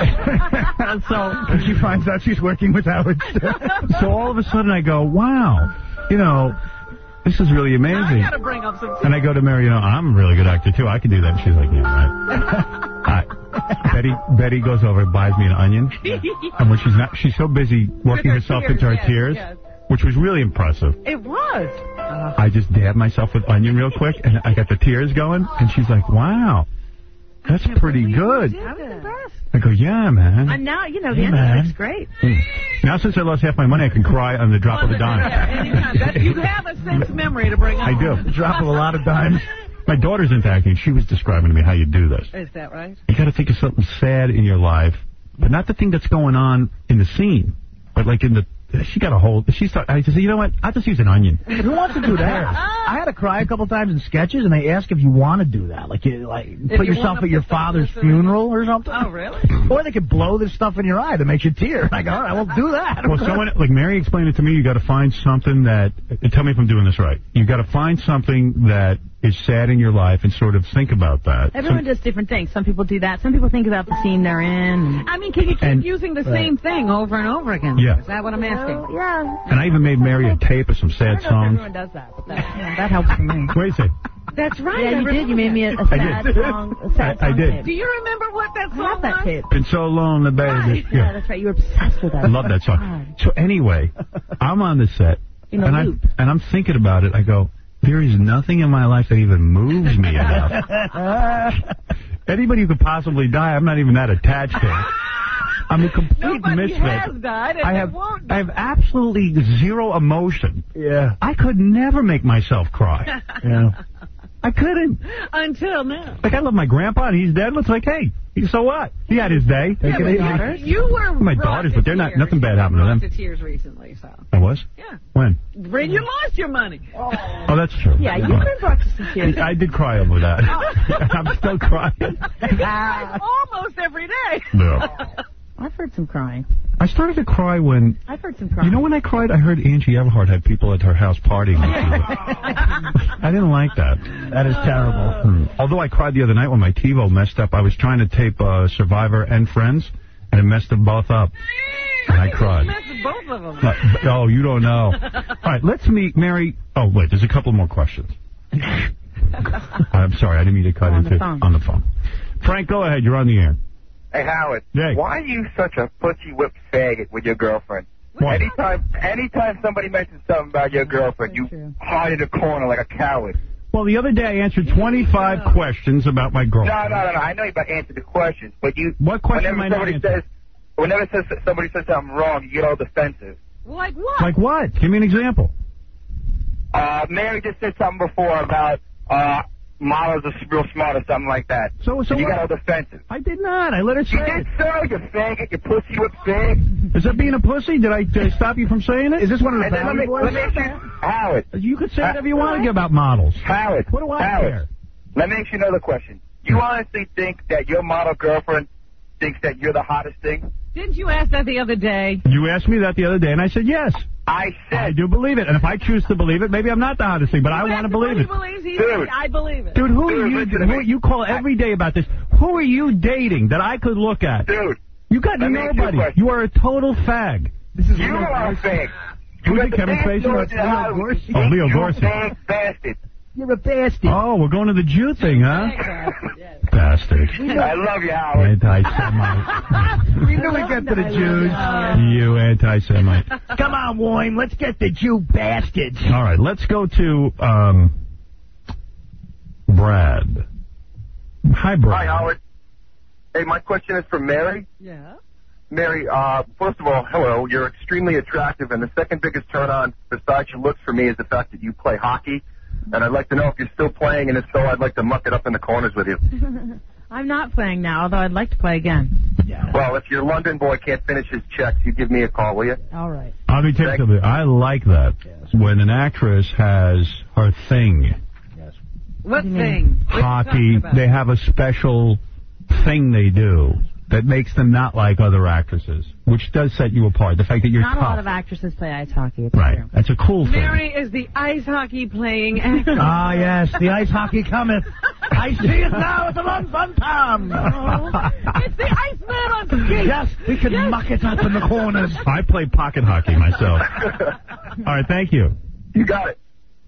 so And she finds out she's working with Howard Stern. so all of a sudden I go, wow, you know, this is really I amazing. got to bring up some... And I go to Mary, you know, I'm a really good actor too. I can do that. And she's like, yeah, right. uh, Betty Betty goes over and buys me an onion. And when she's not, she's so busy working her herself tears, into her yes, tears, yes. which was really impressive. It was. Uh, I just dabbed myself with onion real quick, and I got the tears going. And she's like, wow, that's pretty good. I was impressed. I go, yeah, man. And now, you know, the Yeah, end man. looks great. Mm. Now, since I lost half my money, I can cry on the drop of a yeah, dime. anytime. That, you have a sense memory to bring up. I do. Drop of a lot of dimes. My daughter's into acting. She was describing to me how you do this. Is that right? You got to think of something sad in your life, but not the thing that's going on in the scene, but like in the. She got a hold. She started. I just said, you know what? I'll just use an onion. Who wants to do that? I had to cry a couple times in sketches, and they ask if you want to do that. Like, you, like put you yourself wanna at your put father's something in- funeral or something. Oh, really? Or they could blow this stuff in your eye that makes you tear. I go, all right, well, do that. Well, someone like Mary explained it to me. You got to find something that. uh, Tell me if I'm doing this right. You got to find something that is sad in your life and sort of think about that. Everyone Some- does different things. Some people do that. Some people think about the scene they're in. I mean, can you keep And- using the Right. same thing over and over again? Yeah. Is that what I'm asking? Well, yeah. and I even made Mary a tape of some sad songs. Everyone does that, but that, you know, that helps for me. Wait a second. That's right. Yeah, I you did. You made me a, a I sad did. song. A sad I- I song did. tape. Do you remember what that I song have that was? tape. Been so lonely, baby. Right. Yeah, that's right. You were obsessed with that. I love that song. So anyway, I'm on the set, In a and I loop. and I'm thinking about it. I go, There is nothing in my life that even moves me enough. Anybody who could possibly die, I'm not even that attached to. I'm a complete Nobody misfit. has died, and I they have, won't I have absolutely zero emotion. Yeah. I could never make myself cry. Yeah. I couldn't. Until now. Like, I love my grandpa, and he's dead. It's like, hey, so what? He had his day. Yeah, Take it but easy. you were My brought daughters, to but they're not. tears. Nothing bad happened to Brought them. to tears recently, so. I was? Yeah. When? When you lost your money. Oh, Oh, that's true. Yeah, you've been brought to some tears. I did cry over that. I'm still crying. almost every day. No. I've heard some crying. I started to cry when... I've heard some crying. You know when I cried? I heard Angie Everhart had people at her house partying. I didn't like that. That is terrible. Hmm. Although I cried the other night when my TiVo messed up. I was trying to tape uh, Survivor and Friends, and it messed them both up. And I cried. That's both of them. But, oh, you don't know. All right, let's meet Mary. Oh, wait, there's a couple more questions. I'm sorry, I didn't mean to cut On into the phone. on the phone. Frank, go ahead. You're on the air. Hey, Howard. Hey. Why are you such a pussy whip faggot with your girlfriend? Why? Anytime anytime somebody mentions something about your girlfriend, you hide in the corner like a coward. Well, the other day I answered twenty-five questions about my No, girlfriend. no, no, no. I know you about to answer the questions, but you... What question am whenever I not somebody answering? says, Whenever says, somebody says something wrong, you get all defensive. Like what? Like what? Give me an example. Uh, Mary just said something before about uh, models are real smart or something like that. So, so and you what? got all defensive. I did not. I let her say You it. did so, you faggot, you pussy whip fag. Is that being a pussy? Did I, did I stop you from saying it? Is this one of the And then let Bowery me, boys? let me ask you, Howard. You could say whatever you want to about models. Howard. What do I Howard, care? let me ask you another question. You honestly think that your model girlfriend thinks that you're the hottest thing? Didn't you ask that the other day? You asked me that the other day, and I said yes. I said... I do believe it, and if I choose to believe it, maybe I'm not the hottest thing, but I want to believe He it. believes he Dude. I believe it. Dude, who are Dude, you? listen to Who, me. you call every day about this. Who are you dating that I could look at? Dude. You got let me ask you a nobody. question. You are a total fag. This is You are a fag. Who's got it, the Kevin best Spacey? noise in Leo Hollywood. Gorski? Oh, Leo You Gorski. fag bastard. You're a bastard. Oh, we're going to the Jew thing, huh? Bastard. I love you, Howard. Anti-Semite. We knew we'd get to the Jews. You anti-Semite. Come on, Wayne. Let's get the Jew bastards. All right, let's go to um, Brad. Hi, Brad. Hi, Howard. Hey, my question is for Mary. Yeah. Mary, uh, first of all, hello. You're extremely attractive, and the second biggest turn on besides your looks for me is the fact that you play hockey. And I'd like to know if you're still playing, and if so, I'd like to muck it up in the corners with you. I'm not playing now, although I'd like to play again. Well, if your London boy can't finish his checks, you give me a call, will you? All right. Let me tell you something. I like that. When an actress has her thing, What thing? What are you hockey, talking about? they have a special thing they do that makes them not like other actresses, which does set you apart. The fact that you're Not a tough. lot of actresses play ice hockey. It's Right. true. That's a cool thing. Mary is the ice hockey playing actress. Ah, yes, the ice hockey cometh. I see it now. It's a long fun time. It's the Iceman on skate. Yes, we can Yes. muck it up in the corners. I play pocket hockey myself. All right, thank you. You got it.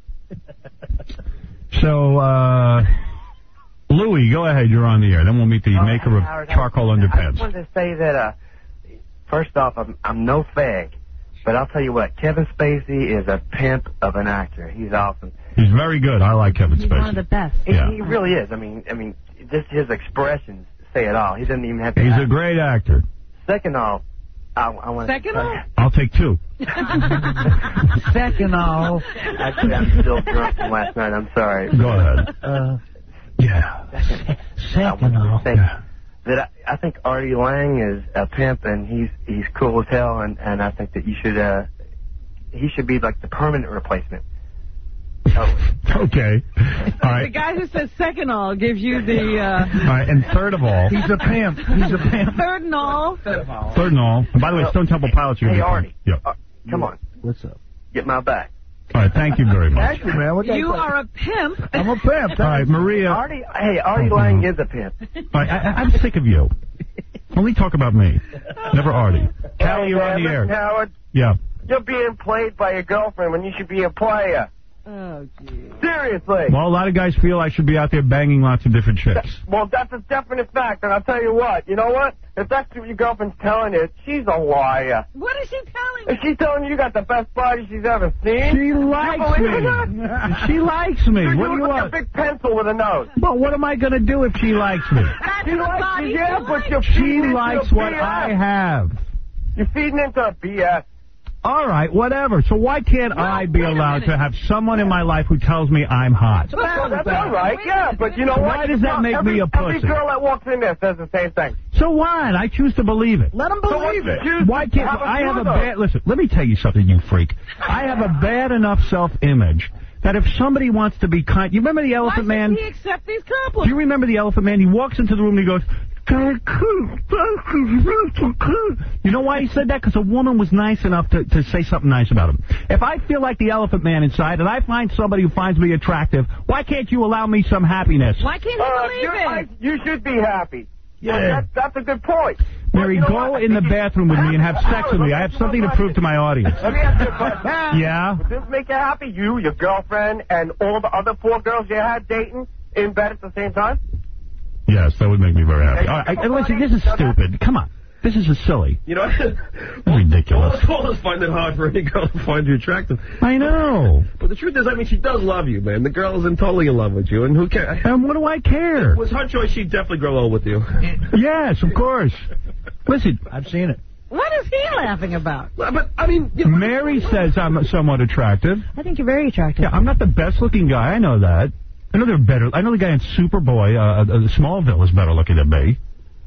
So, uh, Louie, go ahead. You're on the air. Then we'll meet the Oh, maker of Howard, charcoal I just underpants. wanted to say that, uh, first off, I'm, I'm no fag, but I'll tell you what, Kevin Spacey is a pimp of an actor. He's awesome. He's very good. I like Kevin He's one of Spacey. the best. He, Yeah. he really is. I mean, I mean, just his expressions say it all. He doesn't even have to. He's act. a great actor. Second off, I, I want Second to. off? I'll take two. Second all. Actually, I'm still drunk from last night. I'm sorry. Go ahead. Uh, Yeah. second all. Say that I, I think Artie Lang is a pimp, and he's he's cool as hell, and, and I think that you should uh he should be like the permanent replacement. Oh. Okay. All The right. guy who says second all gives you the uh, All right. And third of all, He's a pimp. He's a pimp. third and all. third and all. And by the way, Stone Temple Pilots are Hey, going to Artie. Yep. Uh, come on, What's up? get my back. All right. Thank you very much. Thank you, man. What You are a pimp. I'm a pimp. All right, Maria. All Artie, hey, Artie Lang is a pimp. right. I, I, I'm sick of you. Only talk about me. Never Artie. Callie, you're on the listen, air. Howard, Yeah. you're being played by your girlfriend when you should be a player. Oh, gee. Seriously. Well, a lot of guys feel I should be out there banging lots of different chicks. Well, that's a definite fact, and I'll tell you what. You know what? If that's what your girlfriend's telling you, she's a liar. What is she telling If she's telling you you got the best body she's ever seen, She you likes believe me. it? She likes me. Dude, What do you you look like want? a big pencil with a nose. But what am I going to do if she likes me? She likes you, yeah, but you're She feeding into likes a what B S. I have. You're feeding into a B S. All right, whatever. So why can't I be allowed to have someone in my life who tells me I'm hot? Well, that's all right, yeah, but you know what? Why does that make every, me a Every pussy? girl that walks in there says the same thing. So what? I choose to believe it. Let him So what's believe the it. choose? Why can't Have a I have a few of bad... Listen, let me tell you something, you freak. I have a bad enough self-image that if somebody wants to be kind... You remember the Elephant Why Man? should he accept these Do compliments? you remember the Elephant Man? He walks into the room and he goes... You know why he said that? Because a woman was nice enough to, to say something nice about him. If I feel like the Elephant Man inside and I find somebody who finds me attractive, why can't you allow me some happiness? Why can't he Uh, believe you're it? right. You should be happy. Yeah. That, that's a good point. Mary, you know go what? in the bathroom with me and have sex with me. I have something to prove to my audience. Let me ask you a question. Yeah? Would this make you happy? You, your girlfriend, and all the other four girls you had dating in bed at the same time? Yes, that would make me very happy. All right, I, listen, this is stupid. Come on. This is a silly. You know, Ridiculous. all of us find it hard for any girl to find you attractive. I know. But the truth is, I mean, she does love you, man. The girl is in totally in love with you, and who cares? And what do I care? It was her choice. She'd definitely grow old with you. Yes, of course. Listen, I've seen it. What is he laughing about? But, I mean... You know, Mary says I'm somewhat attractive. I think you're very attractive. Yeah, I'm not the best-looking guy. I know that. I know they're better. I know the guy in Superboy, uh, uh, Smallville, is better looking than me.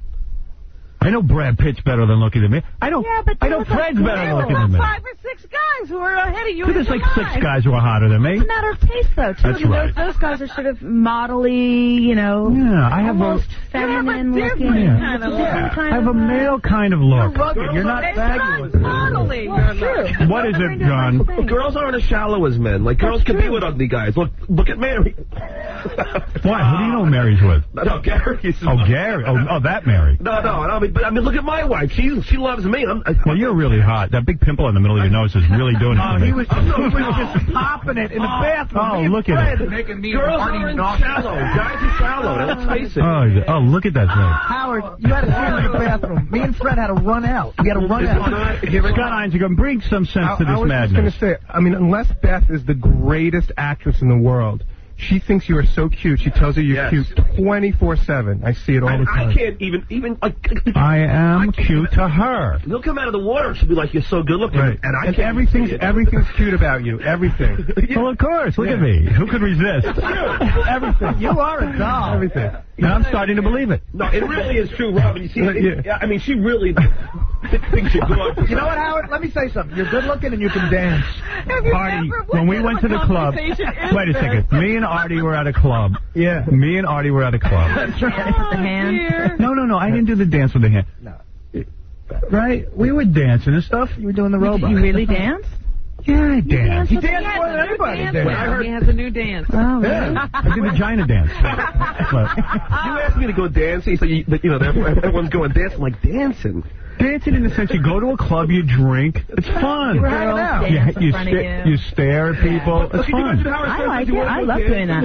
I know Brad Pitt's better than looking than me. I know. Yeah, but I know Fred's better than looking than about me. five or six guys who are ahead of you. There's in like your six life. guys who are hotter than me. It's a matter of taste, though, too. That's I mean, right. those, those guys are sort of modelly, you know, Yeah, I have almost a feminine You have a looking. different Yeah. kind of It's a different look. kind I have a of, uh, male kind of look. Rugged. You're not It's fabulous. not modeling. Well, true. What is it, John? Well, girls aren't as shallow as men. Like, girls can be with ugly guys. Look, look at Mary. What? Who do you know Mary's with? No, no, Gary. Oh, Gary. Oh, oh, that Mary. No, no, no. I mean, but I mean, look at my wife. She she loves me. I'm, I, Well, you're really hot. That big pimple in the middle of your nose is really doing it Oh, to me. he was just, he was just popping it in the bathroom. Oh, Me and look at Fred. it. Making me girls Artie aren't nauseous. shallow. Guys are shallow. Now, let's face it. Oh, oh, look at that thing. Howard, you had to see him in the bathroom. Me and Fred had to run out. We had to run out. Scott Einziger, bring some sense I, to this I was madness. just going to say, I mean, unless Beth is the greatest actress in the world, she thinks you are so cute. She tells you you're Yes. cute twenty-four seven. I see it all I, the time. I can't even, even, like... I am cute to her. You'll come out of the water and she'll be like, you're so good looking. Right. And I and can't everything's see it. everything's cute about you. Everything. Well, of course. Look Yeah. at me. Who could resist? Everything. You are a doll. Everything. And I'm starting to believe it. No, it really is true, Robin. You see, Yeah. yeah. I mean, she really thinks you're good. You know what, Howard? Let me say something. You're good looking and you can dance. Have you Artie, ever- when we went to the club, conversation is wait a this? second. Me and Artie were at a club. Yeah. Me and Artie were at a club. That's right. The hand. Dear. No, no, no. I didn't do the dance with the hand. No. Right? We were dancing and stuff. You were doing the robot. You really dance? Yeah, I danced. He He danced has more a than new anybody dance did. now. He has a new dance. Oh, really? Yeah. I did the vagina dance. But You asked me to go dancing, so you, you know, everyone's going dancing. Like, dancing? dancing in the sense you go to a club, you drink. It's fun. You were hanging out. You, Dance in you, front of sta- you. you stare at people. It's fun. I like it. I love doing that.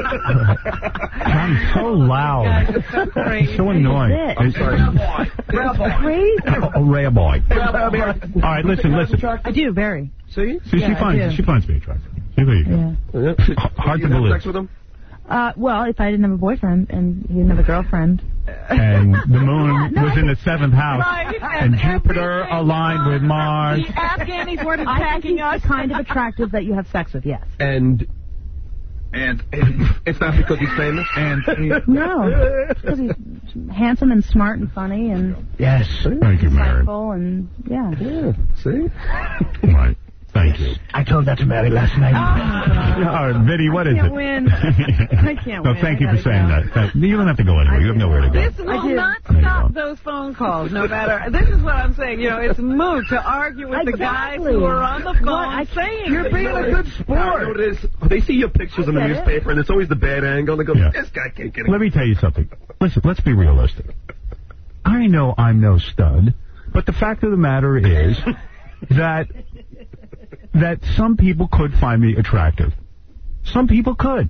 I'm so loud. It's so annoying. That's it. It's Crazy. a rare boy. All right, listen, listen. I do, very. See? See, Yeah, she I finds do. she finds me attractive. See, there you go. Yeah. H- Hard to You have believe. sex with him? Uh, well, if I didn't have a boyfriend and he didn't have a girlfriend. And the moon No, was in the seventh house, Right, and and Jupiter aligned with Mars. The Afghanis weren't I think attacking he's us. the kind of attractive that you have sex with, yes. And And it's not because he's famous? And No, because he's handsome and smart and funny and yes, thank you, Mary. insightful and, yeah. Yeah, see? Right. Thank you. I told that to Mary last night. All right, Vinny, what I is can't it? win. I can't no, win. thank I you for gotta saying go. that. Thank- you don't have to go anywhere. You have nowhere to go. This will not stop those phone calls, no matter. This is what I'm saying. You know, it's moot to argue with the guys Exactly. who are on the phone What? I- saying You're being a good You know sport. what it is? They see your pictures in the I get it. newspaper, and it's always the bad angle. They go, Yeah. this guy can't get it. Let me tell you something. Listen, let's be realistic. I know I'm no stud, but the fact of the matter is that that some people could find me attractive. Some people could.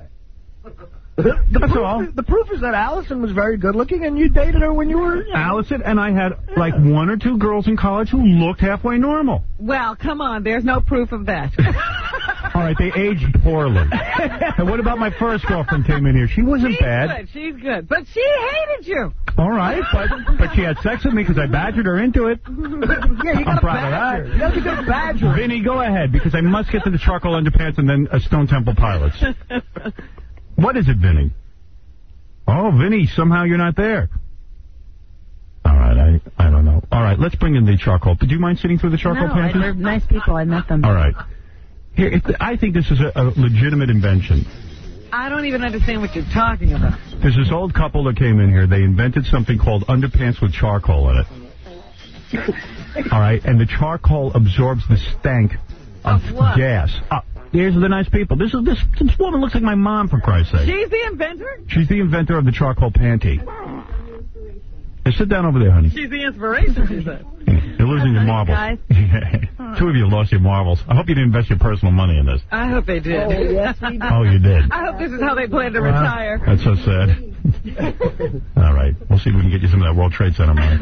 The, the, That's proof, all. the proof is that Allison was very good looking, and you dated her when you were... You know. Allison and I had like one or two girls in college who looked halfway normal. Well, come on. There's no proof of that. All right, they aged poorly. And what about my first girlfriend came in here? She wasn't She's bad. good. She's good. But she hated you. All right, but but she had sex with me because I badgered her into it. Yeah, you got I'm a proud badger. of that. You got a good badger. Vinny, go ahead, because I must get to the Charcoal Underpants and then uh, Stone Temple Pilots. What is it, Vinny? Oh, Vinny, somehow you're not there. All right, I I don't know. All right, let's bring in the charcoal. Do you mind sitting through the charcoal No, panties? they're nice people. I met them. All right. Here, if, I think this is a, a legitimate invention. I don't even understand what you're talking about. There's this old couple that came in here. They invented something called underpants with charcoal in it. All right, and the charcoal absorbs the stank of, Of what? gas. Uh, here's the nice people. This is this, this woman looks like my mom, for Christ's sake. She's the inventor? She's the inventor of the charcoal panty. Now, sit down over there, honey. She's the inspiration, she said. You're losing your marbles. guys. Two of you lost your marbles. I hope you didn't invest your personal money in this. I hope they did. Oh, yes, we did. Oh, you did. I hope this is how they plan to Wow. retire. That's so sad. All right. We'll see if we can get you some of that World Trade Center money.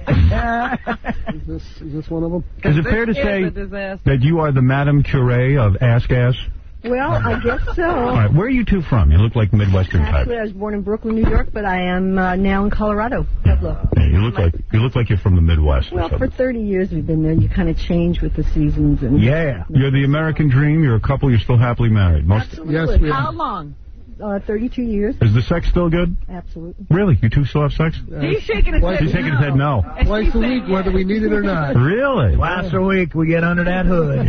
Is this, is this one of them? Is it fair to This is say a disaster. that you are the Madame Curie of Ask Ass? Well, I guess so. All right. Where are you two from? You look like Midwestern type. Actually, I was born in Brooklyn, New York, but I am uh, now in Colorado, Pueblo. Yeah, you look like you look like you're from the Midwest. or Well, for something. thirty years we've been there. You kind of change with the seasons. And Yeah. You're the American dream. You're a couple. You're still happily married. Most. Absolutely. How long? Uh, thirty-two years. Is the sex still good? Absolutely. Really? You two still have sex? He's shaking his head He's shaking his head no. Twice a week, whether we need it or not. Really? Twice a week we get under that hood.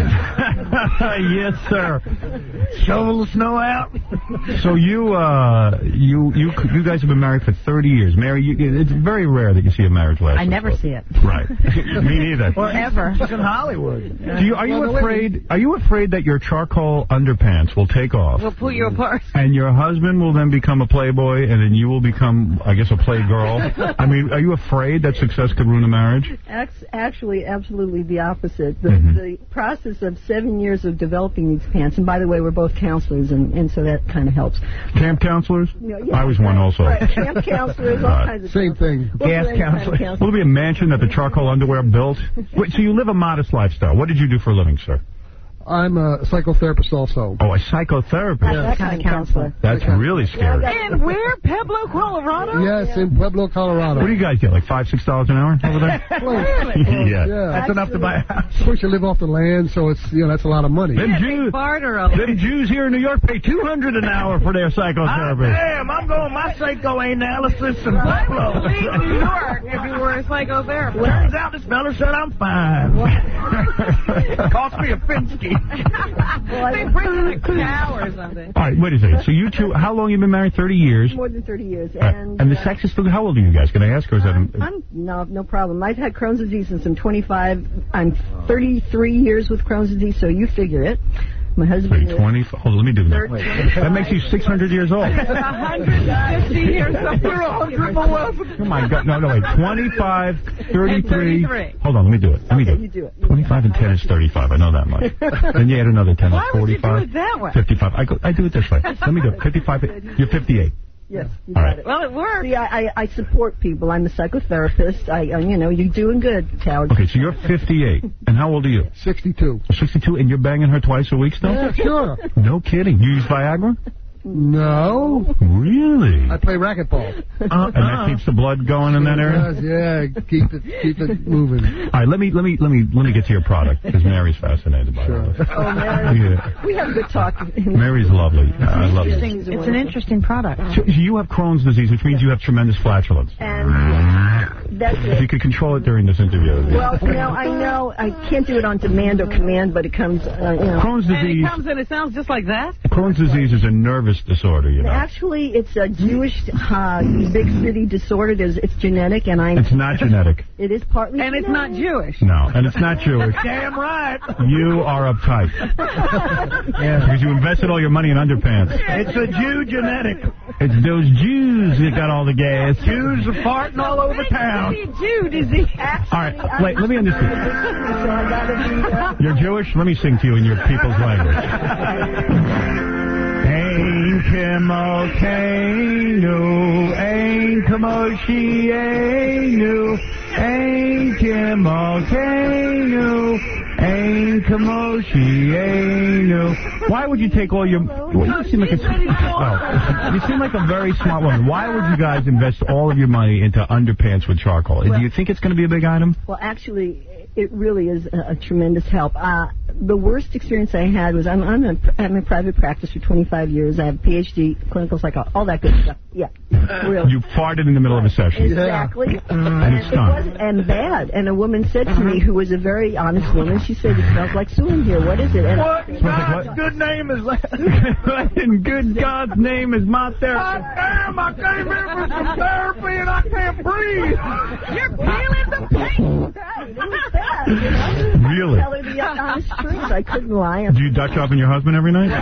Yes, sir. Shovel the snow out. So you, uh, you, you, you guys have been married for thirty years. Mary, you, it's very rare that you see a marriage last. I never see it. Right. Me neither. Or ever. She's in Hollywood. Do you, are you afraid? Are you afraid that your charcoal underpants will take off, We'll pull you apart. and your husband will then become a playboy, and then you will become, I guess, a playgirl? I mean, are you afraid that success could ruin a marriage? Act- Actually, absolutely the opposite. The, Mhm. the process of seven years of developing these pants, and by the way, we're both counselors, and, and so that kind of helps. Camp counselors? Yeah, yeah, I was one also. Right, camp counselors, all Right. kinds of Same thing. We'll Gas do any kind of counselor. counseling. Will there be a mansion that the charcoal underwear built? Wait, so you live a modest lifestyle. What did you do for a living, sir? I'm a psychotherapist also. Oh, a psychotherapist. That kind of counselor. That's really scary. And where? Pueblo, Colorado? Yes, in Pueblo, Colorado. What do you guys get, like five, six dollars an hour over there? Really? Yeah. Yeah. That's enough to buy a house. Of course, you live off the land, so it's, you know, that's a lot of money. Them Jews, Barter over. them Jews here in New York pay two hundred an hour for their Ah, psychotherapist. damn, I'm going my psychoanalysis and Why would Buffalo. you leave New York if you were a psychotherapist? Turns out this fella said I'm fine. Cost me a Finsky. They bring in a cow or something. All right, wait a second. So you two, how long you been married? thirty years. More than thirty years. All right. And, And the uh, sex is still. How old are you guys? Can I ask, or is that? I'm, I'm no, no problem. I've had Crohn's disease since I'm twenty-five. I'm thirty-three years with Crohn's disease, so you figure it. My husband is twenty. Hold on, let me do that. thirty-five. That makes you six hundred years old. one hundred fifty years old. You're a hundred below. Oh my God! No, no, wait. twenty-five, thirty-three. And thirty-three. Hold on, let me do it. Let me Okay, do you it. do it. twenty-five and ten is thirty-five. I know that much. Then you add another ten. Why That's would you do forty-five. it that way? fifty-five. I go. I do it this way. Let me do it. fifty-five. You're fifty-eight. Yes, you All got right. it. Well, it works. See, I, I, I support people. I'm a psychotherapist. I, uh, you know, you're doing good, Howard. Okay, so you're fifty-eight. And how old are you? sixty-two. sixty-two, and you're banging her twice a week still? Yeah, sure. No kidding. You use Viagra? No. Really? I play racquetball. Uh, and that keeps the blood going in that area? Yeah, keep it keep it moving. All right, let me let me let me let me get to your product because Mary's fascinated by Sure. it. Oh, Mary. Yeah. We have a good talk. Mary's lovely. Uh, I love it. Interesting. It's an interesting product. So you have Crohn's disease, which means you have tremendous flatulence. And that's If you it. could control it during this interview. Well, you know, I know I can't do it on demand or command, but it comes, uh, you know. Crohn's And it disease. comes and it sounds just like that? Crohn's disease is a nervous disorder, you know. Actually, it's a Jewish uh, big city disorder. It's, it's genetic, and I'm. It's not genetic. It is partly. And it's not Jewish. No, and it's not Jewish. Damn right. You are uptight. Yeah, because you invested all your money in underpants. It's a Jew genetic. It's those Jews that got all the gas. Jews are farting all over town. Jew disease. All right, wait, let me understand. So I gotta be, uh, You're Jewish? Let me sing to you in your people's language. Kimokainu, Ain't Kamoshi, Ainu, Ain't Kimokainu, Ain't Kamoshi, Ainu. Why would you take all your... Well, you seem like a, well, you seem like a very smart woman. Why would you guys invest all of your money into underpants with charcoal? Well, do you think it's going to be a big item? Well, actually, it really is a, a tremendous help. Uh, the worst experience I had was I'm, I'm, a, I'm in private practice for twenty-five years. I have a P H D, clinical psychology, all that good stuff. Yeah, really. You farted in the middle of a session. Exactly. And it It stunk. was, and bad. And a woman said to me, who was a very honest woman, she said, it smells like sewer in here. What is it? And What God's good name is that? In good God's name is my therapist. Damn, I came in for some therapy and I can't breathe. You're feeling the pain. Really? Tell her the honest truth. I couldn't lie. Do you Dutch oven your husband every night?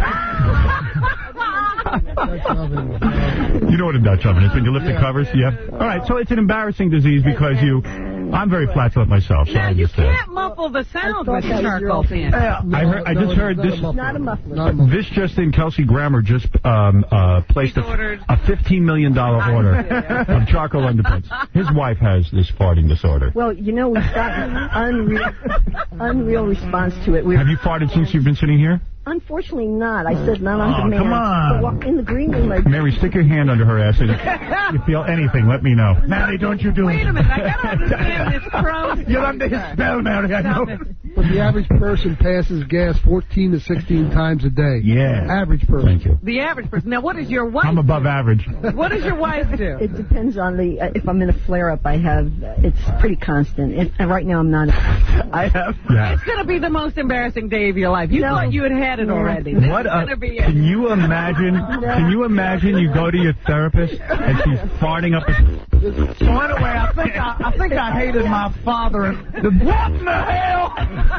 You know what a Dutch oven is when you lift the covers? Yeah. All right, so it's an embarrassing disease because you... I'm very flatulent myself, so Now, I you understand. can't muffle the sound I with thought that was charcoal your pants. I heard. I just heard this. Not a muffler. This just in, Kelsey Grammer just um, uh, placed a, a fifteen million dollars order of charcoal underpants. His wife has this farting disorder. Well, you know, we've gotten unreal, unreal response to it. We're, Have you farted since you've been sitting here? Unfortunately not. I said not on Oh, demand. come on. But walk in the green room, I Mary, stick your hand under her ass. And if you feel anything, let me know. Maddie, don't you do Wait it. a minute, I gotta understand this Crohn's. You're under his spell, Mary, I know. But the average person passes gas fourteen to sixteen times a day. Yeah. Average person. Thank you. The average person. Now, what does your wife I'm above average. What does your wife do? It depends on the. Uh, if I'm in a flare-up, I have. Uh, it's pretty constant. It, and right now, I'm not. I have. Yeah. It's going to be the most embarrassing day of your life. You No. thought you had had it Yeah. already. This What is a, going to be it. can you imagine? Can you imagine you go to your therapist and she's farting up a... So anyway, I think I, I think I hated my father. And the, what in the hell?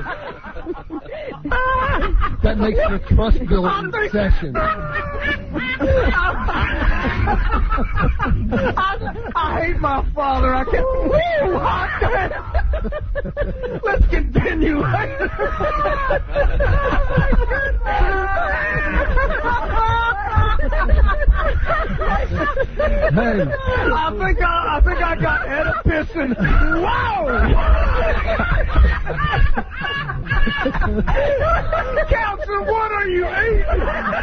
That makes it a trust building session. I, I hate my father. I can't. Woo, hot damn. Let's continue. Hey. I think I, I think I got Oedipus and wow. Counselor, what are you eating?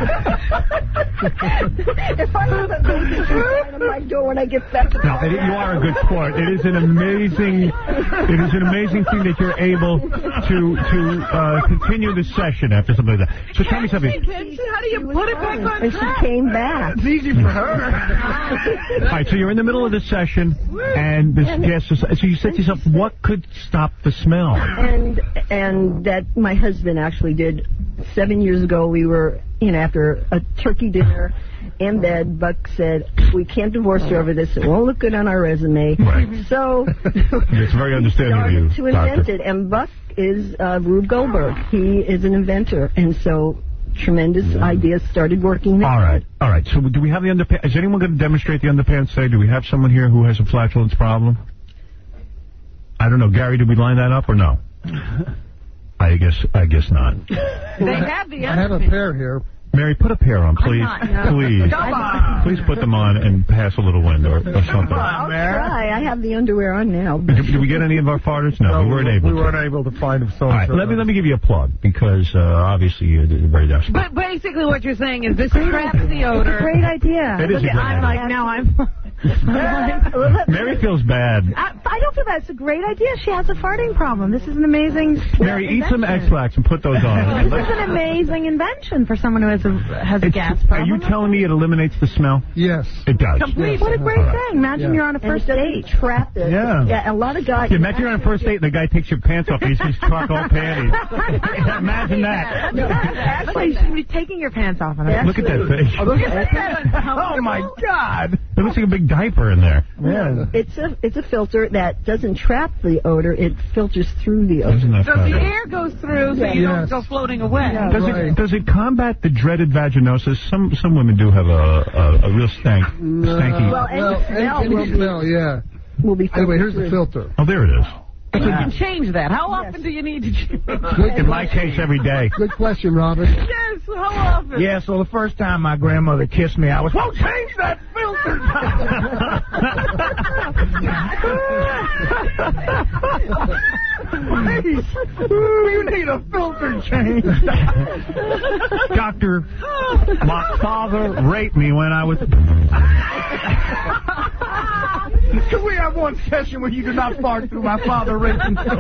If I have a baby right on my door when I get back to No, it, you are a good sport. It is an amazing, it is an amazing thing that you're able to to uh, continue the session after something like that. So tell me something. How do you put it back on And she track? came back. It's easy for her. All right, so you're in the middle of the session, and this gas is, so you said to yourself, what could stop the smell? And and that my husband actually did seven years ago. We were, you know, after a turkey dinner in bed. Buck said, "We can't divorce her over this. It won't look good on our resume." Right. So It's very understanding of you, started to invent Doctor. it. And Buck is uh, Rube Goldberg. He is an inventor, and so tremendous ideas started working. All right, all right. So do we have the underpants? Is anyone going to demonstrate the underpants today? Do we have someone here who has a flatulence problem? I don't know. Gary, did we line that up or no? I guess I guess not. They have the I have a pair here. Mary, put a pair on, please. not, no. Please. Come on. Please put them on and pass a little wind or, or something. I'll try. I have the underwear on now. Did, did we get any of our farters? No, we weren't able We to. weren't able to find him. So All right, let me let me give you a plug because uh, obviously you're very desperate. But basically what you're saying is this traps the odor. Great idea. It is a Look, great I'm idea. like, now I'm... Mary feels bad. I, I don't feel bad. It's a great idea. She has a farting problem. This is an amazing Mary, eat some invention. X-Lax and put those on. This is an amazing invention for someone who has a has a It's- gas Are problem. you telling me it eliminates the smell? Yes. It does. Complete. What a great All right. thing. Imagine Yeah. you're on a And first it doesn't date. trap it. Yeah. Yeah, a lot of guys. Yeah, imagine you're on a first date and the guy takes your pants off and he's just charcoal panties. Imagine that. No, Actually, you should be taking your pants off. On her. Look at that face. Oh, look at that. Oh, my God. It looks like a big diaper in there. No, it's a it's a filter that doesn't trap the odor. It filters through the odor. Isn't that So funny? the air goes through so you don't Yes. go floating away. Yeah. Does Right. it does it combat the dreaded vaginosis? Some some women do have a a, a real stank, stanky. Well, any Well, smell any will be- smell, yeah. Will be Anyway, filtered here's the through. filter. Oh, there it is. And you can change that. How often Yes. do you need to change? Good, In my case, every day. good question, Robin. Yes, how often? Yeah, so the first time my grandmother kissed me, I was, won't change that filter. Please, you need a filter change. Doctor, my father raped me when I was... Can we have one session where you do not fart through my father raping story?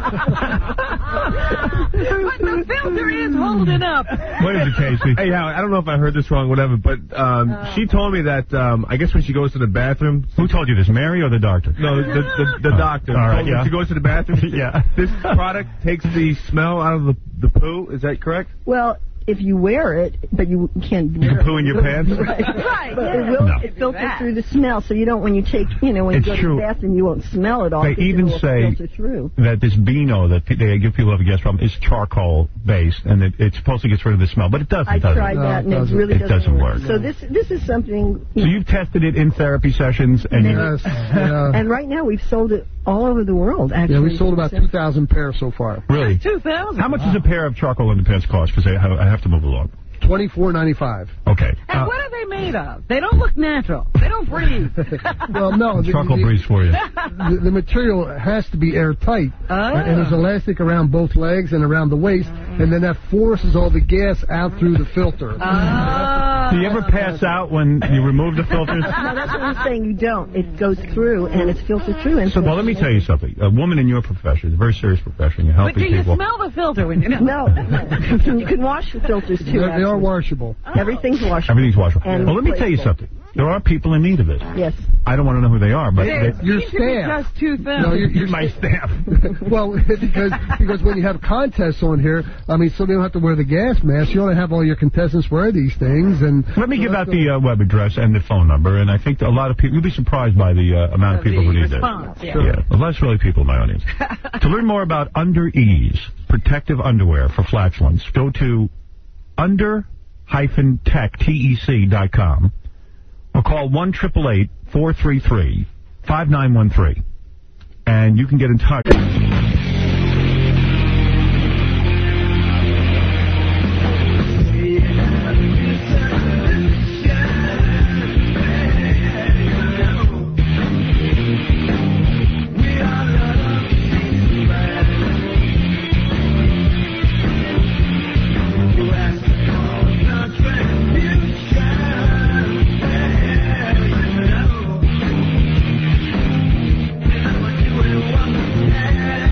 But the filter is holding up. What is it, Casey? Hey, Howard, I don't know if I heard this wrong, whatever, but um, Uh. she told me that, um, I guess when she goes to the bathroom... Who told you this, Mary or the doctor? No, the, the, the Oh, doctor. all right, Told me yeah. She goes to the bathroom. Yeah. This product takes the smell out of the, the poo. Is that correct? Well, if you wear it, but you can't You wear can poo in your pants? Right. Right, But yeah. it will No. it filter through the smell, so you don't, when you take, you know, when It's you go true. to the bathroom, you won't smell it all. They because it even will say filter through. that this Beano that they give people who have a gas problem is charcoal based, and it, it's supposed to get rid of the smell, but it doesn't. I does tried it? that, and it doesn't. really It doesn't, doesn't work. So this this is something. So you've tested it in therapy sessions, and you... Yes, yeah. And right now we've sold it all over the world. Actually, Yeah, we sold about two thousand pairs so far. Really? two thousand. How much does a pair of charcoal underpants cost? Because I, I have to move along. twenty-four ninety-five. Okay. And Uh, what are they made of? They don't look natural. They don't breathe. Well, no. The, charcoal the, breeze for you. The, the material has to be airtight. Oh. And there's elastic around both legs and around the waist, and then that forces all the gas out through the filter. Oh. Do you ever pass out when you remove the filters? No, that's what I'm saying. You don't. It goes through, and it's filtered through. And So, well, let me tell you something. A woman in your profession, a very serious profession, you're But helping do you people. smell the filter when you know? No, you can wash the filters too. They're, they are actually. washable. Everything's washable. Everything's washable. And Well, let me tell you replaceable. something. There are people in need of it. Yes. I don't want to know who they are, but There they- Your seems to be staff. just two thousand. No, your, your my staff. Well, because because when you have contests on here, I mean, so they don't have to wear the gas mask. You only have all your contestants wear these things, and Let me give out the uh, web address and the phone number, and I think a lot of people, you'll be surprised by the uh, amount of people who need response, that. yeah. Yeah, well, that's really people in my audience. To learn more about Under Ease, protective underwear for flatulence, go to under tech dot com or call one eight eight eight, four three three, five nine one three, and you can get in touch. Yeah.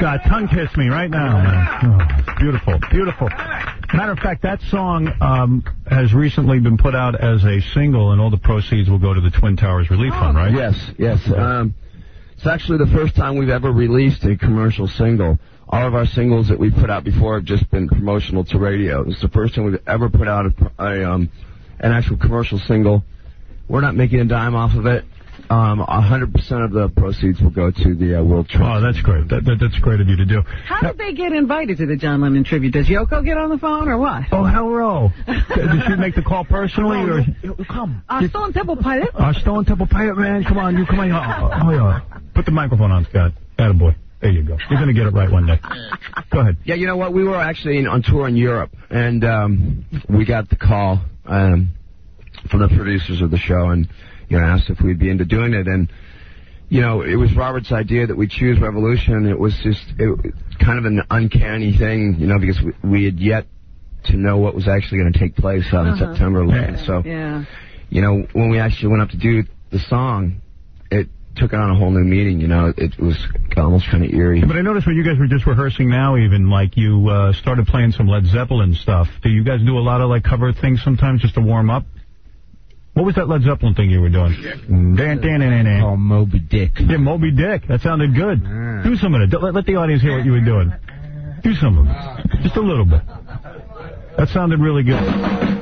Scott. Tongue kiss me right now, man. Oh, beautiful, beautiful. Matter of fact, that song um, has recently been put out as a single, and all the proceeds will go to the Twin Towers Relief Fund, right? Yes, yes. Um, it's actually the first time we've ever released a commercial single. All of our singles that we put out before have just been promotional to radio. It's the first time we've ever put out a, a um, an actual commercial single. We're not making a dime off of it. Um, one hundred percent of the proceeds will go to the uh, World Trade. Oh, that's great. That, that, that's great of you to do. How did they get invited to the John Lennon tribute? Does Yoko get on the phone or what? Oh, hello. Did she make the call personally? Or? Come. Uh, Stone Temple Pilot? Uh, Stone Temple Pilot, man. Come on, you come on. Oh, oh, yeah. Put the microphone on, Scott. Attaboy. There you go. You're going to get it right one day. Go ahead. Yeah, you know what? We were actually in, on tour in Europe, and um, we got the call um, from the producers of the show, and you know, asked if we'd be into doing it. And, you know, it was Robert's idea that we choose Revolution. It was just it, kind of an uncanny thing, you know, because we, we had yet to know what was actually going to take place on uh-huh. September eleventh. Yeah. So, yeah. you know, when we actually went up to do the song, it took on a whole new meaning, you know. It was almost kind of eerie. But I noticed when you guys were just rehearsing now, even, like, you uh, started playing some Led Zeppelin stuff. Do you guys do a lot of, like, cover things sometimes just to warm up? What was that Led Zeppelin thing you were doing? Oh, Moby Dick. Yeah, Moby Dick. That sounded good. Do some of it. Let, let the audience hear what you were doing. Do some of it. Just a little bit. That sounded really good.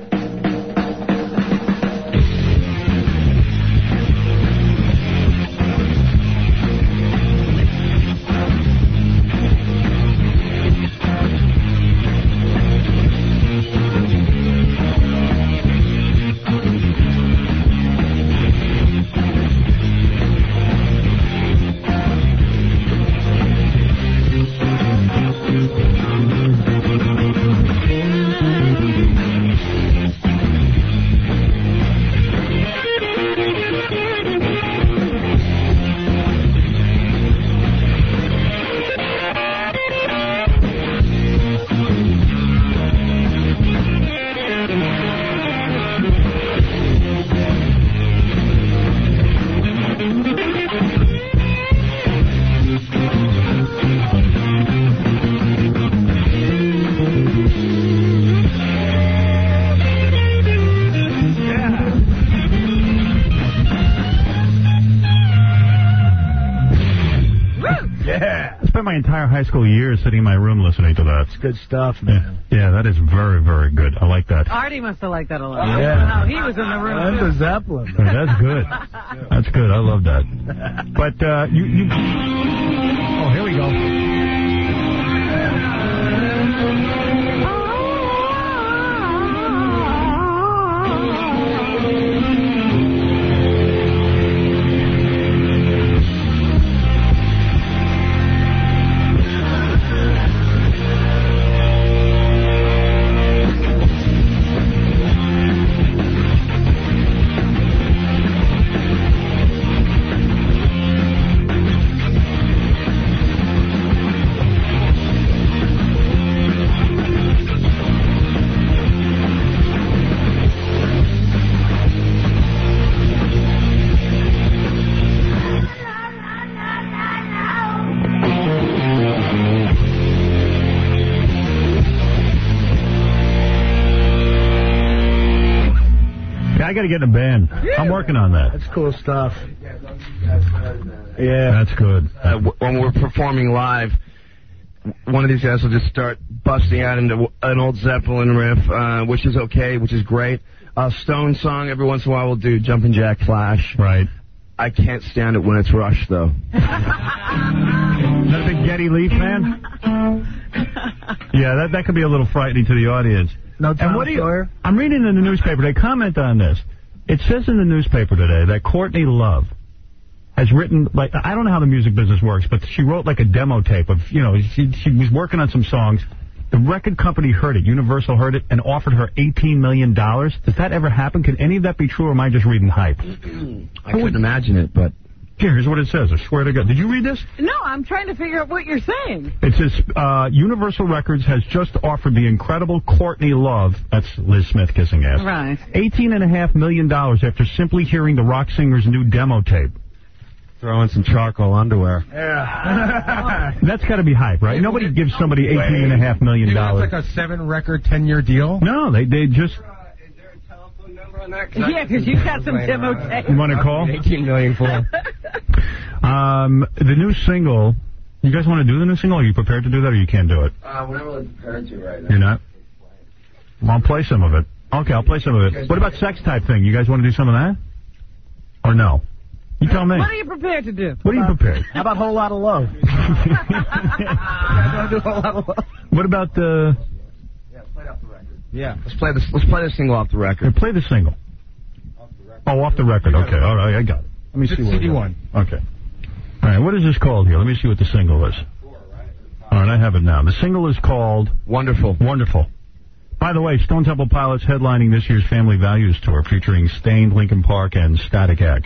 My entire high school year sitting in my room listening to that. It's good stuff, man. Yeah, yeah, that is very, very good. I like that. Artie must have liked that a lot. Yeah. How he was in the room. And the Zeppelin. Yeah, that's good. That's good. I love that. But, uh, you, you... Oh, here we go. I got to get in a band. I'm working on that. That's cool stuff. Yeah. That's good. Uh, when we're performing live, one of these guys will just start busting out into an old Zeppelin riff, uh, which is okay, which is great. A Stone song, every once in a while we'll do Jumpin' Jack Flash. Right. I can't stand it when it's Rush, though. Not a big Geddy Lee fan? Yeah, that, that could be a little frightening to the audience. No Tom and what do you, Sawyer? I'm reading in the newspaper. They comment on this. It says in the newspaper today that Courtney Love has written, like, I don't know how the music business works, but she wrote like a demo tape of, you know, she, she was working on some songs. The record company heard it, Universal heard it, and offered her eighteen million dollars. Does that ever happen? Can any of that be true, or am I just reading hype? I couldn't imagine it, but... Here, here's what it says. I swear to God. Did you read this? No, I'm trying to figure out what you're saying. It says, uh, Universal Records has just offered the incredible Courtney Love, that's Liz Smith kissing ass, right, eighteen and a half million dollars after simply hearing the rock singer's new demo tape. Throw in some charcoal underwear. Yeah. That's got to be hype, right? Nobody gives somebody eighteen and a half million Maybe dollars. that's like a seven-record, ten-year deal? No, they they just... Yeah, because you got some demo tape. You want to call? eighteen million for. Um, the new single... You guys want to do the new single? Are you prepared to do that, or you can't do it? Uh, we're not really prepared to right now. You're not? Well, I'll play some of it. Okay, I'll play some of it. What about sex type thing? You guys want to do some of that? Or no? You tell me. What are you prepared to do? What are you prepared? How about Whole Lot of Love? What about the... Yeah, let's play this. Let's play the single off the record. Play the single. Oh, off the record. Okay, all right, I got it. Let me see what C D one. Okay. All right, what is this called here? Let me see what the single is. All right, I have it now. The single is called... Wonderful. Wonderful. By the way, Stone Temple Pilots headlining this year's Family Values Tour, featuring Stained, Linkin Park, and Static X.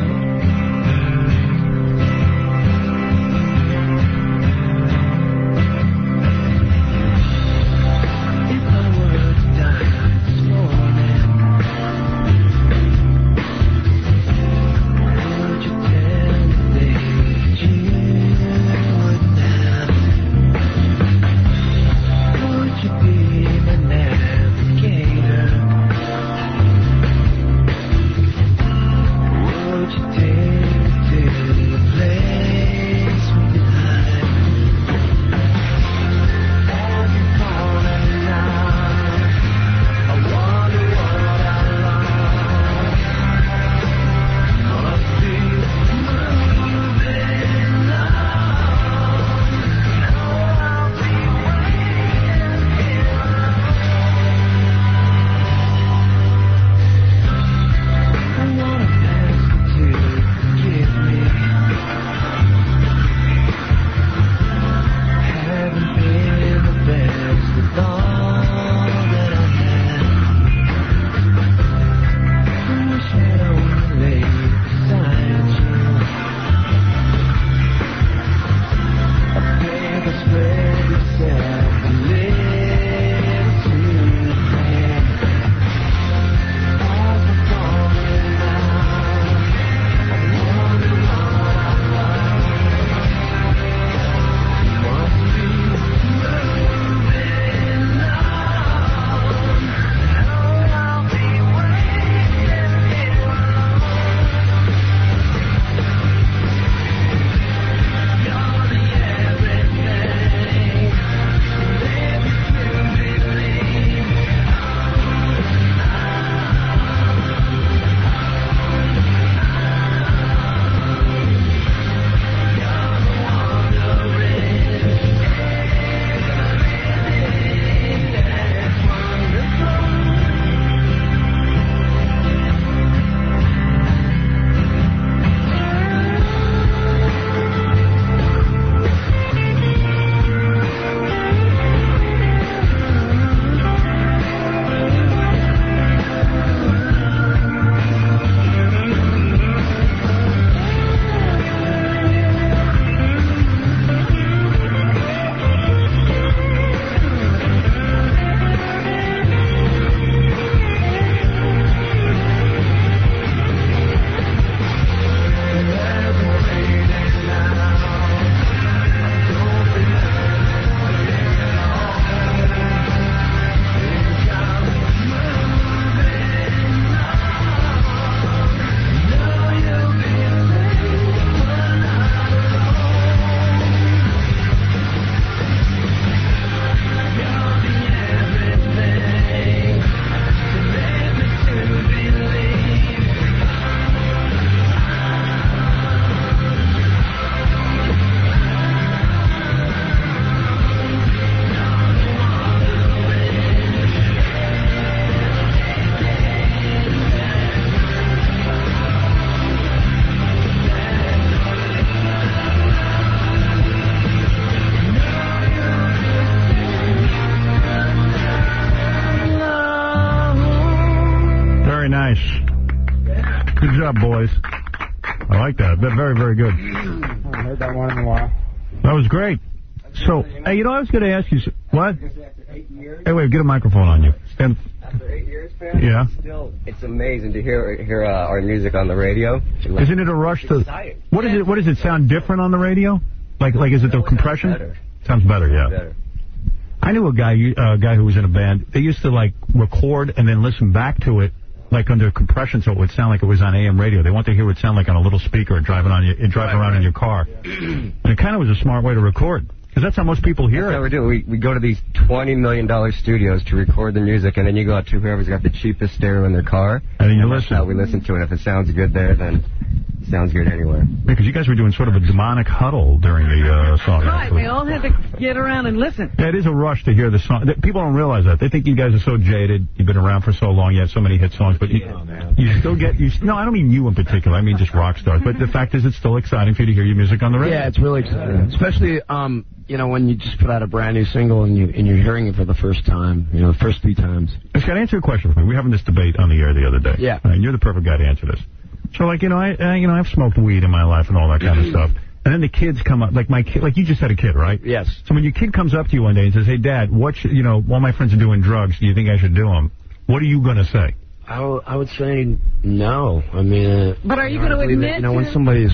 Good job, boys. I like that. That's very, very good. I haven't heard that one in a while. That was great. So, hey, you know, I was going to ask you, what? Hey, wait, get a microphone on you. Stand. After eight years, man. Yeah. Still, it's amazing to hear hear uh, our music on the radio. Like, Isn't it a rush to? exciting. What is it? What does it sound different on the radio? Like, like is it the compression? better. Sounds better, yeah. Better. I knew a guy, a uh, guy who was in a band. They used to like record and then listen back to it, like under compression, so it would sound like it was on A M radio. They want to hear what it sound like on a little speaker driving on you, driving Right, around right. in your car. And it kind of was a smart way to record, because that's how most people hear That's it. how we do. We we go to these twenty million dollar studios to record the music, and then you go out to whoever's got the cheapest stereo in their car, and then you that's listen. how we listen to it. If it sounds good there, then it sounds good anywhere. Because you guys were doing sort of a demonic huddle during the uh, song. Right, actually. we all had to get around and listen. Yeah, it is a rush to hear the song. Th- People don't realize that. They think you guys are so jaded. You've been around for so long. You have so many hit songs. But you, you still get... you. No, I don't mean you in particular. I mean just rock stars. But the fact is, it's still exciting for you to hear your music on the radio. Yeah, it's really exciting. Especially, um, you know, when you just put out a brand new single and, you, and you're hearing it for the first time, you know, the first three times. Scott, answer a question for me. We were having this debate on the air the other day. Yeah. And you're the perfect guy to answer this. So, like, you know, I, uh, you know, I've smoked weed in my life and all that kind of stuff. And then the kids come up, like my kid, like you just had a kid, right? Yes. So when your kid comes up to you one day and says, "Hey, Dad, what should, you know, all my friends are doing drugs. Do you think I should do them?" What are you going to say? I, w- I would say no. I mean... Uh, But are you I going to believe that, admit You know, when to- somebody's...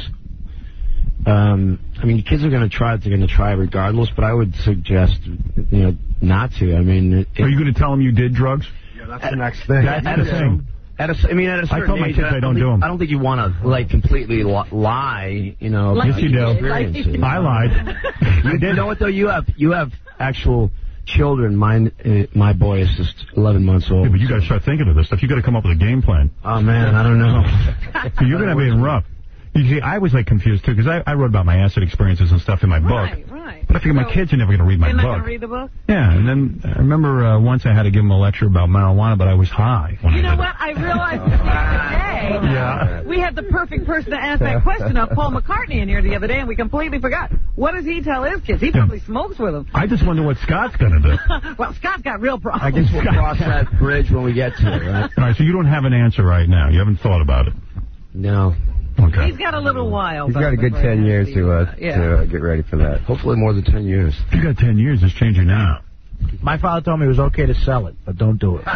Um, I mean, kids are going to try it. They're going to try regardless, but I would suggest, you know, not to. I mean... It, Are you going to tell them you did drugs? Yeah, that's the next thing. That's At the a- thing. At a, I mean, at a certain I told my age, kids I don't think, do 'em. I don't think you want to, like, completely li- lie, you know. Like about you your do. experiences. I lied. You did. You know what, though? You have, you have actual children. Mine, uh, my boy is just eleven months old. Yeah, but you got to start thinking of this stuff. You got to come up with a game plan. Oh, man, I don't know. So you're going to be in rough. You see, I was, like, confused, too, because I, I wrote about my acid experiences and stuff in my book. Right, right. But I figured my kids are never going to read my You're not book. going to read the book? Yeah, and then I remember uh, once I had to give them a lecture about marijuana, but I was high. When You I know did what? I realized today Yeah. we had the perfect person to ask that question of Paul McCartney in here the other day, and we completely forgot. What does he tell his kids? He probably smokes with them. I just wonder what Scott's going to do. Well, Scott's got real problems. I guess we'll cross that bridge when we get to it, right? All right, so you don't have an answer right now. You haven't thought about it. No. Okay. He's got a little while. He's though, got a good before he ten has years the, to uh, yeah. to uh, get ready for that. Hopefully more than ten years. You got ten years. It's changing now. My father told me it was okay to sell it, but don't do it.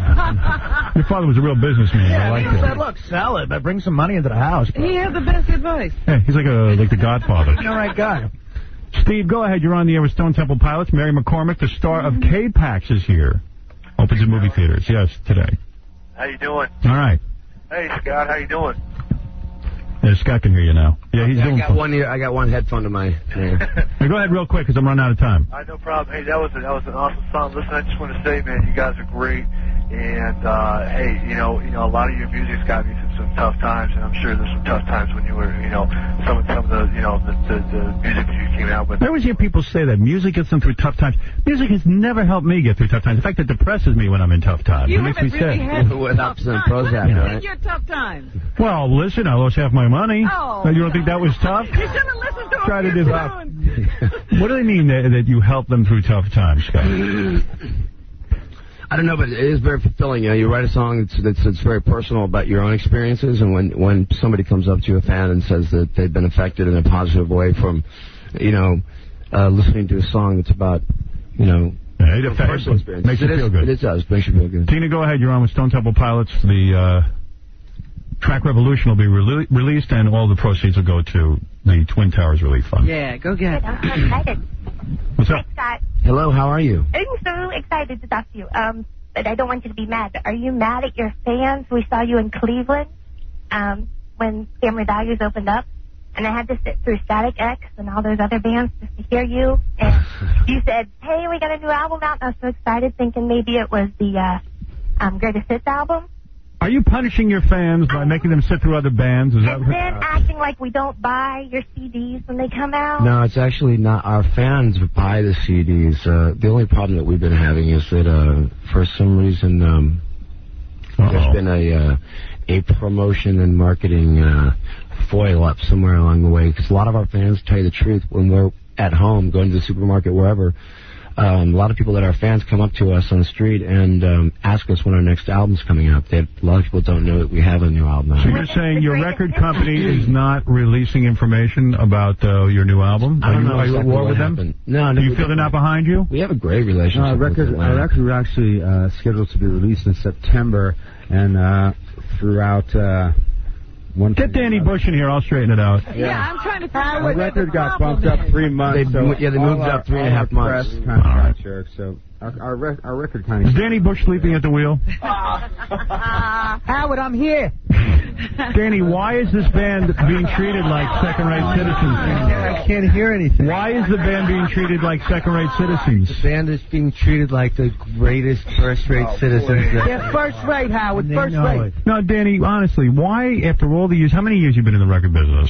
Your father was a real businessman. I Yeah, like he that. said, look, sell it, but bring some money into the house. Bro. He has the best advice. Hey, he's like a like the Godfather. You're the right guy. Steve, go ahead. You're on the air with Stone Temple Pilots. Mary McCormick, the star of K-Pax, is here. Opens in movie theaters. Yes, today. How you doing? All right. Hey, Scott, how you doing? Yeah, Scott can hear you now. Yeah, he's Yeah, I doing got fine. one ear. I got one headphone to my ear. Hey, go ahead real quick, because I'm running out of time. I no problem. Hey, that was a, that was an awesome song. Listen, I just want to say, man, you guys are great. And uh, hey, you know, you know, a lot of your music's got me through some tough times, and I'm sure there's some tough times when you were, you know, some of some of the, you know, the, the, the music that you came out with. I always hear people say that music gets them through tough times. Music has never helped me get through tough times. In fact, it depresses me when I'm in tough times. You it makes me haven't really sad. had Without tough some times. What Prozac, do you right? think your tough times? Well, listen, I lost half my money. Oh. You don't think that was tough? You should have listened to Try to him. do that. What do they mean that, that you help them through tough times, Scott? I don't know, but it is very fulfilling. You know, you write a song that's, that's, that's very personal about your own experiences, and when, when somebody comes up to you, a fan, and says that they've been affected in a positive way from, you know, uh, listening to a song that's about, you know, Yeah, it affects- personal experience. makes you It feel is- good. It does. Makes you feel good. Tina, go ahead. You're on with Stone Temple Pilots. The uh, track Revolution will be rele- released, and all the proceeds will go to the Twin Towers Relief Fund. Yeah, go get it. I'm so excited. What's up? Scott, Hello, how are you? I'm so excited to talk to you. Um, but I don't want you to be mad. But are you mad at your fans? We saw you in Cleveland um, when Family Values opened up, and I had to sit through Static X and all those other bands just to hear you. And you said, "Hey, we got a new album out." And I was so excited, thinking maybe it was the uh, um, Greatest Hits album. Are you punishing your fans by making them sit through other bands? Is that And then acting like we don't buy your C Ds when they come out. No, it's actually not. Our fans buy the C Ds. Uh, the only problem that we've been having is that uh, for some reason um, there's been a uh, a promotion and marketing uh, foil up somewhere along the way. Because a lot of our fans, to tell you the truth, when we're at home, going to the supermarket, wherever, um, a lot of people that are fans come up to us on the street and um, ask us when our next album's coming out. They, a lot of people don't know that we have a new album out. So you're saying your record company is not releasing information about uh, your new album? I don't are you, know are you at exactly war what with them? happened. No, no. Do you feel they're not behind you? We have a great relationship. No, our record, with our record was actually uh, scheduled to be released in September, and uh, throughout uh, one. Get Danny Bush in here. I'll straighten it out. Yeah, I'm trying to figure out Our what record the got problem bumped up is. three months. They- so yeah, they moved all up our- three and a all half our months. press kind of got jerked, so our, our, rec- our record kind of. Is Danny Bush sleeping at the wheel? Howard, I'm here. Danny, why is this band being treated like second-rate citizens? I can't hear anything. Why is the band being treated like second-rate citizens? The band is being treated like the greatest first-rate Oh, citizens. that- They're first rate, Howard. They First know rate. it. No, Danny, honestly, why, after all the years, how many years you been in the record business?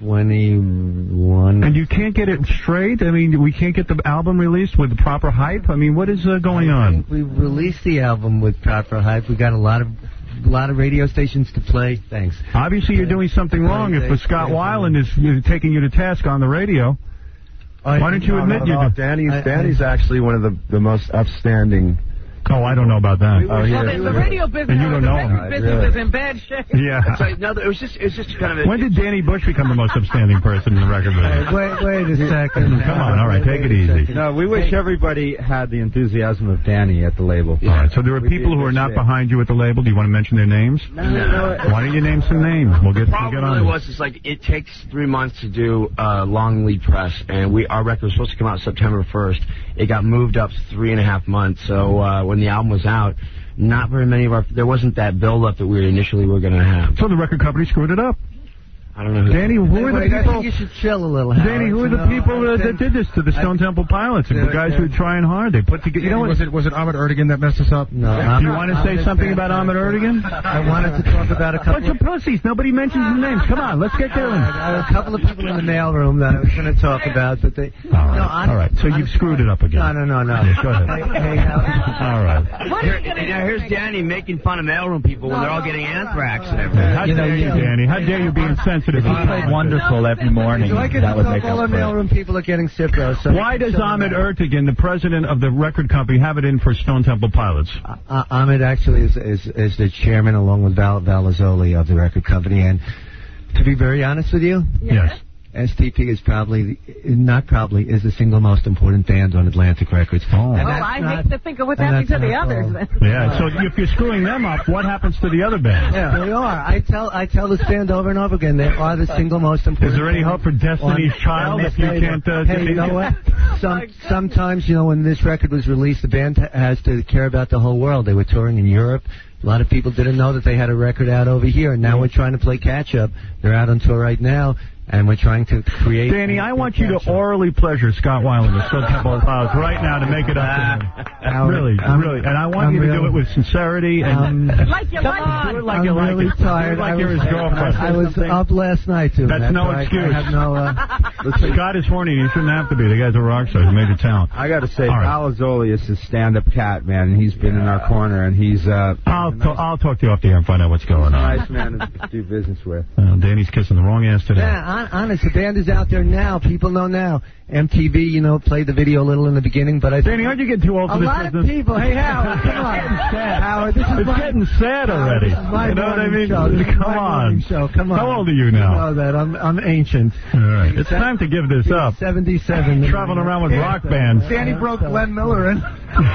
twenty-one. And you can't get it straight? I mean, we can't get the album released with the proper hype? I mean, what is uh, going I on? think we released the album with proper hype. We got a lot of a lot of radio stations to play. Thanks. Obviously, you're doing something wrong if uh, Scott Weiland is uh, taking you to task on the radio. Why don't you admit you do? Danny's, Danny's actually one of the, the most upstanding. Oh, I don't know about that. Oh, yeah. Well, the radio business, And you don't the know record him. business Really? is in bad shape. Yeah. It's like, no, it was just, it was just kind of. A, When did Danny Bush become the most upstanding person in the record business? Wait, wait a second. Come on, all right, take it easy. No, we wish everybody had the enthusiasm of Danny at the label. All right, so there are people who are not behind you at the label. Do you want to mention their names? No, no. Why don't you name some names? We'll get, The we'll problem get on really it. was, it's like, it takes three months to do uh, long lead press, and we our record was supposed to come out September first. It got moved up three and a half months, so uh, when the album was out, not very many of our, there wasn't that build-up that we initially were going to have. So the record company screwed it up. I don't know who. Danny, who are the Wait, I people? think you should chill a little, Howard. Danny, who are You the know, people uh, I that think- did this to the Stone Temple Pilots? The They're- guys who were trying hard. They put together. You know what? was it was it Ahmed Erdogan that messed us up? No, Do I'm you not- want to I'm say just something saying- about Ahmed Erdogan? I wanted to talk about a couple Bunch of pussies. Nobody mentions the names. Come on, let's get going. I have a couple of people in the mailroom that I was going to talk about, but they. All right. No, I'm, All right. So you've screwed it up again. No, no, no, no. Yeah, go ahead. Hey, hey, Howard. All right. What Here, are you gonna now here's do? Danny making fun of mailroom people when they're all getting anthrax and everything. How dare you, Danny? How dare you be insensitive? He played wonderful every morning. Do I get That to would talk make all up the for it. mailroom people are getting Cipro? So Why does Ahmed Ertegun, the president of the record company, have it in for Stone Temple Pilots? Uh, Ahmed actually is, is is the chairman along with Val Valazzoli of the record company, and to be very honest with you, Yes. S T P is probably, not probably, is the single most important band on Atlantic Records. Oh. And Oh, that's I not- hate to think of what's and happening to that's the not others. fault. Then. Yeah, so if you're screwing them up, what happens to the other bands? Yeah, they are. I tell I tell this band over and over again, they are the single most important. Is there any band hope for Destiny's on- Child on if this you label. can't, uh, Hey, defeat you know it? what? Some, sometimes, you know, when this record was released, the band ha- has to care about the whole world. They were touring in Europe. A lot of people didn't know that they had a record out over here, and now we're trying to play catch up. They're out on tour right now, and we're trying to create. Danny, I want you to orally pleasure Scott Weiland of Stone Temple Pilots right now to make it up to him. Really, I'm- really. And I want I'm you to do really- it with sincerity and Like you like do it it. like I'm you like really it. tired. Do it like I you're was, his girlfriend. I was up last night, too. That's no why I- excuse. I have no, uh, Scott is horny. He shouldn't have to be. The guy's a rock star. He's a major talent. I got to say, All right. Valazzoli is a stand-up cat, man, and he's been in our corner, and he's uh, I'll, t- I'll talk to you off the air and find out what's going a on. nice man to do business with. Uh, Danny's kissing the wrong ass today. Yeah, hon- honest, the band is out there now. People know now. M T V, you know, played the video a little in the beginning, but I think Danny, aren't you getting too old for a this lot business? of people. Hey, Howard, come on. It's getting sad. Howard, this is It's my, getting sad already. This is my You know what I morning mean? show. This is Come my on. morning show. Come on. How old are you now? You know that. I'm I'm ancient. All right. It's time to give this up. seventy-seven. Traveling around with rock bands. Danny broke Glenn Miller in.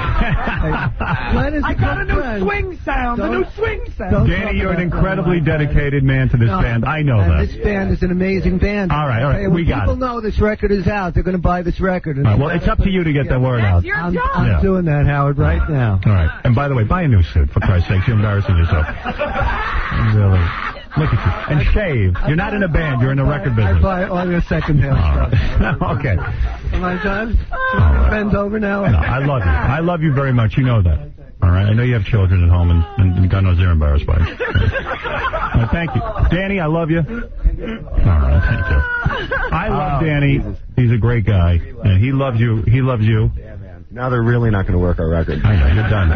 Glenn is I a got a good new friend. swing sound. A Don't- new swing sound. don't Danny, talk you're an about incredibly Glenn. dedicated man to this No, band. I know and that. this band is an amazing band. All right, all right, Hey, when we got people it. know this record is out, they're going to buy this record. And All right, well, it's up to you to get that word out. That's your I'm, job. I'm Yeah. doing that, Howard, right now. All right. And by the way, buy a new suit, for Christ's sake. You're embarrassing yourself. Really. Look at you. And shave. You're not in a band. You're in a record I business. buy all your second-hand All stuff. right. Okay. Am I done? Bend over now. No, I love you. I love you very much. You know that. All right. I know you have children at home, and, and God knows they're embarrassed by it. All right, thank you. Danny, I love you. All right. Thank you. I love Danny. He's a great guy. And he loves you. He loves you. Now they're really not going to work our record. I know. You're done.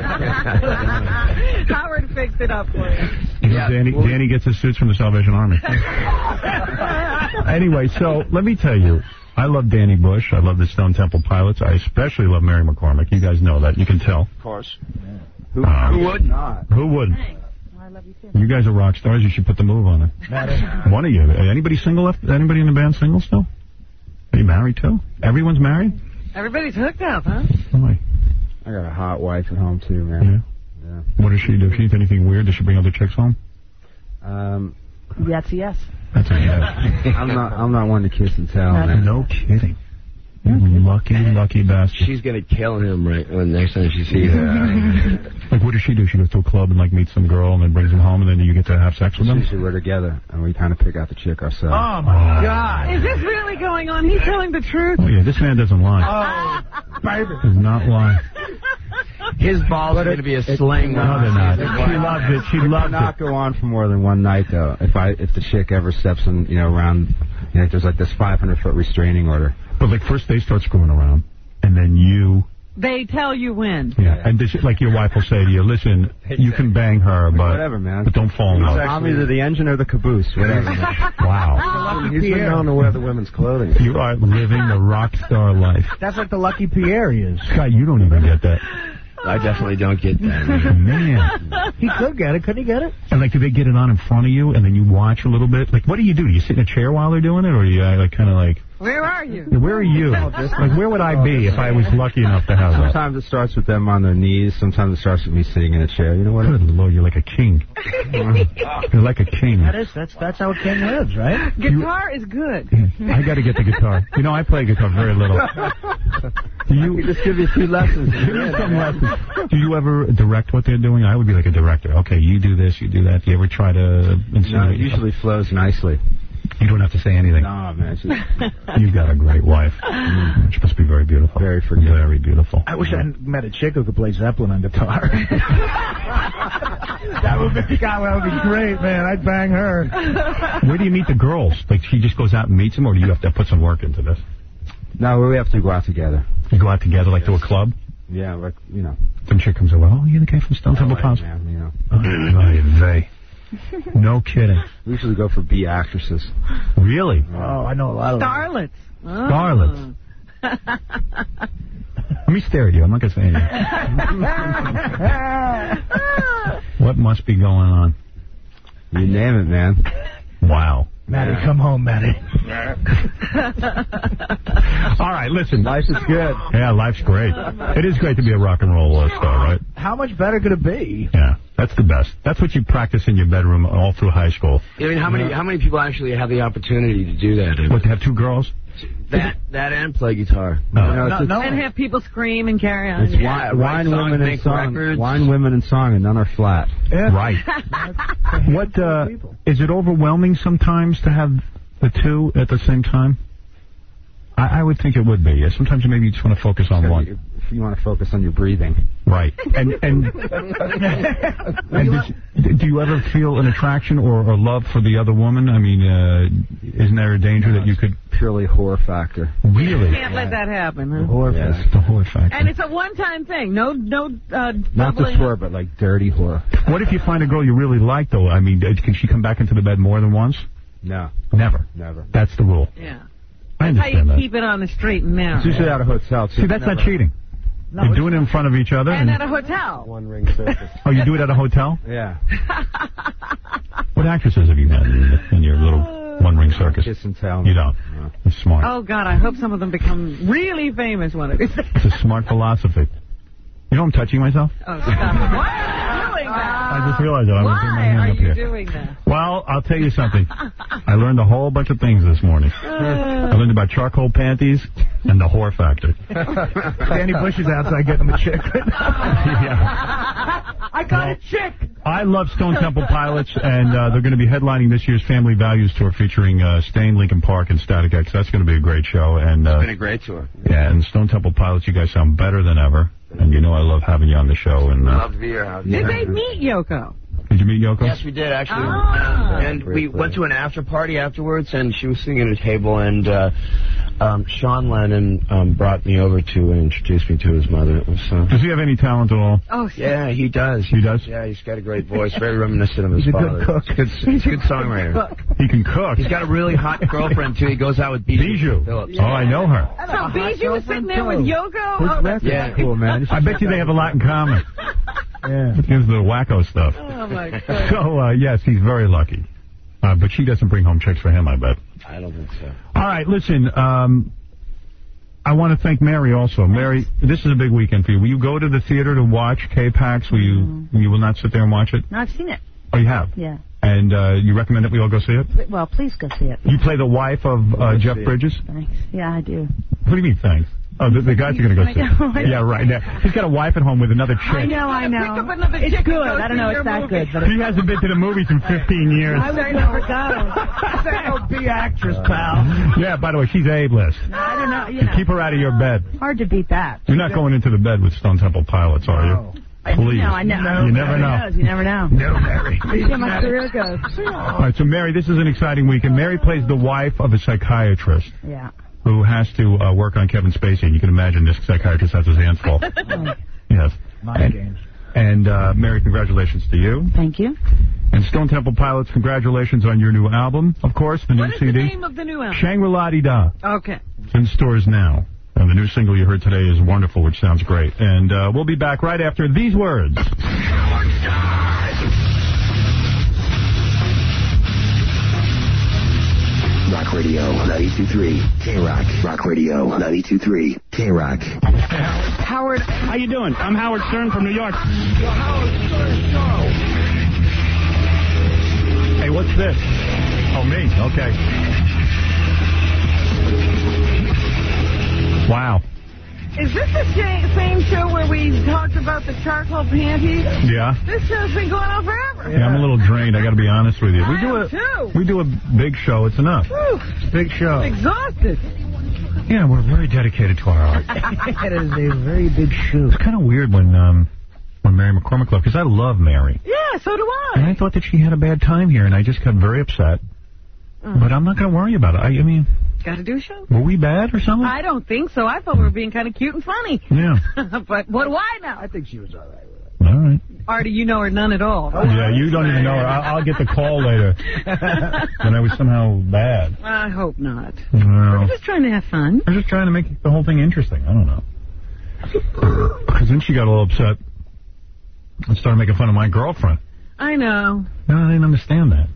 Howard fixed it up for you. You know, Danny, Danny gets his suits from the Salvation Army. Anyway, so let me tell you, I love Danny Bush. I love the Stone Temple Pilots. I especially love Mary McCormick. You guys know that. You can tell. Of course. Who, um, who would not? Who would? You guys are rock stars. You should put the move on it. One of you. Anybody single left? Anybody in the band single still? Are you married too? Everyone's married? Everybody's hooked up, huh? Boy. I got a hot wife at home, too, man. Yeah. yeah. What does she do? If she does anything weird, does she bring other chicks home? Um, That's a yes. That's a yes. I'm not, I'm not one to kiss and tell, man. No kidding. You lucky, lucky bastard. She's going to kill him right when next time she sees her. Like, what does she do? She goes to a club and, like, meets some girl and then brings him home, and then you get to have sex with them? Usually we're together, and we kind of pick out the chick ourselves. Oh, my God. Is this really going on? He's telling the truth? Oh, yeah, this man doesn't lie. Oh, baby. Does not lie. His balls are going to be a sling. No, they're not. She loves it. She it loves it. not go on for more than one night, though. If I if the chick ever steps in, you know, around, you know, there's like this five hundred foot restraining order. But, like, first they start screwing around, and then you... They tell you when. Yeah, and this, like your wife will say to you, listen, you can bang her, but, whatever, man. but don't fall in love. I'm either the engine or the caboose, whatever. Wow. He's been known to wear the women's clothing. You are living the rock star life. That's like the Lucky Pierre he is. Scott, you don't even get that. I definitely don't get that. Man. He could get it. Couldn't he get it? And, like, do they get it on in front of you, and then you watch a little bit? Like, what do you do? Do you sit in a chair while they're doing it, or do you, uh, like, kind of like... Where are you? Where are you? Like, where would I be if I was lucky enough to have that? Sometimes it starts with them on their knees. Sometimes it starts with me sitting in a chair. You know what? Good Lord, you're like a king. You're like a king. That is, that's, that's how a king lives, right? Guitar is good. I got to get the guitar. You know, I play guitar very little. Do you just give you a few lessons? Give me some lessons. Do you ever direct what they're doing? I would be like a director. Okay, you do this, you do that. Do you ever try to insinuate? No, it usually flows nicely. You don't have to say anything. No, man. It's just... You've got a great wife. Mm. She must be very beautiful. Very forgiving. Very beautiful. I wish I met a chick who could play Zeppelin on guitar. That would be, God, that would be great, man. I'd bang her. Where do you meet the girls? Like, she just goes out and meets them, or do you have to put some work into this? No, we have to go out together. You go out together, like, yes. to a club? Yeah, like, you know. Some chick comes over, oh, you're the guy from Stone Temple Pilots? Man, you know. Oh, they. No kidding. We usually go for B actresses. Really? Oh, I know a lot of Starlets. Oh. Starlets. Let me stare at you. I'm not going to say anything. What must be going on? You name it, man. Wow. Matty, yeah. Come home, Matty. All right, listen. Life is good. Yeah, life's great. It is great to be a rock and roll uh, star, right? How much better could it be? Yeah, that's the best. That's what you practice in your bedroom all through high school. I mean, how many how many people actually have the opportunity to do that? What, to have two girls? That that and play guitar. No, no, no, it's, no. And have people scream and carry on. It's yeah. wine, wine songs, women, and song. Records. Wine, women, and song, and none are flat. Yeah. Right. What uh, is it overwhelming sometimes to have the two at the same time? I, I would think it would be. Yeah. Sometimes maybe you just want to focus on one. You, you want to focus on your breathing. Right. And and, and did, do you ever feel an attraction or, or love for the other woman? I mean, uh, isn't there a danger no, that you could... Purely whore factor. Really? You can't let that happen, huh? The whore yes, factor. The whore factor. And it's a one-time thing. No, no. Uh, Not just whore, but like dirty whore. What if you find a girl you really like, though? I mean, can she come back into the bed more than once? No. Never. Never. That's the rule. Yeah. I That's understand how you that. keep it on the straight and narrow. It's usually at a hotel, too. See, that's Never. not cheating. No, You're doing it in front of each other. And, and at a hotel. One ring circus. Oh, you do it at a hotel? Yeah. What actresses have you met in, in your little one-ring circus? Kiss and tell. You don't. No. You're smart. Oh, God, I hope some of them become really famous one of these days. It's a smart philosophy. You know I'm touching myself? Oh, stop. Why are you doing that? I just realized that. I was putting my Why hand are up you here. doing that? Well, I'll tell you something. I learned a whole bunch of things this morning. I learned about charcoal panties and the whore factor. Danny Bush is outside getting a chick. Yeah. I got a chick! I love Stone Temple Pilots, and uh, they're going to be headlining this year's Family Values Tour featuring uh, Stain, Linkin Park, and Static X. That's going to be a great show. And uh, It's been a great tour. Yeah, and Stone Temple Pilots, you guys sound better than ever. And you know I love having you on the show. And uh, Love to be your house. Did they meet Yoko? Did you meet Yoko? Yes, we did, actually. Ah. And we went to an after party afterwards, and she was sitting at a table, and uh, um, Sean Lennon um, brought me over to and introduced me to his mother. It was, uh, Does he have any talent at all? Oh, yeah, he does. He does? Yeah, he's got a great voice, very reminiscent of his He's a father. good cook. He's, good, he's a good songwriter. He can cook. He's got a really hot girlfriend, too. He goes out with Bijou, Bijou. Phillips. Oh, I know her. So Bijou was sitting there with Yoko? His Oh, record's Yeah. cool, man. I bet you they have a lot in common. Yeah. Because of the wacko stuff. oh my God. So, uh, yes, he's very lucky. Uh, but she doesn't bring home chicks for him, I bet. I don't think so. All right, listen, um, I want to thank Mary also. Mary, this is a big weekend for you. Will you go to the theater to watch K-Pax? Will you, Mm. you will not sit there and watch it? No, I've seen it. Oh, you have? Yeah. And uh, you recommend that we all go see it? Well, please go see it. You play the wife of uh, Jeff Bridges? Thanks. Yeah, I do. What do you mean, thanks? Oh, the, the guys are going to go I see know, I it. Yeah, know. right. Now, he's got a wife at home with another chick. I know, I know. Pick up another It's chick and good. go I don't see know your it's that movie. good. But He hasn't been to the movies in fifteen years. I would never go. That'll be actress, pal. Yeah, by the way, she's A-list. I don't know. You So know, keep her out of your bed. hard to beat that. You're not going into the bed with Stone Temple Pilots, are you? Please. No, I know. You never know. Who knows? You never know. No, Mary. See how my career goes. All right, so Mary, this is an exciting weekend. Mary plays the wife of a psychiatrist Yeah. who has to uh, work on Kevin Spacey. And you can imagine this psychiatrist has his hands full. Yes. Mind games. And, uh, Mary, congratulations to you. Thank you. And Stone Temple Pilots, congratulations on your new album, of course, the new What is C D. the name of the new album? Shangri-La-Di-Da. Okay. It's in stores now. And the new single you heard today is wonderful, which sounds great. And uh, we'll be back right after these words. Rock Radio ninety-two point three. K-Rock. Rock Radio ninety-two point three. K-Rock. Howard, how you doing? I'm Howard Stern from New York. The Howard Stern Show. Hey, what's this? Oh, me. Okay. Wow. Is this the sh- same show where we talked about the charcoal panties? Yeah. This show's been going on forever. Yeah, I'm a little drained. I got to be honest with you. We I do am a too. we do a big show. It's enough. Whew. Big show. Exhausted. Yeah, we're very dedicated to our art. It is a very big shoe. It's kind of weird when um when Mary McCormick left, because I love Mary. Yeah, so do And I. I thought that she had a bad time here, and I just got very upset. Mm. But I'm not going to worry about it. I, I mean, Got to do a show? were we bad or something? I don't think so. I thought we were being kind of cute and funny. Yeah. But what do I know? I think she was all right. All right. Artie, you know her none at all. Yeah, you don't even know her. I'll, I'll get the call later. When I was somehow bad. I hope not. No. We're just trying to have fun. I was just trying to make the whole thing interesting. I don't know. Because then she got a little upset and started making fun of my girlfriend. I know. No, I didn't understand that.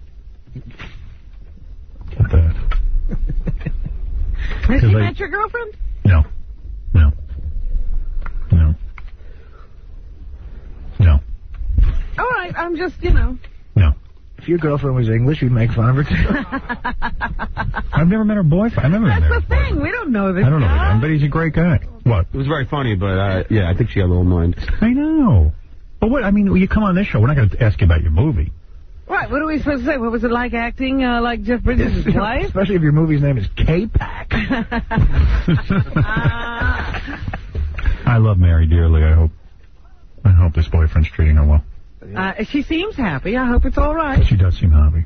Get that. Has she I- met your girlfriend? No. No. No. No. All right, I'm just, you know. No. If your girlfriend was English, you'd make fun of her too. I've never met her boyfriend. I've never met That's her. the thing. We don't know this I don't know the guy. guy, but he's a great guy. What? It was very funny, but uh, yeah, I think she got a little annoyed. I know. But what, I mean, when you come on this show, we're not going to ask you about your movie. Right, what are we supposed to say? What was it like acting uh, like Jeff Bridges' wife? Especially if your movie's name is K-Pack. I love Mary dearly. I hope I hope this boyfriend's treating her well. Uh, she seems happy. I hope it's all right. She does seem happy.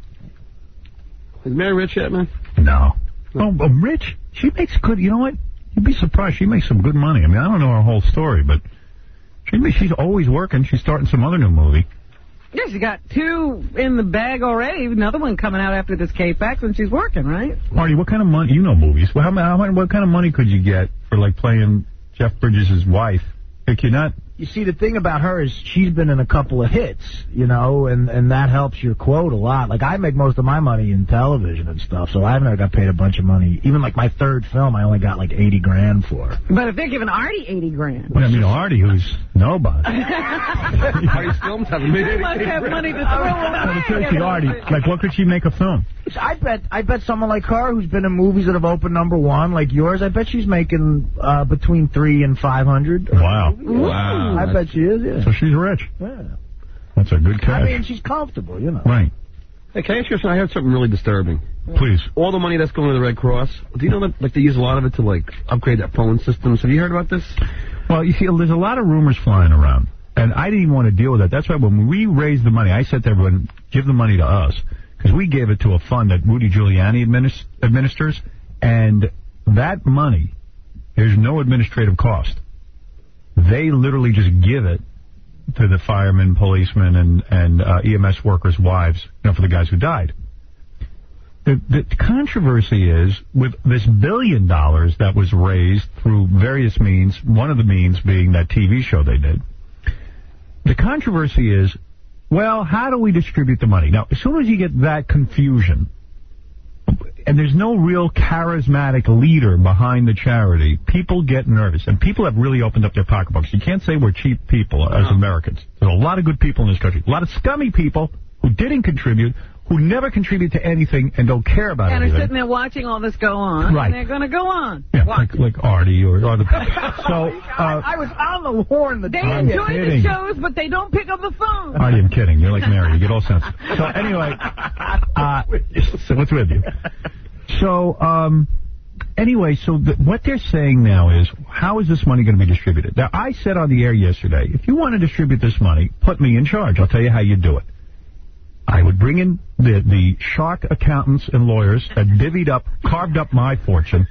Is Mary rich yet, man? No. Oh, but Rich, she makes good, you know what? You'd be surprised. She makes some good money. I mean, I don't know her whole story, but she she's always working. She's starting some other new movie. Yeah, she got two in the bag already. Another one coming out after this K-Pax, and she's working, right? Marty, what kind of money, you know movies, well, how, how, what kind of money could you get for, like, playing Jeff Bridges' wife? Like, you're not... You see, the thing about her is she's been in a couple of hits, you know, and, and that helps your quote a lot. Like, I make most of my money in television and stuff, so I've never got paid a bunch of money. Even, like, my third film, I only got, like, eighty grand for. But if they're giving Artie eighty grand. Well, I mean, Artie, who's nobody. Artie's films haven't made She must anything. have money to throw Well, away. seriously, Artie, like, what could she make a film? I bet I bet someone like her who's been in movies that have opened number one, like yours, I bet she's making uh, between three and five hundred. Wow. Wow. I bet she is, yeah. So she's rich. yeah. That's a good cash. I mean, she's comfortable, you know. Right. Hey, can I ask you something? I heard something really disturbing. Please. All the money that's going to the Red Cross, do you know that like they use a lot of it to like upgrade their phone systems? Have you heard about this? Well, you see, there's a lot of rumors flying around And I didn't even want to deal with that. That's why when we raised the money, I said to everyone, give the money to us. Because we gave it to a fund that Rudy Giuliani administ- administers. And that money, there's no administrative cost. They literally just give it to the firemen, policemen, and, and uh, E M S workers' wives, you know, for the guys who died. The, the controversy is, with this billion dollars that was raised through various means, one of the means being that T V show they did, the controversy is, well, how do we distribute the money? Now, as soon as you get that confusion, and there's no real charismatic leader behind the charity, people get nervous. And people have really opened up their pocketbooks. You can't say we're cheap people as Americans. There's a lot of good people in this country. A lot of scummy people who didn't contribute, who never contribute to anything and don't care about and anything. And are sitting there watching all this go on. Right. And they're going to go on. Yeah, like, like Artie or, or the... So, uh, I was on the horn. The they I'm enjoy kidding. the shows, but they don't pick up the phone. Artie, I'm kidding. You're like Mary. You get all sensitive. So anyway, uh, so what's with you? So, um, anyway, so the, what they're saying now is, how is this money going to be distributed? Now, I said on the air yesterday, if you want to distribute this money, put me in charge. I'll tell you how you do it. I would bring in the, the shark accountants and lawyers that divvied up, carved up my fortune,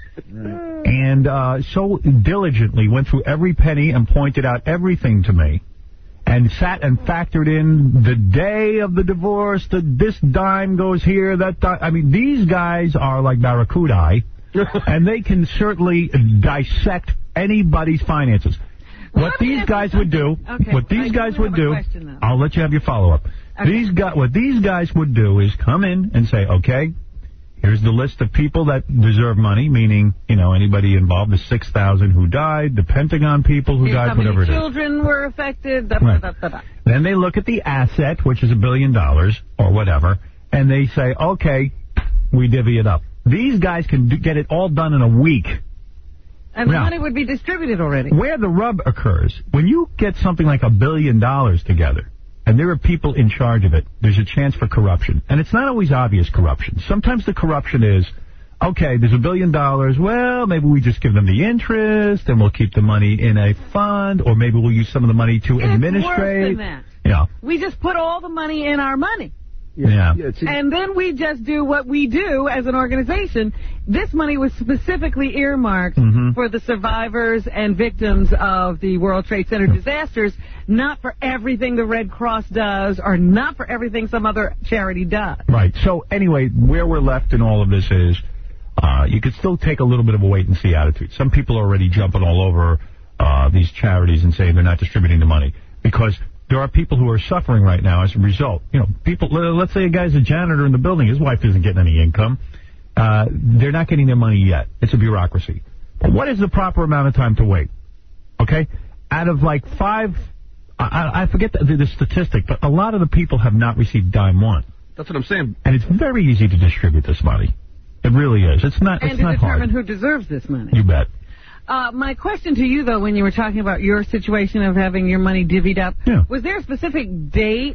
and uh, so diligently went through every penny and pointed out everything to me, and sat and factored in the day of the divorce, that this dime goes here, that dime. I mean, these guys are like barracuda, and they can certainly dissect anybody's finances. What these guys would do, okay, what these guys would do, question, I'll let you have your follow-up. Okay. These guys, what these guys would do is come in and say, okay, here's the list of people that deserve money, meaning, you know, anybody involved, the six thousand who died, the Pentagon people who Here's died, how many whatever it is. children were affected. Da, Right. da, da, da. Then they look at the asset, which is a billion dollars or whatever, and they say, okay, we divvy it up. These guys can do, get it all done in a week. And the Now, money would be distributed already. Where the rub occurs, when you get something like a billion dollars together, and there are people in charge of it, there's a chance for corruption. And it's not always obvious corruption. Sometimes the corruption is, okay, there's a billion dollars, well, maybe we just give them the interest, and we'll keep the money in a fund, or maybe we'll use some of the money to It's administrate. worse than that. Yeah. We just put all the money in our money. Yeah. Yeah, it's a- And then we just do what we do as an organization. This money was specifically earmarked Mhm. for the survivors and victims of the World Trade Center disasters, not for everything the Red Cross does or not for everything some other charity does. Right. So anyway, where we're left in all of this is, uh, you could still take a little bit of a wait-and-see attitude. Some people are already jumping all over uh, these charities and saying they're not distributing the money because there are people who are suffering right now as a result. You know, people. Let's say a guy's a janitor in the building. His wife isn't getting any income. Uh, they're not getting their money yet. It's a bureaucracy. But what is the proper amount of time to wait? Okay? Out of like five, I, I forget the, the statistic, but a lot of the people have not received dime one. That's what I'm saying. And it's very easy to distribute this money. It really is. It's not. And it's to not determine hard. who deserves this money. You bet. Uh, my question to you, though, when you were talking about your situation of having your money divvied up, Yeah. was there a specific date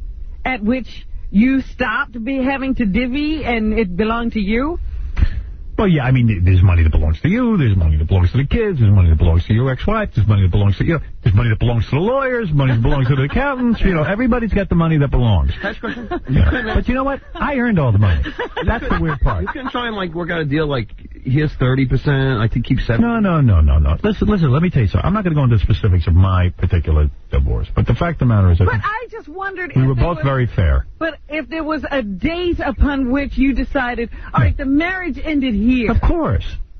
at which you stopped be having to divvy and it belonged to you? Well, yeah, I mean, there's money that belongs to you, there's money that belongs to the kids, there's money that belongs to your ex-wife, there's money that belongs to you, there's money that belongs to the lawyers, money that belongs to the accountants, you know, everybody's got the money that belongs. Cash question? Yeah. But you know what? I earned all the money. That's the weird part. You can try and, like, work out a deal, like, here's thirty percent, I think keep seven. No, no, no, no, no. Listen, listen, let me tell you something. I'm not going to go into specifics of my particular divorce, but the fact of the matter is that But I just wondered we if were there both was, very fair. But if there was a date upon which you decided, all right, the marriage ended here. Of course.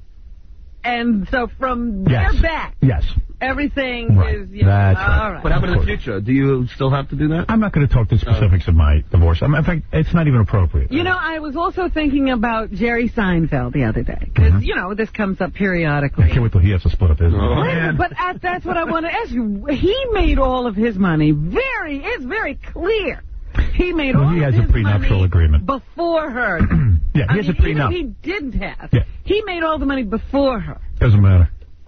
And so from Yes. there back, Yes. everything Right. is, you know, That's all right. right. What happened in the future? Do you still have to do that? I'm not going to talk the specifics of my divorce. I mean, in fact, it's not even appropriate. You know, I was also thinking about Jerry Seinfeld the other day. Because, Mhm. you know, this comes up periodically. I can't wait till he has to split up his. Oh, Wait a minute, but uh, that's what I want to ask you. He made all of his money very, it's very clear. He made Well, all he of has a his prenuptial money agreement. before her. Yeah, I he has mean, a prenup. even if he didn't have, Yeah. he made all the money before her. Doesn't matter.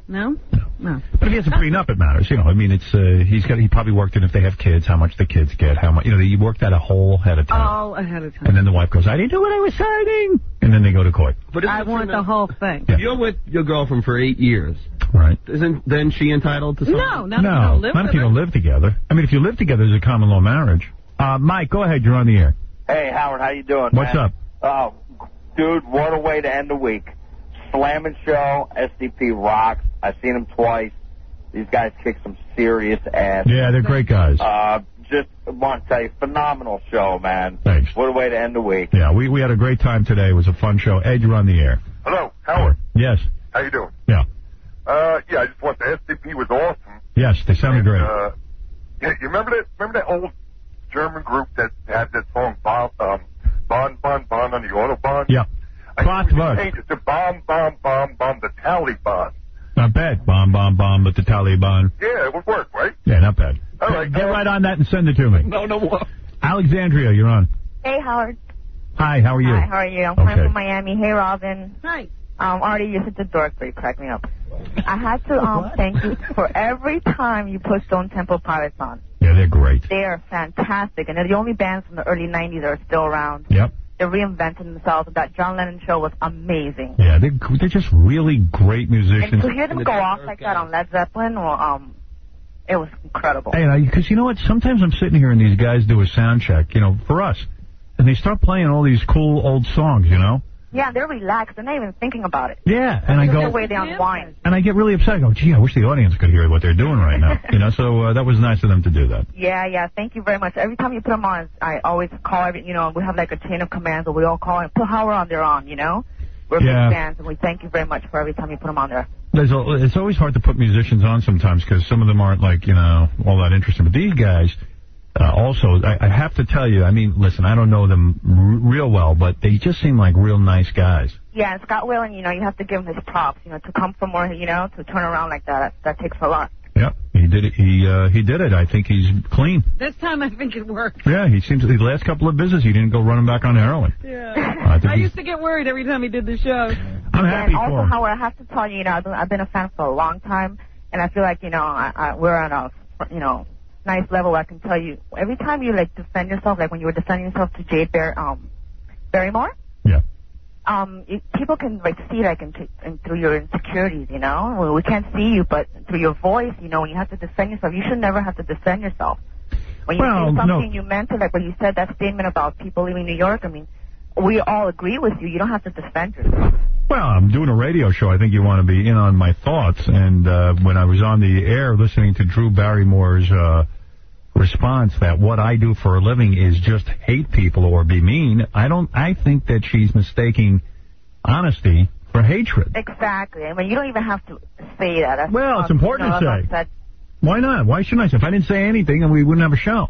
No? No. But if he has a prenup, it matters. You know, I mean, it's uh, he's got he probably worked in if they have kids, how much the kids get, how much. You know, he worked that a whole ahead of time. All ahead of time. And then the wife goes, I didn't do what I was signing. And then they go to court. But I want the whole thing. If you're with your girlfriend for eight years, right? Isn't then she entitled to something? No, not no, if you don't live not with if you her. don't live together. I mean, if you live together, there's a common law marriage. Uh, Mike, go ahead. You're on the air. Hey, Howard, how you doing, What's man? up? Oh, dude, what a way to end the week. Slamming show, S D P rocks. I've seen them twice. These guys kick some serious ass. Yeah, they're great guys. Uh, just want to tell you, phenomenal show, man. Thanks. What a way to end the week. Yeah, we, we had a great time today. It was a fun show. Ed, you're on the air. Hello, Howard. Yes. How you doing? Yeah. Uh, yeah, I just want the S D P was awesome. Yes, they sounded And, great. Uh, yeah, you remember that? Remember that old German group that had that song "Bon um, Bon Bon Bon" on the Autobahn? Yeah. I think we should change it to "Bomb Bomb Bomb Bomb" the Taliban. Not bad. Bomb, bomb, bomb, but the Taliban. Yeah, it would work, right? Yeah, not bad. All right. Get right on that and send it to me. No, no more. Alexandria, you're on. Hey, Howard. Hi, how are you? Hi, how are you? I'm Okay. calling from Miami. Hey, Robin. Hi. Um, Artie, you're such a dork, but you crack me up. I had to um thank you for every time you put Stone Temple Pilots on. Yeah, they're great. They are fantastic, and they're the only bands from the early nineties that are still around. Yep. They're reinventing themselves. That John Lennon show was amazing. Yeah, they're, they're just really great musicians. And to hear them go off like that on Led Zeppelin, well, um, it was incredible. Hey, because you know what? Sometimes I'm sitting here and these guys do a sound check, you know, for us. And they start playing all these cool old songs, you know? Yeah, they're relaxed. They're not even thinking about it. Yeah, and I That's go... the way they unwind. And I get really upset. I go, gee, I wish the audience could hear what they're doing right now. You know, so uh, that was nice of them to do that. Yeah, yeah. Thank you very much. Every time you put them on, I always call every, you know, we have like a chain of commands where we all call and put Howard on, they're on, you know? We're Yeah. big fans, and we thank you very much for every time you put them on there. There's a, it's always hard to put musicians on sometimes because some of them aren't, like, you know, all that interesting. But these guys, uh, also, I, I have to tell you, I mean, listen, I don't know them r- real well, but they just seem like real nice guys. Yeah, and Scott Whalen, you know, you have to give him his props, you know, to come from where, you know, to turn around like that, that, that takes a lot. Yep, he did it. He uh, he did it. I think he's clean. This time I think it worked. Yeah, he seems the last couple of visits he didn't go running back on heroin. Yeah. I think I he's- used to get worried every time he did the show. I'm happy and also, for him. Howard, I have to tell you, you know, I've been, I've been a fan for a long time, and I feel like, you know, I, I, we're on a, you know, nice level. Where I can tell you, every time you, like, defend yourself, like when you were defending yourself to Jade Bear, um, Barrymore, yeah. um, it, people can, like, see, like, into, in, through your insecurities, you know? Well, we can't see you, but through your voice, you know, when you have to defend yourself, you should never have to defend yourself. When you Well, say something no. you meant it, like when you said that statement about people leaving New York, I mean, we all agree with you. You don't have to defend yourself. Well, I'm doing a radio show. I think you want to be in on my thoughts. And uh, when I was on the air listening to Drew Barrymore's uh, response that what I do for a living is just hate people or be mean, I don't. I think that she's mistaking honesty for hatred. Exactly. I mean, you don't even have to say that. That's Well, it's um, important you know, to I'm say. upset. Why not? Why shouldn't I say? If I didn't say anything, then we wouldn't have a show.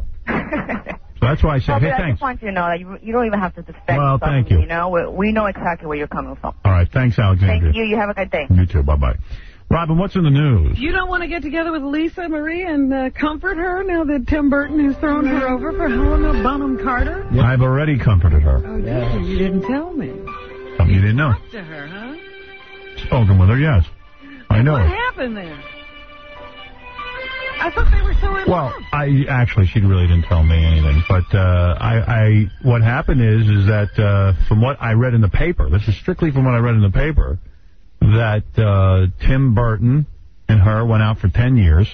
So that's why I said, No, hey, but I thanks. just want you to know that you, you don't even have to defend Well, yourself. thank you. You know, we, we know exactly where you're coming from. All right, thanks, Alexandria. Thank you. You have a good day. You too. Bye-bye. Robin, what's in the news? You don't want to get together with Lisa Marie and uh, comfort her now that Tim Burton has thrown her over for Helena Bonham Carter? I've already comforted her. Oh, did you? You didn't tell me. Something you didn't know. Talk to her, huh? Spoken with her, yes. I know. What happened there? I thought they were so in Well, love. I actually, she really didn't tell me anything. But uh, I, I, what happened is, is that uh, from what I read in the paper, this is strictly from what I read in the paper, that uh, Tim Burton and her went out for ten years.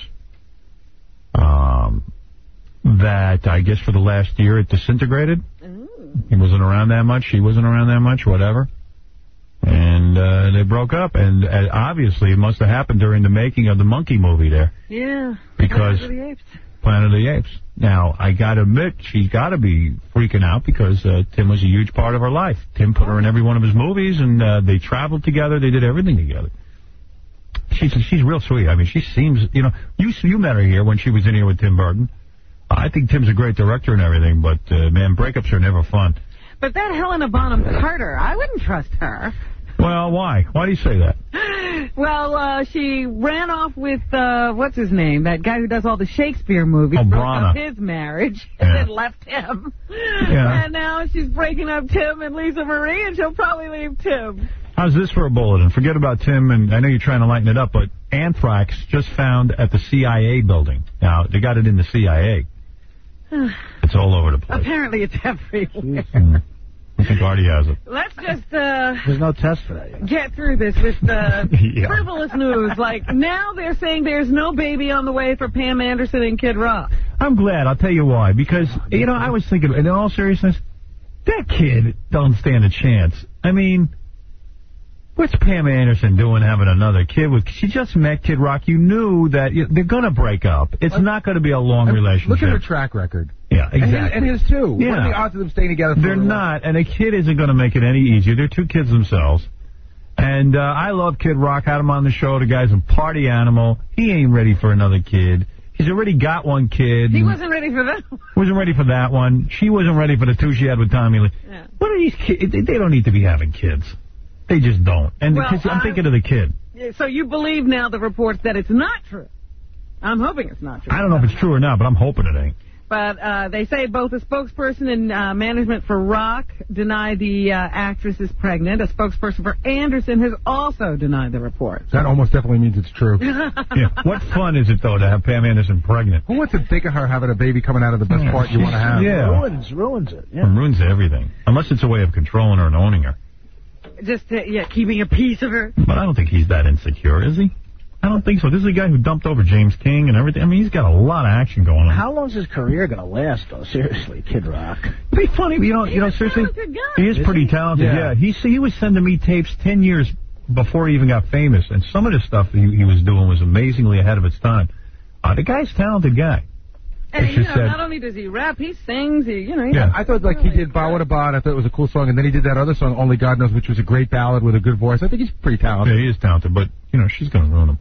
Um, that I guess for the last year it disintegrated. He wasn't around that much. She wasn't around that much. Whatever. And uh, they broke up. And uh, obviously it must have happened during the making of the Monkey movie there. Yeah. Because Planet of the Apes. Planet of the Apes. Now, I got to admit, she's got to be freaking out because uh, Tim was a huge part of her life. Tim put her in every one of his movies, and uh, they traveled together. They did everything together. She's she's real sweet. I mean, she seems, you know, you you met her here when she was in here with Tim Burton. I think Tim's a great director and everything, but, uh, man, breakups are never fun. But that Helena Bonham Carter, I wouldn't trust her. Well, why? Why do you say that? Well, uh, she ran off with, uh, what's his name? That guy who does all the Shakespeare movies. Oh, broke Brana. up his marriage and Yeah. then left him. Yeah. And now she's breaking up Tim and Lisa Marie, and she'll probably leave Tim. How's this for a bulletin? Forget about Tim, and I know you're trying to lighten it up, but anthrax just found at the C I A building. Now, they got it in the C I A. It's all over the place. Apparently it's everywhere. Mm. I think Artie has it. Let's just uh, There's no test for that yet. get through this with uh, Yeah. frivolous news. Like, now they're saying there's no baby on the way for Pam Anderson and Kid Rock. I'm glad. I'll tell you why. Because, you know, I was thinking, in all seriousness, that kid don't stand a chance. I mean, what's Pam Anderson doing having another kid with? She just met Kid Rock. You knew that you, they're going to break up. It's not going to be a long relationship. Look at her track record. Yeah, exactly. And his, and his too. Yeah. What are the odds of them staying together? For They're not, and a kid isn't going to make it any easier. They're two kids themselves. And uh, I love Kid Rock. Had him on the show. The guy's a party animal. He ain't ready for another kid. He's already got one kid. He wasn't ready for that. Wasn't ready for that one. She wasn't ready for the two she had with Tommy Lee. Yeah. What are these kids? They they don't need to be having kids. They just don't. And Well, the kids, I'm I- thinking of the kid. Yeah, so you believe now the reports that it's not true. I'm hoping it's not true. I don't know if it's true or not, but I'm hoping it ain't. But uh, they say both a spokesperson and uh, management for Rock deny the uh, actress is pregnant. A spokesperson for Anderson has also denied the report. That almost definitely means it's true. Yeah. What fun is it, though, to have Pam Anderson pregnant? Who wants to think of her having a baby coming out of the best part you want to have? Yeah. Ruins, ruins it. It ruins everything. Unless it's a way of controlling her and owning her. Just, uh, yeah, keeping a piece of her. But I don't think he's that insecure, is he? I don't think so. This is a guy who dumped over James King and everything. I mean, he's got a lot of action going on. How long's his career going to last, though? Seriously, Kid Rock. It'd be funny, you know, you know, seriously. He is Is pretty he? talented, Yeah. yeah. He, he was sending me tapes ten years before he even got famous, and some of the stuff that he, he was doing was amazingly ahead of its time. Uh, the guy's a talented guy. And, It's you just know, that- not only does he rap, he sings, he, you know. He Yeah, I thought like he did Ba What a Bod. I thought it was a cool song, and then he did that other song, Only God Knows, which was a great ballad with a good voice. I think he's pretty talented. Yeah, he is talented, but, you know, she's going to ruin him.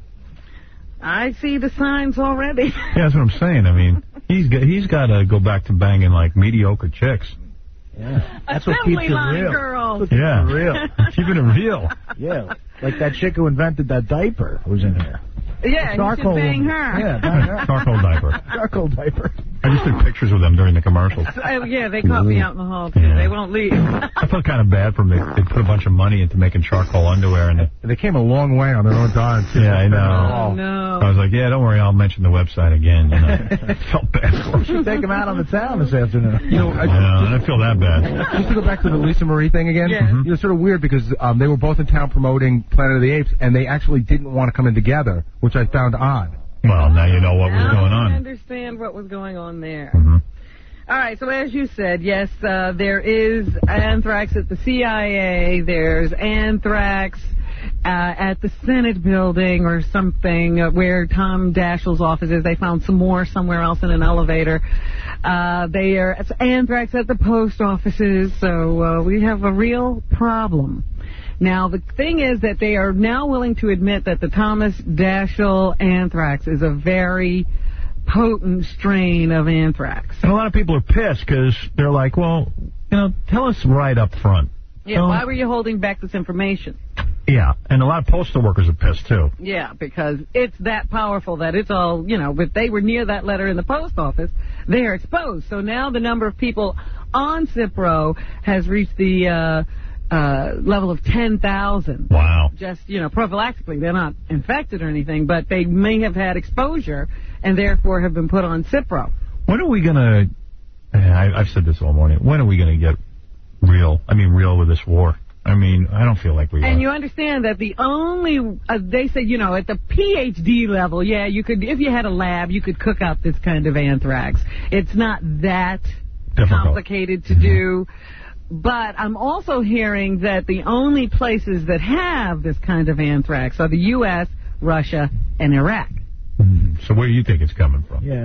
I see the signs already. Yeah, that's what I'm saying. I mean, he's got, he's got to go back to banging, like, mediocre chicks. Yeah. That's what Assembly keeps it line real. girls. Yeah. Real. Keeping it real. Yeah. Like that chick who invented that diaper who's in here. Yeah, you should Charcoal bang woman. her. Yeah, bang her. Charcoal diaper. Charcoal diaper. I just took pictures with them during the commercials. Uh, yeah, they caught me out in the hall, too. Yeah. They won't leave. I felt kind of bad for them. They, they put a bunch of money into making charcoal underwear. And they, They came a long way on their own dime, too. yeah, I know. Oh, no. I was like, yeah, don't worry, I'll mention the website again. You know. Felt bad for them. Should take him out on the town this afternoon. You know, I I, know, I didn't feel that bad. just to go back to the Lisa Marie thing again, Yeah. you know, it's sort of weird because um, they were both in town promoting Planet of the Apes, and they actually didn't want to come in together, which I found odd. Well, now you know what was Now going I on. understand what was going on there. Mm-hmm. All right, so as you said, yes, uh, there is anthrax at the C I A. There's anthrax uh, at the Senate building or something uh, where Tom Daschle's office is. They found some more somewhere else in an elevator. Uh, they are it's anthrax at the post offices, so uh, we have a real problem. Now, the thing is that they are now willing to admit that the Thomas Daschle anthrax is a very potent strain of anthrax. And a lot of people are pissed because they're like, well, you know, tell us right up front. Yeah, Don't- why were you holding back this information? Yeah, and a lot of postal workers are pissed, too. Yeah, because it's that powerful that it's all, you know, if they were near that letter in the post office, they're exposed. So now the number of people on Cipro has reached the uh, uh, level of ten thousand. Wow. Just, you know, prophylactically. They're not infected or anything, but they may have had exposure and therefore have been put on Cipro. When are we going to, I've said this all morning, when are we going to get real, I mean real with this war? I mean, I don't feel like we And are. you understand that the only, uh, they say, you know, at the P H D level, yeah, you could, if you had a lab, you could cook up this kind of anthrax. It's not that Difficult. complicated to do. But I'm also hearing that the only places that have this kind of anthrax are the U S, Russia, and Iraq. So where do you think it's coming from? Yeah.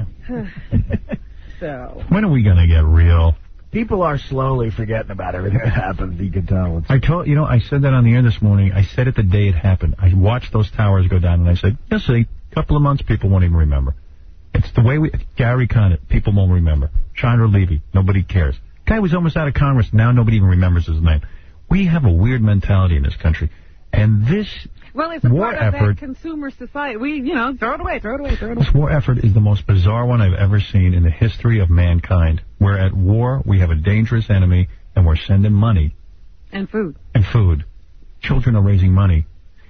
So. When are we going to get real? People are slowly forgetting about everything that happened. You can tell. It's, I told, you know, I said that on the air this morning. I said it the day it happened. I watched those towers go down, and I said, you'll see, a couple of months, people won't even remember. It's the way we, Gary Conant, people won't remember. Chandra Levy, nobody cares. Guy was almost out of Congress, now nobody even remembers his name. We have a weird mentality in this country, and this Well, it's a war part of effort, that consumer society. We, you know, throw it away, throw it away, throw it away. this war effort is the most bizarre one I've ever seen in the history of mankind. We're at war, we have a dangerous enemy, and we're sending money And food. and food children are raising money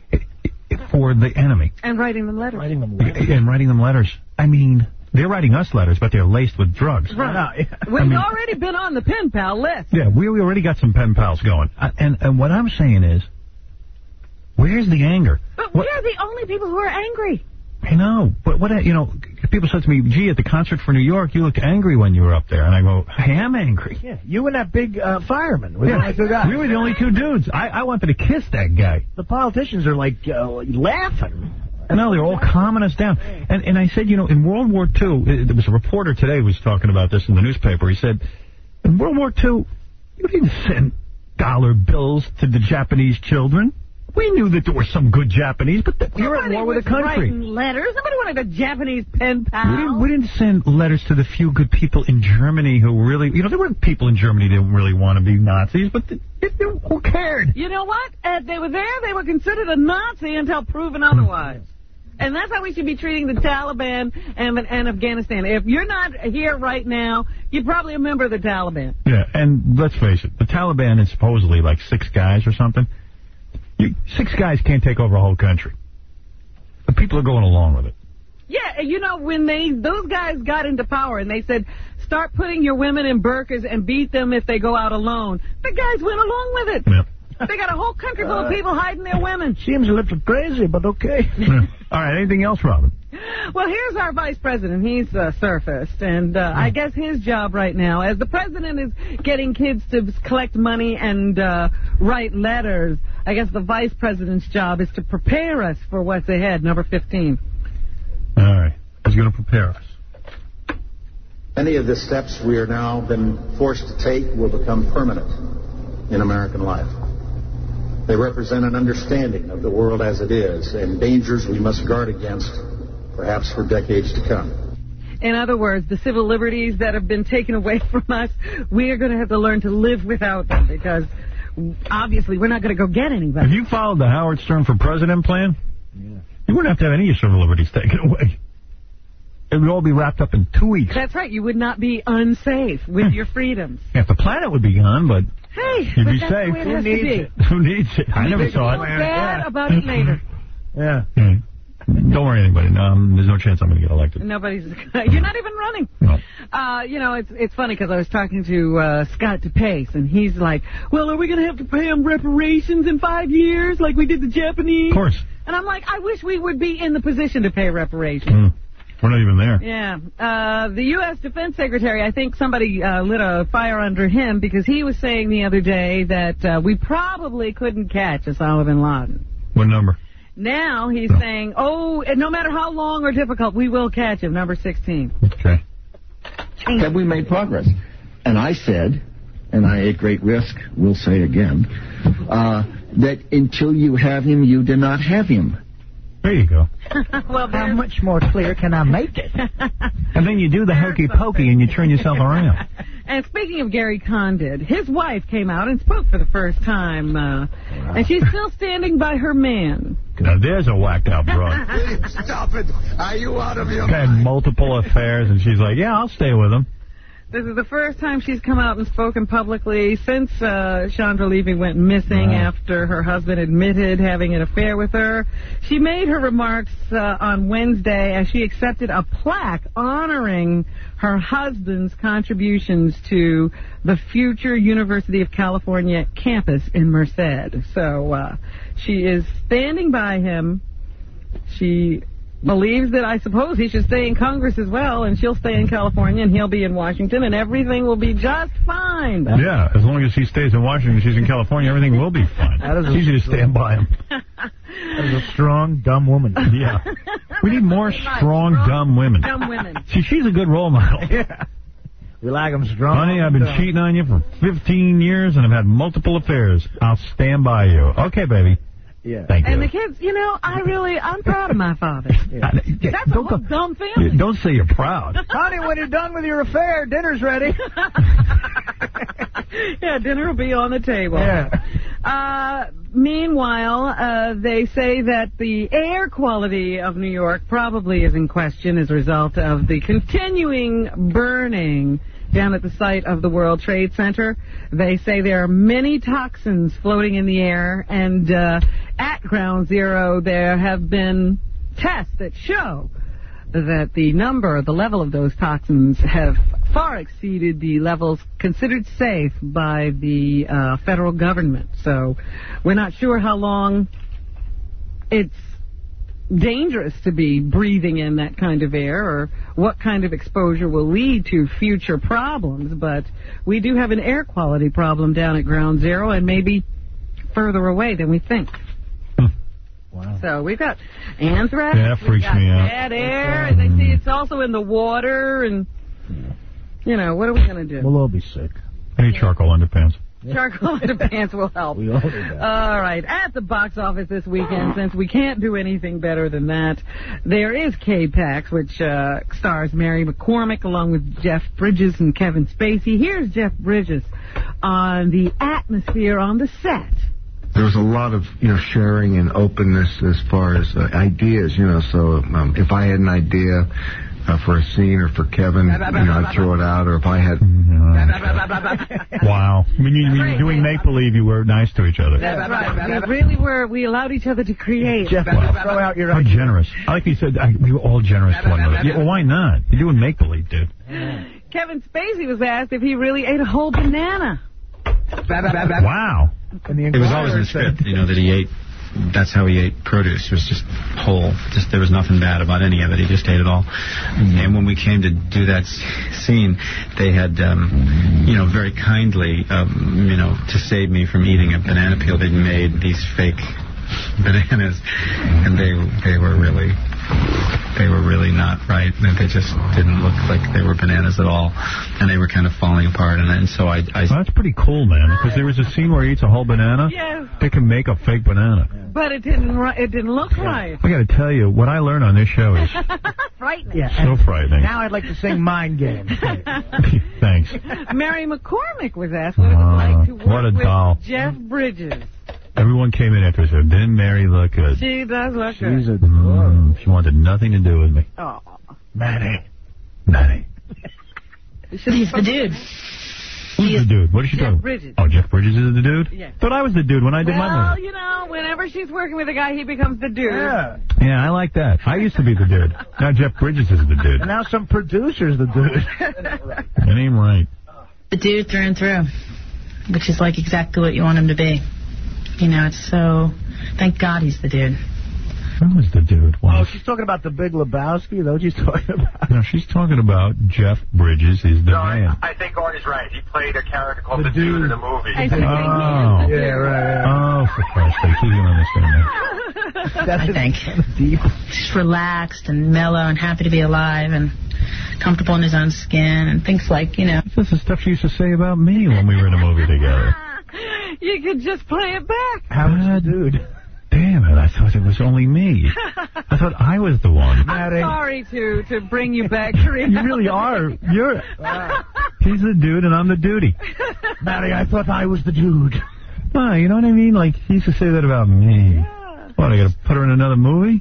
for the enemy. And writing them letters. Writing them letters. And writing them letters. I mean, they're writing us letters, but they're laced with drugs. Right. We've I mean, already been on the pen pal list. Yeah, we, we already got some pen pals going. Uh, and, and what I'm saying is, where's the anger? But what, we're the only people who are angry. I know, but what, you know, people said to me, gee, at the concert for New York, you looked angry when you were up there. And I go, I am angry. Yeah, you and that big uh, fireman. Yeah, we were the only two dudes. I, I wanted to kiss that guy. The politicians are like uh, laughing. No, they're all calming us down. And and I said, you know, in World War Two, there was a reporter today who was talking about this in the newspaper. He said, in World War Two, you didn't send dollar bills to the Japanese children. We knew that there were some good Japanese, but we were at war with the country. Writing letters. Nobody wanted a Japanese pen pal. We didn't, we didn't send letters to the few good people in Germany who really, you know, there were people in Germany that didn't really want to be Nazis, but they, they, who cared? You know what? Uh, they were there. They were considered a Nazi until proven otherwise. And that's how we should be treating the Taliban and, and Afghanistan. If you're not here right now, you're probably a member of the Taliban. Yeah, and let's face it, the Taliban is supposedly like six guys or something. You, six guys can't take over a whole country. The people are going along with it. Yeah, you know, when they those guys got into power and they said, start putting your women in burqas and beat them if they go out alone, the guys went along with it. Yeah. They got a whole country full of people hiding their women. Seems a little crazy, but okay. Yeah. All right, anything else, Robin? Well, here's our vice president. He's uh, surfaced, and uh, I guess his job right now, as the president is getting kids to collect money and uh, write letters, I guess the vice president's job is to prepare us for what's ahead, number fifteen. All right. He's going to prepare us. Many of the steps we are now been forced to take will become permanent in American life. They represent an understanding of the world as it is and dangers we must guard against, perhaps for decades to come. In other words, the civil liberties that have been taken away from us, we are going to have to learn to live without them because obviously we're not going to go get anybody. If you followed the Howard Stern for President plan, yeah. you wouldn't have to have any of your civil liberties taken away. It would all be wrapped up in two weeks. That's right. You would not be unsafe with your freedoms. Yeah, the planet would be gone, but hey, you'd but be that's safe. The way it Who has needs to be. it? Who needs it? I never saw it. Feel bad about it later. Yeah. yeah. Don't worry, anybody. No, um, there's no chance I'm going to get elected. Nobody's. You're not even running. No. Uh, you know, it's it's funny because I was talking to uh, Scott DePace, and he's like, "Well, are we going to have to pay them reparations in five years, like we did the Japanese?" Of course. And I'm like, I wish we would be in the position to pay reparations. Mm. We're not even there. Yeah. Uh, the U S Defense Secretary, I think somebody uh, lit a fire under him because he was saying the other day that uh, we probably couldn't catch Osama bin Laden. What number? Now he's no. saying, oh, no matter how long or difficult, we will catch him, number sixteen. Okay. Have we made progress? And I said, and I at great risk will say again, uh, that until you have him, you do not have him. There you go. Well, how much more clear can I make it? And then you do the hokey pokey and you turn yourself around. And speaking of Gary Condit, his wife came out and spoke for the first time, uh, and she's still standing by her man. Now there's a whacked out broad. Stop it! Are you out of your Had mind? multiple affairs, and she's like, "Yeah, I'll stay with him." This is the first time she's come out and spoken publicly since uh, Chandra Levy went missing wow. after her husband admitted having an affair with her. She made her remarks uh, on Wednesday as she accepted a plaque honoring her husband's contributions to the future University of California campus in Merced. So uh, she is standing by him. She believes that I suppose he should stay in Congress as well, and she'll stay in California, and he'll be in Washington, and everything will be just fine. Yeah, as long as he stays in Washington, she's in California, everything will be fine. That is it's easy to stand by him. That is a strong, dumb woman. Yeah. We need more strong, dumb women. Dumb women. See, she's a good role model. Yeah. We like them strong. Honey, I've been dumb. cheating on you for fifteen years, and I've had multiple affairs. I'll stand by you. Okay, baby. Yeah. Thank and you. the kids, you know, I really, I'm proud of my father. Yeah. That's don't a whole dumb family. Don't say you're proud. Honey, when you're done with your affair, dinner's ready. Yeah, dinner will be on the table. Yeah. Uh, meanwhile, uh, they say that the air quality of New York probably is in question as a result of the continuing burning down at the site of the World Trade Center. They say there are many toxins floating in the air, and uh, at Ground Zero there have been tests that show that the number, the level of those toxins have far exceeded the levels considered safe by the uh, federal government. So we're not sure how long it's dangerous to be breathing in that kind of air or what kind of exposure will lead to future problems, but we do have an air quality problem down at Ground Zero and maybe further away than we think. Wow. So we've got anthrax, yeah, that we've freaks got me out. bad air, and they see it's also in the water, and, you know, what are we going to do? We'll all be sick. I need charcoal underpants. Charcoal underpants will help. We all do that. All right. At the box office this weekend, since we can't do anything better than that, there is K-Pax, which uh, stars Mary McCormick along with Jeff Bridges and Kevin Spacey. Here's Jeff Bridges on the atmosphere on the set. There was a lot of, you know, sharing and openness as far as uh, ideas, you know, so um, if I had an idea uh, for a scene or for Kevin, you know, I'd throw it out, or if I had... Wow. When you, when you're doing make-believe, you were nice to each other. That's right. We really were. We allowed each other to create. Jeff, wow. throw out your How ideas. generous. I like you said, I, we were all generous to one another. Yeah, well, why not? You're doing make-believe, dude. Kevin Spacey was asked if he really ate a whole banana. Wow. It was always in the script, you know, that he ate, that's how he ate produce. It was just whole. Just there was nothing bad about any of it. He just ate it all. Mm-hmm. And when we came to do that scene, they had, um, you know, very kindly, um, you know, to save me from eating a banana peel, they made these fake bananas, and they they were really... They were really not right. They just didn't look like they were bananas at all, and they were kind of falling apart. And, and so I, I well, that's pretty cool, man. Because there was a scene where he eats a whole banana. Yes. They can make a fake banana. But it didn't. It didn't look right. I got to tell you, what I learned on this show is frightening. Yeah, so frightening. Now I'd like to sing Mind Game. Thanks. Mary McCormick was asked what it was like to work what a with doll. Jeff Bridges. Everyone came in after and said, didn't Mary look good? She does look She's good. a mm, She wanted nothing to do with me. Oh. Manny. Manny. He's the dude. Who's the dude? What is she Jeff talking Bridges. Oh, Jeff Bridges is the dude? Yeah. Thought I was the dude when I did well, my movie. you know, whenever she's working with a guy, he becomes the dude. Yeah. Yeah, I like that. I used to be the dude. Now Jeff Bridges is the dude. And now some producer's the dude. That ain't right. The dude through and through, which is like exactly what you want him to be. You know, it's so... Thank God he's the dude. Who was the dude? Oh, she's talking about the Big Lebowski? Is that what she's talking about? No, she's talking about Jeff Bridges is the No, man. I, I think Artie's right. He played a character called The the, dude. Dude. in the movie. I think Oh. Yeah, right. Oh, for Christ's sake. You don't understand that. That's I think. deep. Just relaxed and mellow and happy to be alive and comfortable in his own skin and things like, you know... This is the stuff she used to say about me when we were in a movie together. You could just play it back. How was the dude? Damn it, I thought it was only me. I thought I was the one. I'm sorry to, to bring you back to reality. You really are. You're. He's the dude and I'm the duty. Matty, I thought I was the dude. No, you know what I mean? Like, he used to say that about me. Yeah. What, I gotta put her in another movie?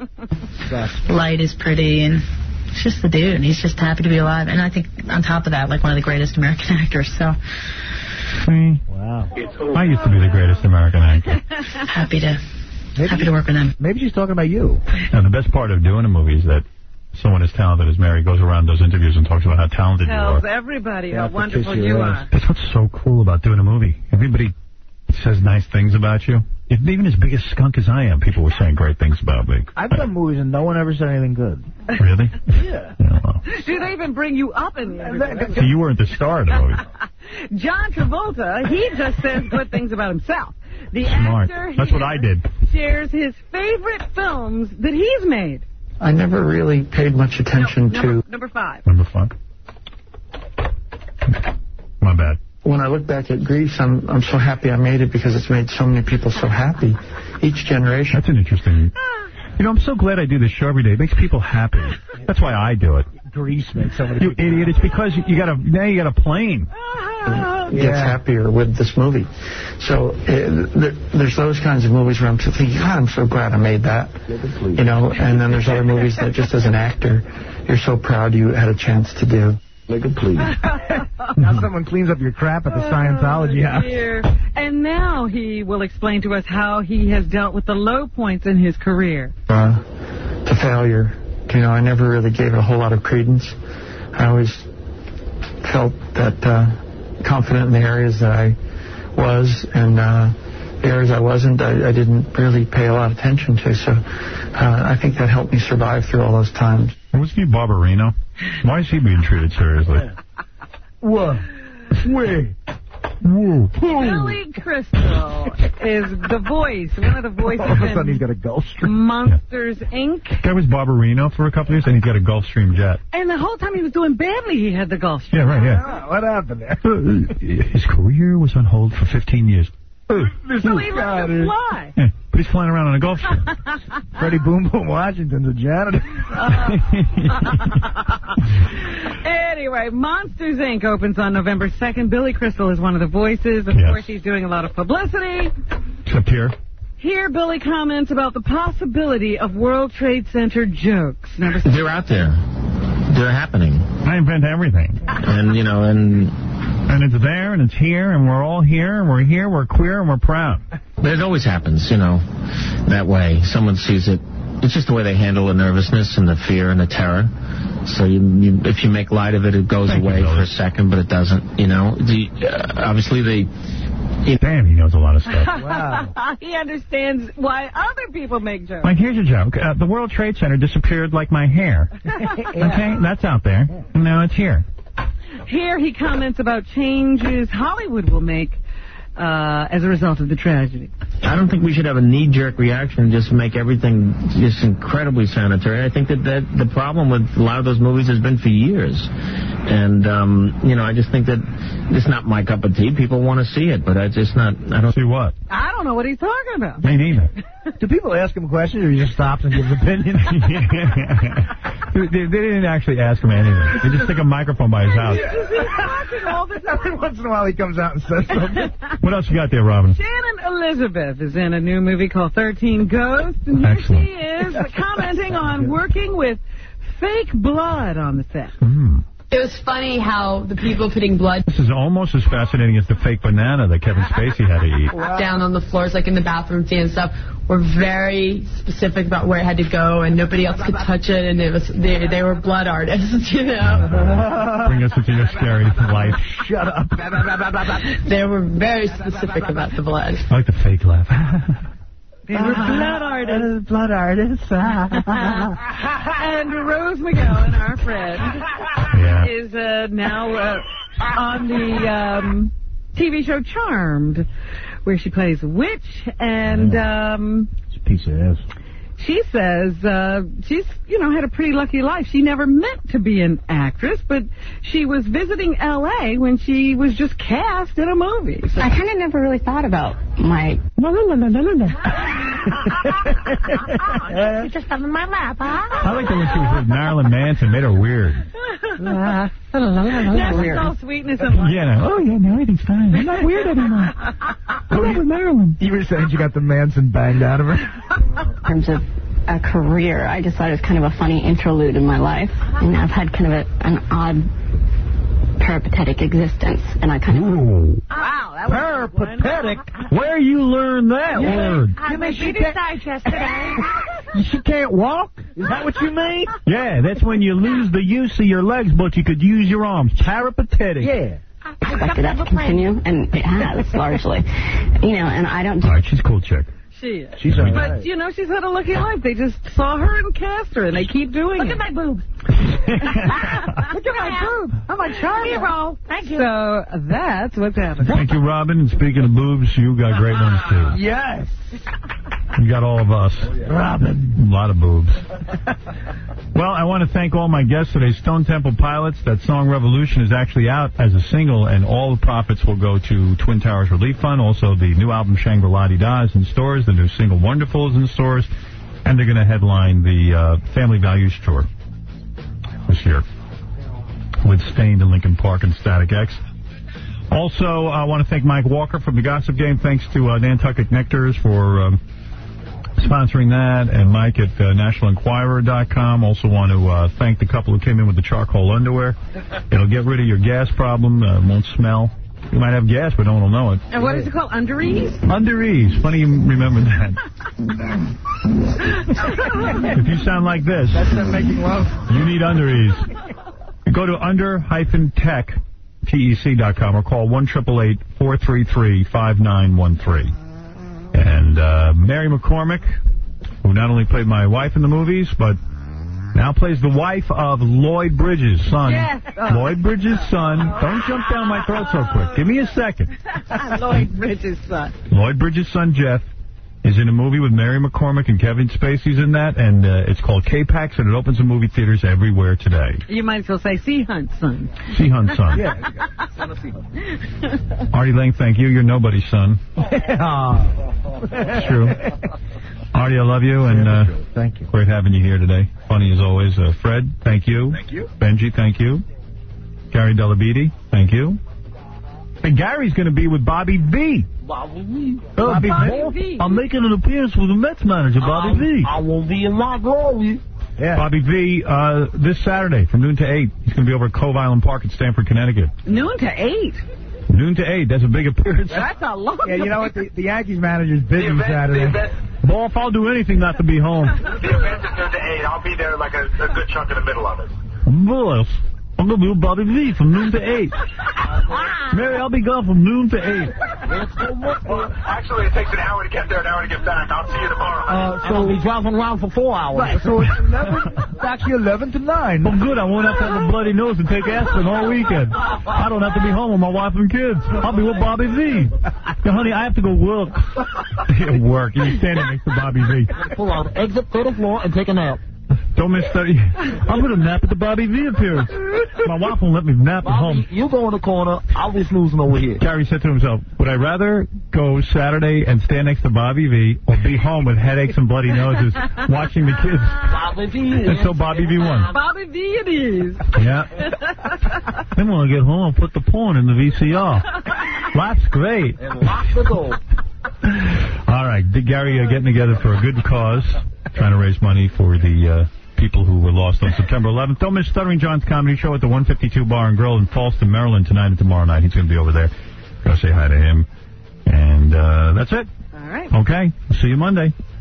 Light is pretty and it's just the dude. He's just happy to be alive. And I think on top of that, like one of the greatest American actors, so... See? Wow. I used to be the greatest American actor. Happy to... Maybe Happy to work with him. Maybe she's talking about you. Now, the best part of doing a movie is that someone as talented as Mary goes around, does interviews, and talks about how talented you Tells are. everybody Yeah, how to wonderful kiss your you ass. are. That's what's so cool about doing a movie. Everybody says nice things about you. If, even as big a skunk as I am, people were saying great things about me. I've done movies and no one ever said anything good. Really? Yeah. Yeah, well. Do they even bring you up in the interview? So you weren't the star of the movie. John Travolta, he just says good things about himself. The Smart. actor That's what I did. shares his favorite films that he's made. I never really paid much attention No, to... number, number five. Number five. My bad. When I look back at Grease, I'm I'm so happy I made it because it's made so many people so happy. Each generation. That's an interesting... You know, I'm so glad I do this show every day. It makes people happy. That's why I do it. Grease makes so many You people idiot. It's because you, you got a... Now you got a plane. Gets happier with this movie. So uh, there, there's those kinds of movies where I'm thinking, God, I'm so glad I made that. You know, and then there's other movies that just as an actor, you're so proud you had a chance to do. Like a plea. Now someone cleans up your crap at the Scientology Oh, house. dear. And now he will explain to us how he has dealt with the low points in his career. Uh, to failure. You know, I never really gave it a whole lot of credence. I always felt that uh, confident in the areas that I was, and uh, the areas I wasn't, I, I didn't really pay a lot of attention to. So uh, I think that helped me survive through all those times. Wasn't he Barbarino? Why is he being treated seriously? What? Wait. Whoa. Billy Crystal is the voice, one of the voices All of a sudden in he's got a Gulfstream. Monsters, Incorporated. Guy was Barbarino for a couple of years, and he's got a Gulfstream jet. And the whole time he was doing badly, he had the Gulfstream. Yeah, right, yeah. What happened there? His career was on hold for fifteen years. So he learned to fly. Yeah, but he's flying around on a Gulfstream. Freddie Boom Boom Washington's a janitor. Anyway, Monsters, Incorporated opens on November second. Billy Crystal is one of the voices. Of Yes. course, he's doing a lot of publicity. Except here. Here, Billy comments about the possibility of World Trade Center jokes. Number six. They're out there. They're happening. I invent everything. And, you know, and... And it's there, and it's here, and we're all here, and we're here, we're queer, and we're proud. But it always happens, you know, that way. Someone sees it. It's just the way they handle the nervousness and the fear and the terror. So you, you, if you make light of it, it goes Thank away you, for a second, but it doesn't, you know. The, uh, obviously, they... Damn, he knows a lot of stuff. Wow. He understands why other people make jokes. Like, here's a joke. Uh, the World Trade Center disappeared like my hair. Okay? That's out there. Now it's here. Here he comments about changes Hollywood will make uh, as a result of the tragedy. I don't think we should have a knee-jerk reaction and just make everything just incredibly sanitary. I think that, that the problem with a lot of those movies has been for years. And, um, you know, I just think that it's not my cup of tea. People want to see it, but I just not... I don't see what? I don't know what he's talking about. Me neither. Do people ask him questions, or he just stops and gives opinions? they, they didn't actually ask him anything. They just stick a microphone by his house. He's talking all the time. Every once in a while he comes out and says something. What else you got there, Robin? Shannon Elizabeth is in a new movie called thirteen Ghosts, and here Excellent. she is commenting on working with fake blood on the set. Mm. It was funny how the people putting blood This is almost as fascinating as the fake banana that Kevin Spacey had to eat. down on the floors, like in the bathroom scene and stuff, were very specific about where it had to go, and nobody else could touch it, and it was they, they were blood artists, you know. Bring us into your scary life. Shut up. They were very specific about the blood. I like the fake laugh. They were blood artists. Blood artists. And Rose McGowan, our friend, Yeah. is uh, now uh, on the um, T V show Charmed, where she plays a witch, and um, It's a piece of ass. she says uh, she's, you know, had a pretty lucky life. She never meant to be an actress, but she was visiting L A when she was just cast in a movie. So I kind of never really thought about my... She just fell in my lap, huh? I like that when she was with Marilyn Manson. Made her weird. now she's all sweetness and light. Yeah. No. Oh, yeah, no, everything's fine. I'm not weird anymore. I'm not with Marilyn. You were saying she got the Manson banged out of her? In terms of a career, I just thought it was kind of a funny interlude in my life. And I've had kind of a, an odd peripatetic existence, and I kind of... Ooh. Wow, that was peripatetic? Where you learn that Yeah. word? I made you digest today. She can't walk? Is that what you mean? Yeah, that's when you lose the use of your legs, but you could use your arms. Peripatetic. Yeah. I expected that to continue, and it has, largely. You know, and I don't... All right, she's a cool chick. She is. She's all but, right. you know, she's had a lucky life. They just saw her and cast her, and they keep doing Look it. at my boobs. Look at my boobs. I'm a charmer. Hero. Thank you. So that's what's happening. Thank you, Robin. And speaking of boobs, you got great ones, too. Yes. You got all of us. Robin. A lot of boobs. Well, I want to thank all my guests today. Stone Temple Pilots. That song Revolution is actually out as a single, and all the profits will go to Twin Towers Relief Fund. Also, the new album Shangri-La-Di-Da is in stores. The new single Wonderful is in stores. And they're going to headline the uh, Family Values Tour this year with Stained in Lincoln Park and Static X. Also, I want to thank Mike Walker from the Gossip Game. Thanks to uh, Nantucket Nectars for um, sponsoring that, and Mike at uh, national enquirer dot com. Also want to uh, thank the couple who came in with the charcoal underwear. It'll get rid of your gas problem. Uh, won't smell. You might have gas, but no one will know it. And what is it called? Underease? Underease. Funny you remember that. If you sound like this, That's them making love. you need underease. Go to under tech dot com or call one eight eight eight, four three three, five nine one three. And uh, Mary McCormick, who not only played my wife in the movies, but now plays the wife of Lloyd Bridges' son. Yes. Lloyd Bridges' son. Don't jump down my throat so quick. Give me a second. Lloyd Bridges' son. Lloyd Bridges' son, Jeff, is in a movie with Mary McCormick, and Kevin Spacey's in that, and uh, it's called K-Pax, and it opens in movie theaters everywhere today. You might as well say Sea Hunt's son. Sea Hunt's son. Yeah. Artie Lang, thank you. You're nobody's son. It's true. Artie, I love you, and uh, thank you. Great having you here today. Funny as always. Uh, Fred, thank you. Thank you. Benji, thank you. Gary Delabete, thank you. And Gary's going to be with Bobby V. Bobby V. Oh, Bobby Bobby V. I'm making an appearance with the Mets manager, Bobby um, V. I will be in my glory. Yeah. Bobby V, uh, this Saturday from noon to eight. He's going to be over at Cove Island Park in Stamford, Connecticut. Noon to eight. Noon to eight. That's a big appearance. That's a long Yeah, you know what? The, the Yankees manager's busy Saturday. Boff, I'll do anything not to be home. The event is noon to eight. I'll be there like a, a good chunk in the middle of it. Boss, I'm going to be with Bobby V from noon to eight. Mary, I'll be gone from noon to eight. Well, actually, it takes an hour to get there, an hour to get back. I'll see you tomorrow. Uh, so we'll be driving around for four hours. Right, so it's eleven, it's actually eleven to nine. Well, good. I won't have to have a bloody nose and take aspirin all weekend. I don't have to be home with my wife and kids. I'll be with Bobby V. Now, honey, I have to go work. Work. You're standing next to Bobby V. Pull out, exit third floor, and take a nap. Don't miss thirty. I'm going to nap at the Bobby V appearance. My wife won't let me nap at home. Bobby, you go in the corner. I'll be snoozing over here. Gary said to himself, would I rather go Saturday and stand next to Bobby V or be home with headaches and bloody noses watching the kids Bobby V. until Bobby V won? Bobby V it is. Yeah. Then when I get home, I'll put the porn in the V C R. That's great. And lock the door. All right. Big Gary uh, getting together for a good cause, trying to raise money for the uh, people who were lost on September eleventh. Don't miss Stuttering John's Comedy Show at the one fifty-two Bar and Grill in Falston, Maryland tonight and tomorrow night. He's going to be over there. Go say hi to him. And uh, that's it. All right. Okay. I'll see you Monday.